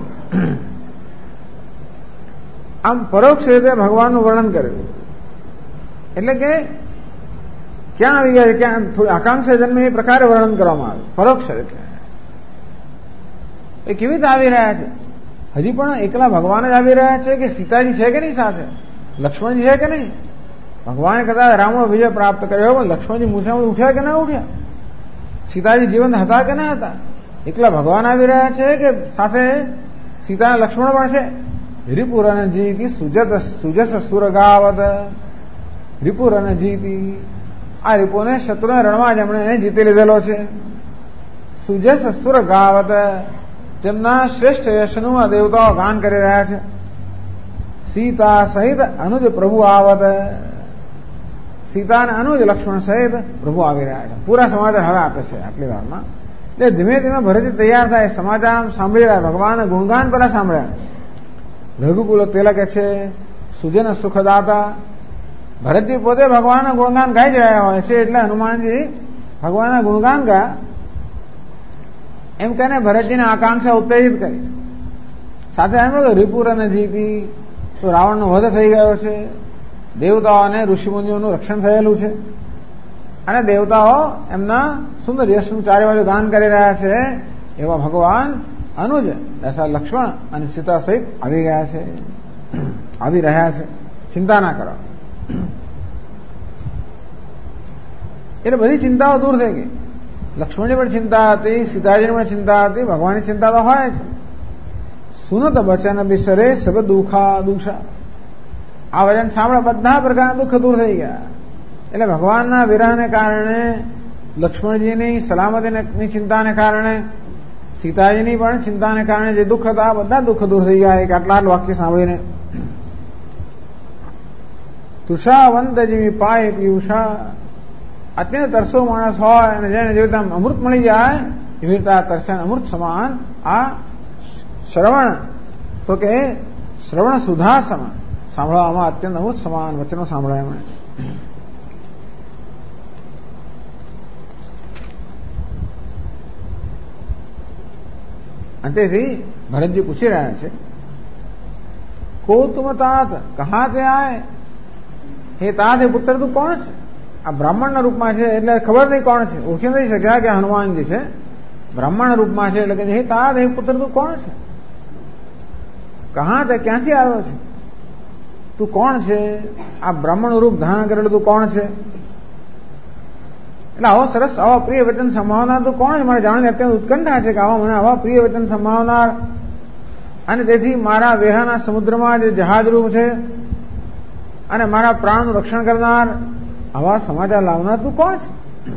S1: આમ પરોક્ષ રીતે ભગવાનનું વર્ણન કર્યું એટલે કે ક્યાં આવી ગયા છે, ક્યાં થોડી આકાંક્ષા જન્મે એ પ્રકારે વર્ણન કરવામાં આવ્યું. પરોક્ષ એટલે એ કેવી રીતે આવી રહ્યા છે, હજી પણ એકલા ભગવાન જ આવી રહ્યા છે કે સીતાજી છે કે નહીં સાથે, લક્ષ્મણજી છે કે નહીં. ભગવાને કદાચ રામનો વિજય પ્રાપ્ત કર્યો પણ લક્ષ્મણજી મૂછામાં ઉઠ્યા કે ના ઉઠ્યા, સીતાજી જીવંત હતા કે ના હતા. એકલા ભગવાન આવી રહ્યા છે કે સાથે સીતા લક્ષ્મણ પણ છે. રિપુરન જીતી સુજસ સુરગાવત, રિપુરન જીતી, આ રિપુને શત્રુના રણમાં જ એમણે જીતી લીધેલો છે. સુજસ સુરગાવત, તેમના શ્રેષ્ઠ યશનું આ દેવતાઓ ગાન કરી રહ્યા છે. સીતા સહિત અનુજ પ્રભુ આવત, સીતા અને અનુજ લક્ષ્મણ સહિત પ્રભુ આવી રહ્યા છે. પૂરા સમાચાર હવે આપે છે આટલી વારમાં. એટલે ધીમે ધીમે ભરતજી તૈયાર થાય, સમાચાર સાંભળી રહ્યા, ભગવાન ગુણગાન પેલા સાંભળ્યા. રઘુકુલ તિલક છે, સુજન સુખદાતા. ભરતજી પોતે ભગવાનના ગુણગાન ગાઈ જ રહ્યા હોય છે એટલે હનુમાનજી ભગવાનના ગુણગાન ગયા એમ કહીને ભરતજીને આકાંક્ષા ઉત્તેજિત કરી. સાથે એમ કે રિપુરન જીતી, તો રાવણનો વધ થઈ ગયો છે, દેવતાઓ અને ઋષિમુનિઓનું રક્ષણ થયેલું છે અને દેવતાઓ એમના સુંદર યશનું ચારે બાજુ ગાન કરી રહ્યા છે. એવા ભગવાન અનુજ તથા લક્ષ્મણ અને સીતા સહિત આવી ગયા છે, આવી રહ્યા છે. ચિંતા ના કરો. એટલે બધી ચિંતાઓ દૂર થઈ ગઈ. લક્ષ્મણની પણ ચિંતા હતી, સીતાજીની પણ ચિંતા હતી, ભગવાનની ચિંતા તો હોય છે. સુનત વચન બિસરે સબ દુઃખા દુષા, આ વચન સાંભળે બધા પ્રકારના દુઃખ દૂર થઈ ગયા. એટલે ભગવાનના વિરહને કારણે, લક્ષ્મણજીની સલામતીની ચિંતાને કારણે, સીતાજીની પણ ચિંતાને કારણે જે દુઃખ હતા બધા દુઃખ દૂર થઈ ગયા એક આટલા વાક્ય સાંભળીને. તુષાવંત જેવી પાય પીયુષા, અત્યંત તરસો માણસ હોય અને જેને જેવી રીતે અમૃત મળી જાય એવી રીતે આ તરસે અમૃત સમાન આ શ્રવણ, તો કે શ્રવણ સુધા સમાન સાંભળવામાં અત્યંત અમૃત સમાન વચનો સાંભળ્યા એમણે. અંતેથી ભરતજી પૂછી રહ્યા છે, કો તુમ તાત કહા તે આય, હે તાત એ પુત્ર તું કોણ છે? આ બ્રાહ્મણના રૂપમાં છે એટલે ખબર નહીં કોણ છે, ઓળખી નથી શક્યા કે હનુમાનજી છે. બ્રાહ્મણ રૂપમાં છે એટલે કે હે તાત હે પુત્ર તું કોણ છે? કહા તે ક્યાંથી આવ્યો છે? તું કોણ છે? આ બ્રાહ્મણ રૂપ ધારણ કરેલું તું કોણ છે? એટલે આવો સરસ આવા પ્રિય વચન સંભાવનાર તું કોણ છે? મને જાણવાની અત્યંત ઉત્કંઠા છે કે આવા મને આવા પ્રિય વચન સંભાવનાર અને તેથી મારા વેહાના સમુદ્રમાં જે જહાજરૂપ છે અને મારા પ્રાણનું રક્ષણ કરનાર આવા સમાચાર લાવનાર તું કોણ છે?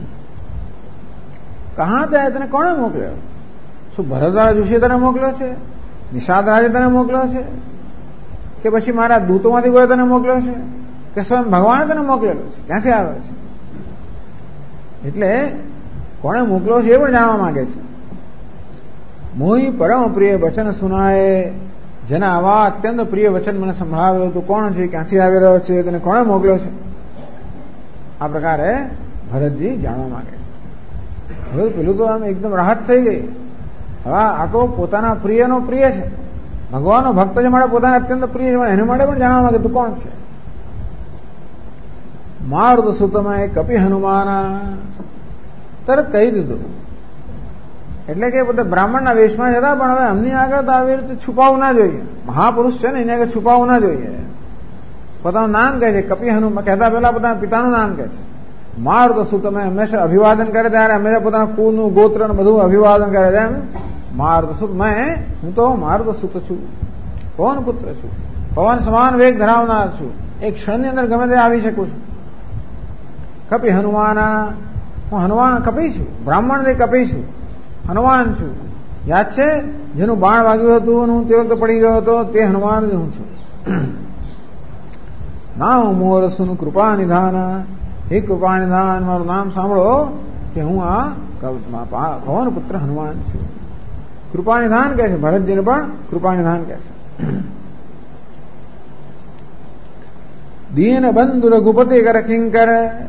S1: કહા તે તને કોણે મોકલ્યો? શું ભરતવાળા જોશીએ તને મોકલ્યો છે? નિષાદ રાજે તને મોકલ્યો છે? કે પછી મારા દૂતોમાંથી કોઈ તને મોકલ્યો છે? કે સ્વયં ભગવાને તને મોકલેલો છે? ક્યાંથી આવ્યો છે? એટલે કોણે મોકલ્યો છે એ પણ જાણવા માંગે છે. મોહી પરમ પ્રિય વચન સુનાય, જેના આવા અત્યંત પ્રિય વચન મને સંભળાવ્યો તું કોણ છે? ક્યાંથી આવી રહ્યો છે? તને કોણે મોકલ્યો છે? આ પ્રકારે ભરતજી જાણવા માંગે છે. હવે પેલું તો આમ એકદમ રાહત થઈ ગઈ. હવે આ તો પોતાના પ્રિયનો પ્રિય છે, ભગવાનનો ભક્ત જે માટે પોતાના અત્યંત પ્રિય છે એને માટે પણ જાણવા માંગે તું કોણ છે? મારુત સુતમય કપિ હનુમાના, તરત કહી દીધું. એટલે કે બધા બ્રાહ્મણના વેશમાં જતા પણ હવે અમની આગળ તો આવી રીતે છુપાવવું ના જોઈએ. મહાપુરુષ છે ને એની આગળ છુપાવવું ના જોઈએ. પોતાનું નામ કહે છે કપિ હનુમાન, કહેતા પહેલા પોતાના પિતાનું નામ કહે છે. મારુત સુતમય, હંમેશા અભિવાદન કરે ત્યારે હંમેશા પોતાના કુળનું ગોત્ર બધું અભિવાદન કરે છે. એમ મારુત સુત, હું તો મારુત સુત છું, પવન પુત્ર છું, પવન સમાન વેગ ધરાવનાર છું, એક ક્ષણની અંદર ગમે તે આવી શકું છું. કપી હનુમાના, હું હનુમાન કપી છું, બ્રાહ્મણ દે કપી છું, હનુમાન છું. યાદ છે જેનું બાણ વાગ્યું હતું અને હું તે વખતે પડી ગયો હતો તે હનુમાન જ હું છું. નામ મોર સુન કૃપા નિધાન, હે કૃપા નિધાન, મારું નામ સાંભળો કે હું આ પવન પુત્ર હનુમાન છું. કૃપા નિધાન કહે છે, ભરતજીને પણ કૃપા નિધાન કહે છે. દીન બંધુ રઘુપતિ કર કિંકર,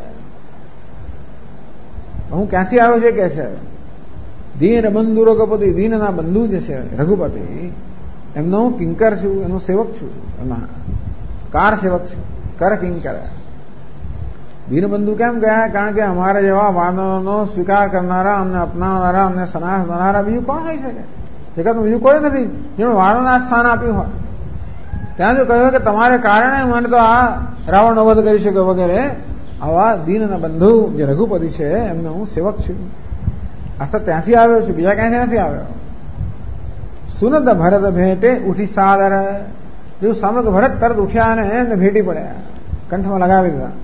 S1: હું ક્યાંથી આવ્યો છે કે છે દીન બંધુ રઘુપતિ, દીનના બંધુ જે છે રઘુપતિ, એમનો હું કિંકર છું, એનો સેવક છું, એમાં કાર સેવક છું, કર કિંકર. દીનબંધુ કેમ ગયા? કારણ કે અમારા જેવા વાનરનો સ્વીકાર કરનારા, અમને અપનાવનારા, અમને સનાહ બનાવનારા બીજું કોણ હોઈ શકે? જગતમાં બીજું કોઈ નથી જેનું વાનરના સ્થાન આપ્યું હોય. ત્યાં જો કહ્યું કે તમારે કારણે મને તો આ રાવણનો વધ કરી શક્યો વગેરે, આવા દીનના બંધુ જે રઘુપતિ છે એમને હું સેવક છું. આ તો ત્યાંથી આવ્યો છું, બીજા ક્યાંથી નથી આવ્યો. સુનદ ભરત ભેટે ઉઠી સાદર, જેવું સાંભળ્યું કે ભરત તરત ઉઠ્યા અને એમને ભેટી પડ્યા, કંઠમાં લગાવી દીધા.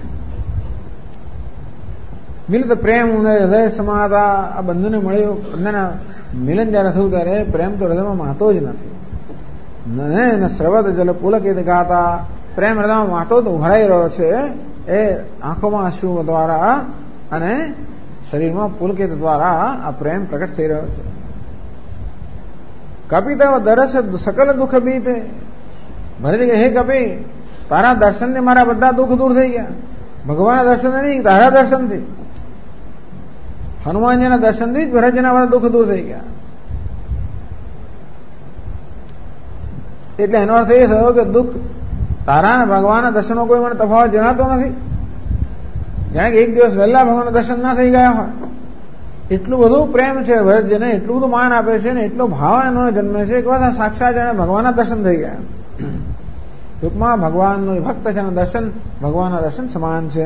S1: મિલિત પ્રેમ ઉને હૃદય સમાતા, આ બંધુને મળ્યું, બંનેના મિલન જયારે થયું ત્યારે પ્રેમ તો હૃદયમાં માતો જ નથી. ને સ્રવદ જલ પુલકિત ગાતા, પ્રેમ હૃદયમાં માતો તો ઉભરાઈ રહ્યો છે, એ આંખોમાં અશ્રુ દ્વારા અને શરીરમાં પુલકિત દ્વારા આ પ્રેમ પ્રગટ થઈ રહ્યો છે. કપિ તવ દરસ સકલ દુઃખ બીતે, ભરતજી કે હે કપિ, તારા દર્શનથી મારા બધા દુઃખ દૂર થઈ ગયા. ભગવાનના દર્શન નહીં, તારા દર્શનથી, હનુમાનજીના દર્શનથી જ ભરતજીના બધા દુઃખ દૂર થઈ ગયા. એટલે એનો અર્થ એ થયો કે દુઃખ તારા અને ભગવાનના દર્શનનો કોઈ મને તફાવત જણાતો નથી. જાણે કે એક દિવસ વહેલા ભગવાનના દર્શન ના થઈ ગયા હોય, એટલું બધું પ્રેમ છે ભરતજીને, એટલું બધું માન આપે છે ને એટલો ભાવ એનો જન્મે છે કે બધા સાક્ષાત જાણે ભગવાનના દર્શન થઈ ગયા. ટૂંકમાં ભગવાનનો ભક્ત છે એના દર્શન ભગવાનના દર્શન સમાન છે.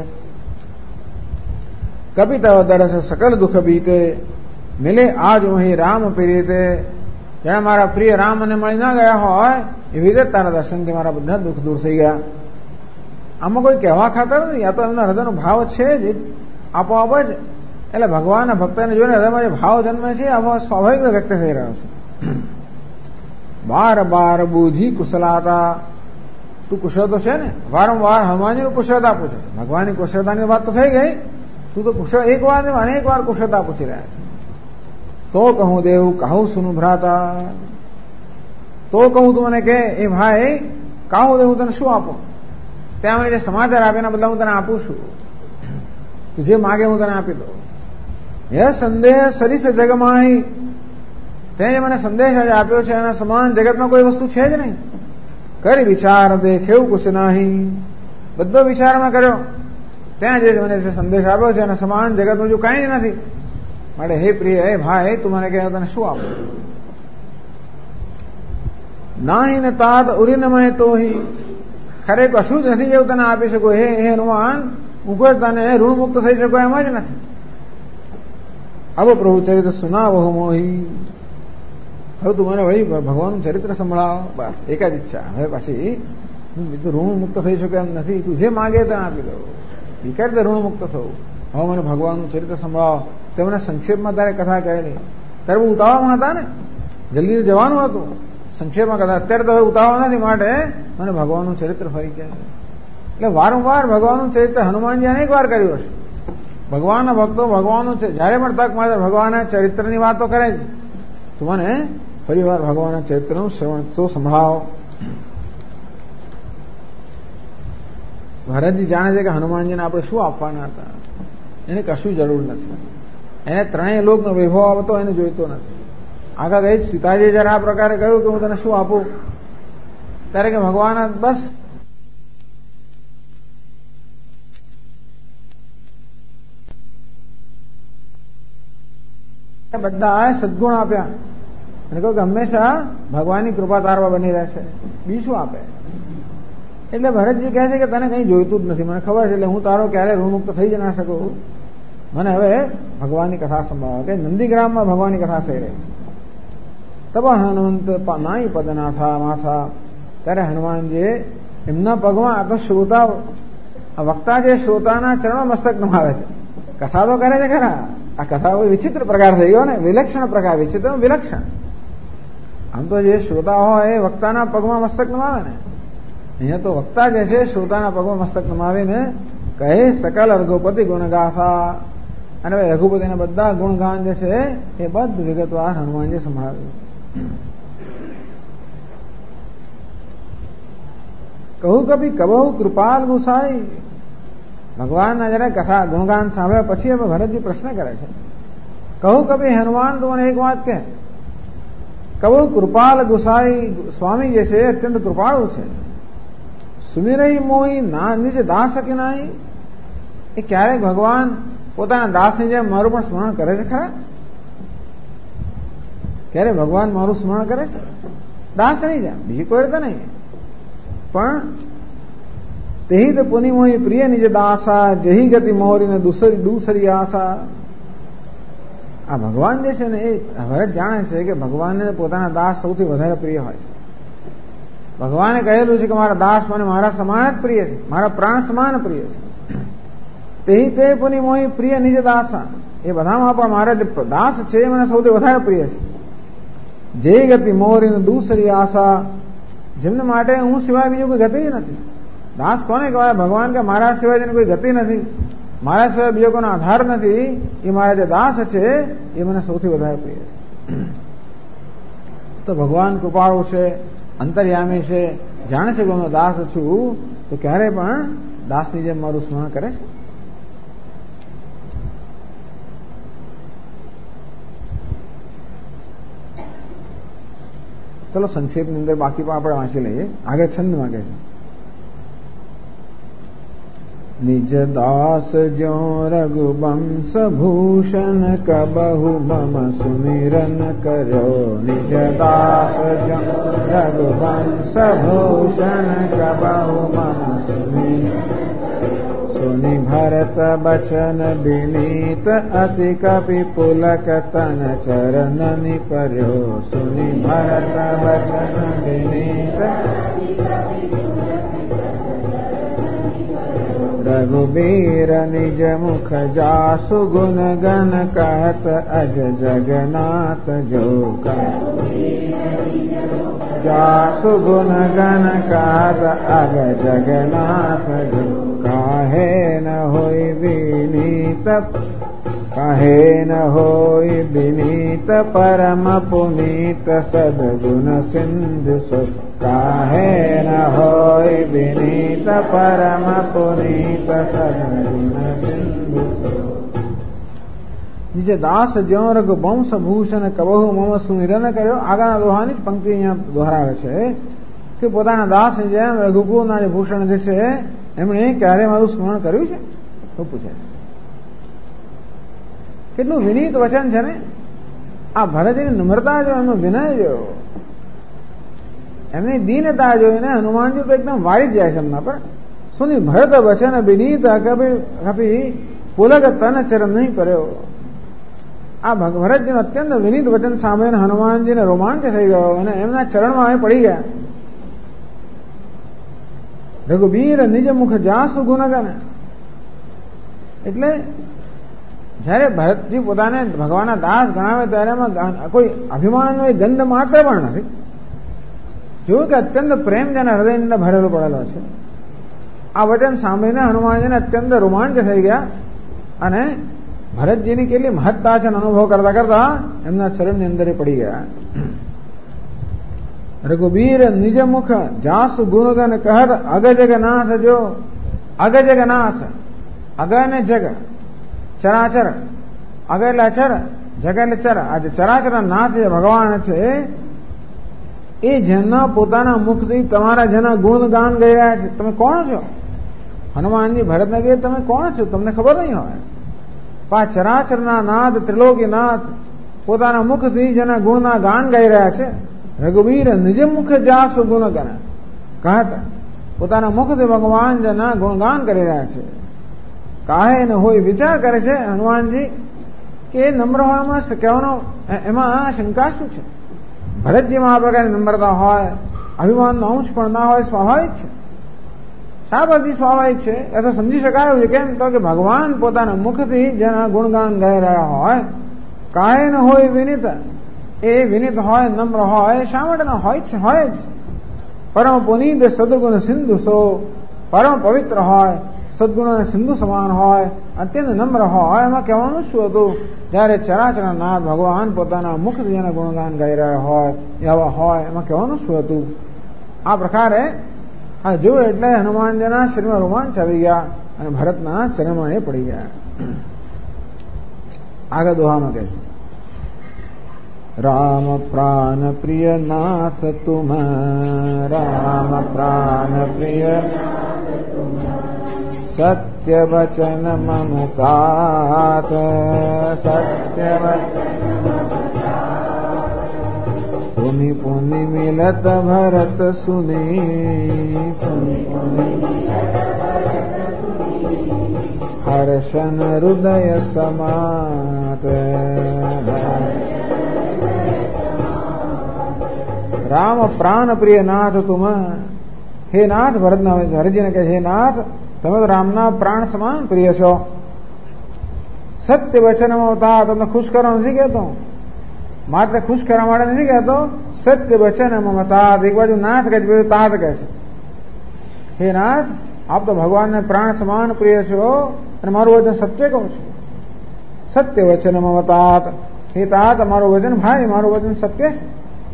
S1: કપિ તવ દરસ સકલ દુઃખ બીતે, મિલે આજ વહી રામ પ્રીતે, જાણે મારા પ્રિય રામ મને મળી ના ગયા હોય એવી રીતે તારા દર્શનથી મારા બધા દુઃખ દૂર થઈ ગયા. આમાં કોઈ કહેવા ખાતર નથી, આ તો એમના હૃદયનો ભાવ છે જ આપોઆપ જ. એટલે ભગવાનના ભક્તને જોઈને હૃદયમાં જે ભાવ જન્મે છે આ ભાવ સ્વાભાવિક વ્યક્ત થઈ રહ્યો છે. બાર બાર બુધી કુશલાતા, તું કુશળ તો છે ને, વારંવાર હનુમાનજીનું કુશળતા પૂછે. ભગવાનની કુશળતાની વાત તો થઈ ગઈ, તું તો કુશળ એક વાર ને અનેક વાર કુશળતા પૂછી રહ્યા છે. તો કહું દેવ કહું સુનું ભ્રાતા, તો કહું તું મને કે એ ભાઈ કહું દેવું તને શું આપું? ત્યાં મને જે સમાચાર આપે એના બદલા હું તને આપું છું, તું જે માગે હું તને આપી દઉં. એ સંદેહ સરીસ જગમાં, તે જે મને સંદેશ આજે આપ્યો છે એના સમાન જગતમાં કોઈ વસ્તુ છે જ નહીં. કરી વિચાર દેખેવું કુછ નહીં, બધો વિચાર મેં કર્યો, ત્યાં જે મને જે સંદેશ આપ્યો છે એના સમાન જગતમાં જો કઈ જ નથી. માટે હે પ્રિય, હે ભાઈ, તું મને કહે તને શું આપું? નાહી ને તાત ઉરીનમય તોહી, ખરે કશું જ નથી જેવું તને આપી શકું. હે હનુમાન, હું કોઈ તને ઋણ મુક્ત થઈ શકો એમ જ નથી. હવે પ્રભુ ચરિત્ર સુનાવહુ મોહી, હવે તું મને વળી ભગવાનનું ચરિત્ર સંભળાવ. બસ એક જ ઈચ્છા, હવે પાછી બીજું ઋણ મુક્ત થઈ શકે એમ નથી. તું જે માગે તને આપી દઉં. એ કઈ રીતે ઋણ મુક્ત થવું? હવે મને ભગવાનનું ચરિત્ર સંભળાવ. તેમને સંક્ષેપમાં તારે કથા કહેલી, ત્યારે બહુ ઉતાવળમાં હતા ને, જલ્દી જવાનું હતું, સંક્ષેપમાં કથા. અત્યારે તો હવે ઉતાવળ નથી, માટે મને ભગવાનનું ચરિત્ર ફરી કહે. એટલે વારંવાર ભગવાનનું ચરિત્ર હનુમાનજી અનેક વાર કર્યું હશે. ભગવાનના ભક્તો ભગવાનનું જયારે પણ તક મળે ભગવાનના ચરિત્રની વાતો કરે છે. તો મને ફરી વાર ભગવાનના ચરિત્રનું શ્રવણ તો સંભળાવો. ભરતજી જાણે છે કે હનુમાનજીને આપણે શું આપવાના હતા, એને કશું જરૂર નથી. એને ત્રણેય લોકનો વૈભવ આવતો એને જોઈતો નથી. આગળ ગઈ સીતાજી જયારે આ પ્રકારે કહ્યું કે હું તને શું આપું, ત્યારે કે ભગવાન બસ બધા સદગુણ આપ્યા અને કહ્યું કે હંમેશા ભગવાનની કૃપા તારવા બની રહેશે, બીજું શું આપે? એટલે ભરતજી કહે છે કે તને કઈ જોઈતું જ નથી, મને ખબર છે, એટલે હું તારો ક્યારે ઋણમુક્ત થઈ જ ના શકું. મને હવે ભગવાનની કથા સંભળાવો. કે નંદીગ્રામમાં ભગવાનની કથા થઈ રહી છે. તબ હનુમંત નાઈ પદનાથા માથા. ત્યારે હનુમાનજી એમના પગમાં, આ તો શ્રોતા વક્તા જે શ્રોતાના ચરણો મસ્તક નમાવે છે. કથા તો કરે છે ખરા, આ કથા વિચિત્ર પ્રકાર થઈ ગયો ને, વિલક્ષણ પ્રકાર, વિચિત્ર વિલક્ષણ. આમ તો જે શ્રોતા હોય એ વક્તાના પગમાં મસ્તક નમાવે ને, અહીંયા તો વક્તા જે છે શ્રોતાના પગમાં મસ્તક નમાવીને કહે સકલ રઘુપતિ ગુણગાથા. અને રઘુપતિના બધા ગુણગાન જે છે એ બધું વિગતવાર હનુમાનજી સંભળાવ્યું. કહું કભી કબહુ કૃપાલ ગુસાઈ. ભગવાનના જયારે કથા ગુણગાન સાંભળ્યા પછી હવે ભરતજી પ્રશ્ન કરે છે, કહું કભી હનુમાન તું મને એક વાત કહે, કબહુ કૃપાલ ગુસાઈ. સ્વામી જે છે અત્યંત કૃપાળુ છે. સુમિરઈ મોહી ના નિજ દાસ કે નાઈ. એ ક્યારેક ભગવાન પોતાના દાસની જેમ મારું પણ સ્મરણ કરે છે ખરા? ક્યારે ભગવાન મારું સ્મરણ કરે છે? દાસ નહીં જેમ, બીજી કોઈ રીતે નહીં. પણ તેહી તો પુનિ મોહી પ્રિય નિજ દાસા, જહી ગતિ મોરી ને દૂસરી આશા. આ ભગવાન જે છે ને એ ભરત જાણે છે કે ભગવાનને પોતાના દાસ સૌથી વધારે પ્રિય હોય છે. ભગવાને કહેલું છે કે મારા દાસ મને મારા સમાન જ પ્રિય છે, મારા પ્રાણ સમાન પ્રિય છે. તેહી તે પુનિ મોહી પ્રિય નિજ દાસા. એ બધામાં પણ મારા જે દાસ છે એ મને સૌથી વધારે પ્રિય છે. જે ગતિ મોરી ને દૂસરી આશા. જેમને માટે હું સિવાય બીજું કોઈ ગતિ જ નથી. દાસ કોને કહેવાય? ભગવાન કે મારા સિવાય જેને કોઈ ગતિ નથી, મારા સિવાય બીજો કોઈનો આધાર નથી. એ મારા જે દાસ છે એ મને સૌથી વધારે પ્રિય છે. તો ભગવાન કૃપાળુ છે, અંતર્યામી છે, જાણે છે કે હું દાસ છું, તો ક્યારે પણ દાસની જેમ મારું સ્મરણ કરે છે. ચલો સંક્ષેપની અંદર બાકી પણ આપણે વાંચી લઈએ. આગળ છંદ માંગે છે, નિજ દાસ જો રઘુવંશ ભૂષણ કબહુ મમ સુમિરન કર્યો. નિજ દાસ જો રઘુવંશ ભૂષણ કબહુ મમ સુમિરન. સુનિ ભરત બચન વિનીત અતિ કપિ પુલક તન ચરણ નિપર્યો. સુનિ ભરત બચન વિનીત રઘુબીર નિજ મુખ જાસુ ગુણ ગન કહત અજ જગન્નાથ જો. જાસુ ગુણ ગન કહત અગ જગન્નાથ જો. કાહે ન હોય વિનીત, કાહે ન હોય વિનીત પરમ પુનીત સદગુણ સિંધુ સો. કાહે ન હોય વિનીત પરમ પુનીત સદગુણ સિંધુ સો. નિજ દાસ જ્યો રઘુવંશ ભૂષણ કબહુ મમ સુમિરન કર્યો. આગળના દોહાની જ પંક્તિ અહીંયા દોહરાવે છે કે પોતાના દાસ જેમ રઘુકુળના જે ભૂષણ જે છે એમણે ક્યારે મારું સ્મરણ કર્યું છે? તો પૂછે. કેટલું વિનીત વચન છે ને. આ ભરતજીની નમ્રતા જો, એમનો વિનય જો, એમની દીનતા જોઈને હનુમાનજી તો એકદમ વાળી જ જાય છે એમના પર. સુની ભરત વચન વિનીત કપી પુલક તન ચરણ નહીં કર્યો. આ ભરતજીનું અત્યંત વિનીત વચન સાંભળીને હનુમાનજીને રોમાંચ થઈ ગયો અને એમના ચરણમાં પડી ગયા. રઘુબીર નિજ મુખ જાસુ ગુણગન. એટલે જયારે ભરતજી પોતાને ભગવાનના દાસ ગણાવે ત્યારે એમાં કોઈ અભિમાનનો એ ગંધ માત્ર પણ નથી. જોયું કે અત્યંત પ્રેમ જેના હૃદયની અંદર ભરેલો પડેલો છે. આ વચન સાંભળીને હનુમાનજીને અત્યંત રોમાંચ થઈ ગયા અને ભરતજીની કેટલી મહત્તા છે અનુભવ કરતા કરતા એમના ચરણની અંદર પડી ગયા. રઘુબીર નિજ મુખ જાસુ ગુણગન કહત અગ જગન્નાથ જો. અગ જગન્નાથ, અગ ને જગ, ચરાચર. અગ એટલે અચર, જગ એટલે ચર. આજે ચરાચર નાથ જે ભગવાન છે એ જેના પોતાના મુખથી તમારા જેના ગુણગાન ગઈ રહ્યા છે. તમે કોણ છો? હનુમાનજી ભરતને કહે તમે કોણ છો? તમને ખબર નહીં હોય. પા ચરાચરના નાથ, ત્રિલોકીનાથ પોતાના મુખથી જેના ગુણના ગાન ગાઈ રહ્યા છે. રઘુવીર નિજ મુખ જાસુ ગુણગન કહત. પોતાના મુખથી ભગવાન જેના ગુણગાન કરી રહ્યા છે. કાહે ન હોય વિચાર કરે છે હનુમાનજી કે નમ્ર હોવામાં કહેવાનો એમાં શંકા શું છે? ભરતજીમાં આ પ્રકારની નમ્રતા હોય, અભિમાનનો અંશ પણ ના હોય, સ્વાભાવિક છે. શા પરથી સ્વાભાવિક છે એ તો સમજી શકાય છે. કેમ તો કે ભગવાન પોતાના મુખથી જેના ગુણગાન ગાઈ રહ્યા હોય, કાંઈ ન હોય વિનિત, એ વિનિત હોય, નમ્ર હોય, શા માટે ના હોય જ. પરમ પુનીત સદગુણ સિંધુ સો, પરમ પવિત્ર હોય, સદગુણોના સિંધુ સમાન હોય, અત્યંત નમ્ર હોય, એમાં કહેવાનું શું હતું? જયારે ચરાચર નાથ ભગવાન પોતાના મુખથી જેના ગુણગાન ગાઈ રહ્યા હોય, એવા હોય, એમાં કહેવાનું શું હતું? આ પ્રકારે આ જોયું એટલે હનુમાનજીના શરીરમાં રોમાંચ આવી ગયા અને ભરતના ચરણમાં એ પડી ગયા. આગળ દોહામાં કહે છે, રામ પ્રાણ પ્રિય નાથ તુમ, રામ પ્રાણ પ્રિય સત્ય વચન મમ तात, સત્ય વચન पुनि पुनि मिलत भरत सुनी, हर्षन हृदय समात. राम प्राण प्रिय नाथ तुम, हे नाथ भरतना हरजी ने कहे, हे नाथ તમે તો રામના પ્રાણ સમાન પ્રિય છો. સત્ય વચનમાં અવતાર, તમને ખુશ કરવા નથી કહેતો, માત્ર ખુશ કરવા માટે નથી કહેતો. સત્ય વચનમાં મતા, એક બાજુ નાથ કહે છે, બીજું તાત કહે છે. હે નાથ, આપ તો ભગવાનને પ્રાણ સમાન પ્રિય છો અને મારું વચન સત્ય કહું છું. સત્ય વચનમાં મતાત, હે તાત, મારું વચન ભાઈ, મારું વચન સત્ય છે.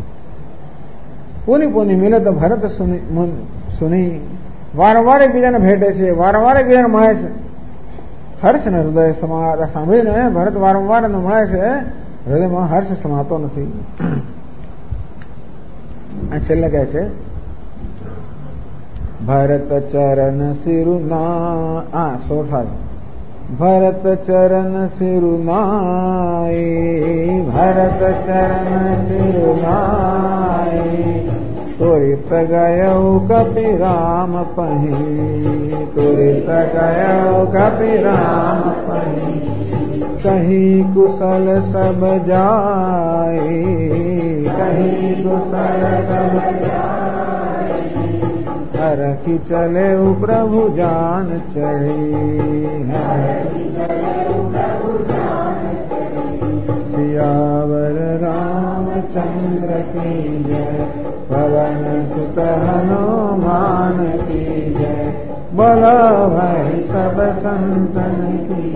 S1: પુની પુની મિલત ભરત સુની, વારંવાર એકબીજાને ભેટે છે, વારંવાર એકબીજાને મળે છે. હર્ષ ને હૃદય સાંભળીને ભરત વારંવાર મળે છે, હૃદયમાં હર્ષ સમાતો નથી. છેલ્લે કહે છે, ભરત ચરણ સિરુના, ભરત ચરણ સિરુનાઈ, ભરત ચરણ સિરુનાઈ, तुरित गयो कपि राम पही, तुरित गयो कपि राम पही, कहीं कुशल सब जाई, कहीं कुशल सब जाई, हरखि चले प्रभु जान चढ़ी, सियावर रामचंद्र की जय, पवन सुत हनुमान की जय, बोलो भाई सब संतन की.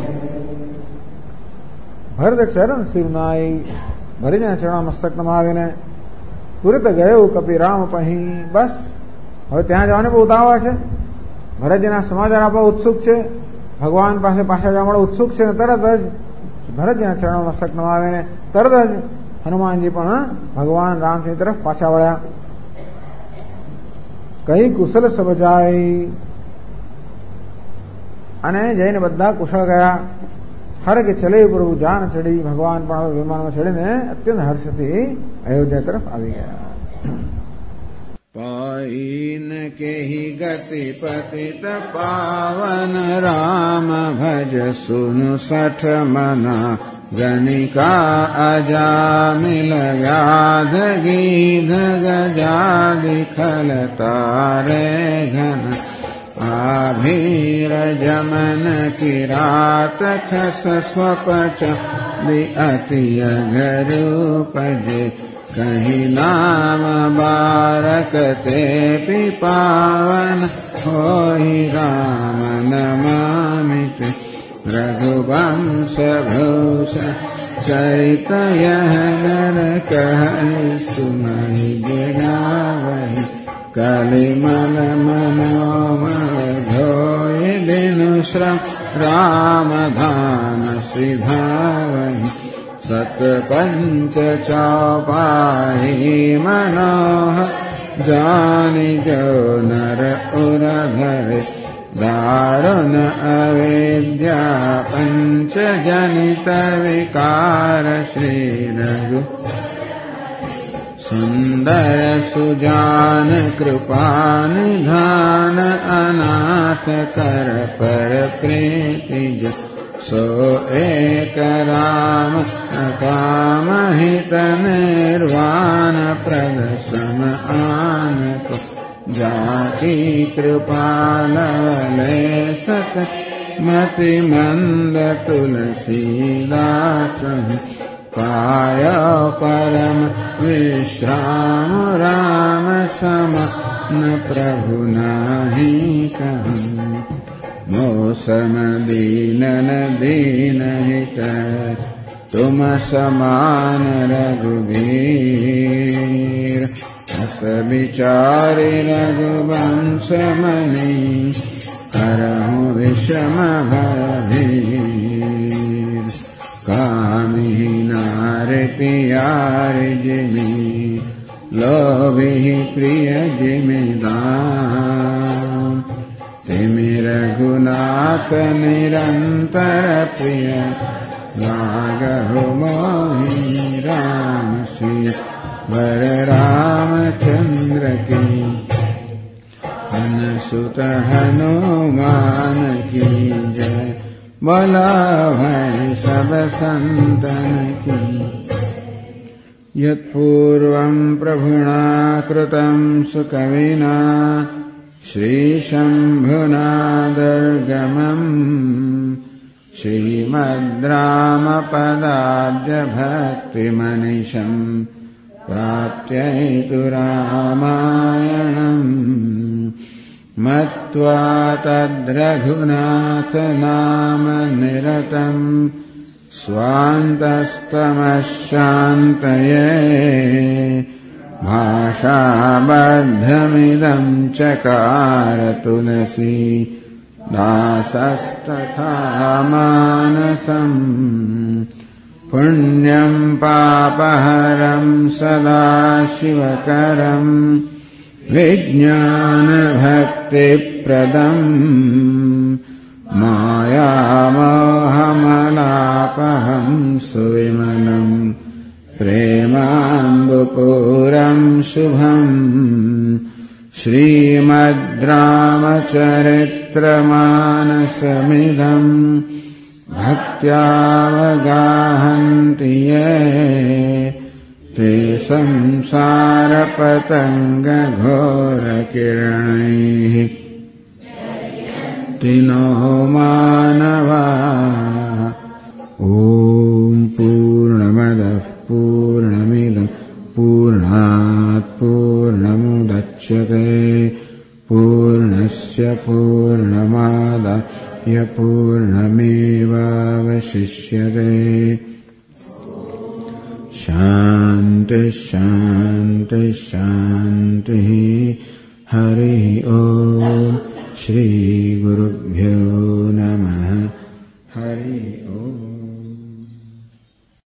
S1: ભરત ચરણ શિવનાઈ, ભરીને ચરણ મસ્તક નમાવીને તુરત ગયો કપિ રામ પહી. બસ હવે ત્યાં જવાને બહુ ઉતાવળ છે. ભરતજીના સમાચાર આપવા ઉત્સુક છે, ભગવાન પાસે પાછા જવા માટે ઉત્સુક છે. તરત જ ભરતજીના ચરણ મસ્તક નમાવીને તરત જ હનુમાનજી પણ ભગવાન રામચંદ્ર તરફ પાછા વળ્યા. કઈ કુશલ સબ જાય, અને જઈને બધા કુશળ ગયા. હર કે ચલે પ્રભુ જાન ચડી, ભગવાન પણ વિમાનમાં ચડીને અત્યંત હર્ષથી અયોધ્યા તરફ આવી ગયા. પાઈન કેહી ગતિ પતિત પાવન, રામ ભજ સુન સઠ મના, ગણિકા અજામિલ વ્યાધ ગીધ ગજાદિ ખલ તારે ઘન, આભીર જમન કિરાત ખસ સ્વપચ અતિ અઘરૂપજે, કહીં નામ બારક તે પાવન, હોઈ રામ નમામિ તે, रघुवंश भूष चैतय नर कह सुनहि गिरावहि, कलिमल मनोमल धोय बिनु श्रम राम धाम सिधावहि, सत पंच चौपाई मनोहर जानि जो नर उर धरे, दारुण अविद्या पंच जनित विकार श्री रघु, सुंदर सुजान कृपा निधान, अनाथ कर पर प्रीति सो एक राम अकामहित निर्वाण प्रद सम आन को जाकी कृपाल ले सत मति मंद तुलसीदास पाय परम विश्राम राम सम न प्रभु नाही कहूँ मौसम दीनन दीन हित तुम समान रघुवीर अस विचारि रघुवंश मणि करहु विषम भयभीर कामिहि नारि पियारि जिमि लोभिहि प्रिय जिमिदान तिमि रघुनाथ निरंतर प्रिय लागहु मोहि राम सिय वर रामचंद्र की अनुसुत हनुमान की जय बोला भय सब संतन की यत्पूर्वं प्रभुना कृतं सुकविना श्रीशम्भुना दुर्गमम् श्रीमद्रामपदाब्जभक्तिमनिशम् प्राप्त्यैतु रामायणम् मत्वा तद्रघुनाथ नाम निरतम् स्वान्तस्तमशान्तये भाषाबद्धमिदं चकार तुलसी दासस्तथा मानसम् पुण्यं पापहरं सदा शिवकरम् विज्ञानभक्तिप्रदम् मायामोहमलापहं सुविमलम् प्रेमाम्बुपूरं शुभम् श्रीमद्रामचरित्रमानसमिदम् भक्त्यावगाहन्ति ये ते संसारपतङ्गघोरकिरणैः तिनो मानवा ॐ पूर्णमदः पूर्णमिदं पूर्णात् पूर्णमुदच्यते पूर्णस्य पूर्णमादाय पूर्णमेवावशिष्यते शान्तिः शान्तिः शान्तिः हरिः ॐ श्रीगुरुभ्यो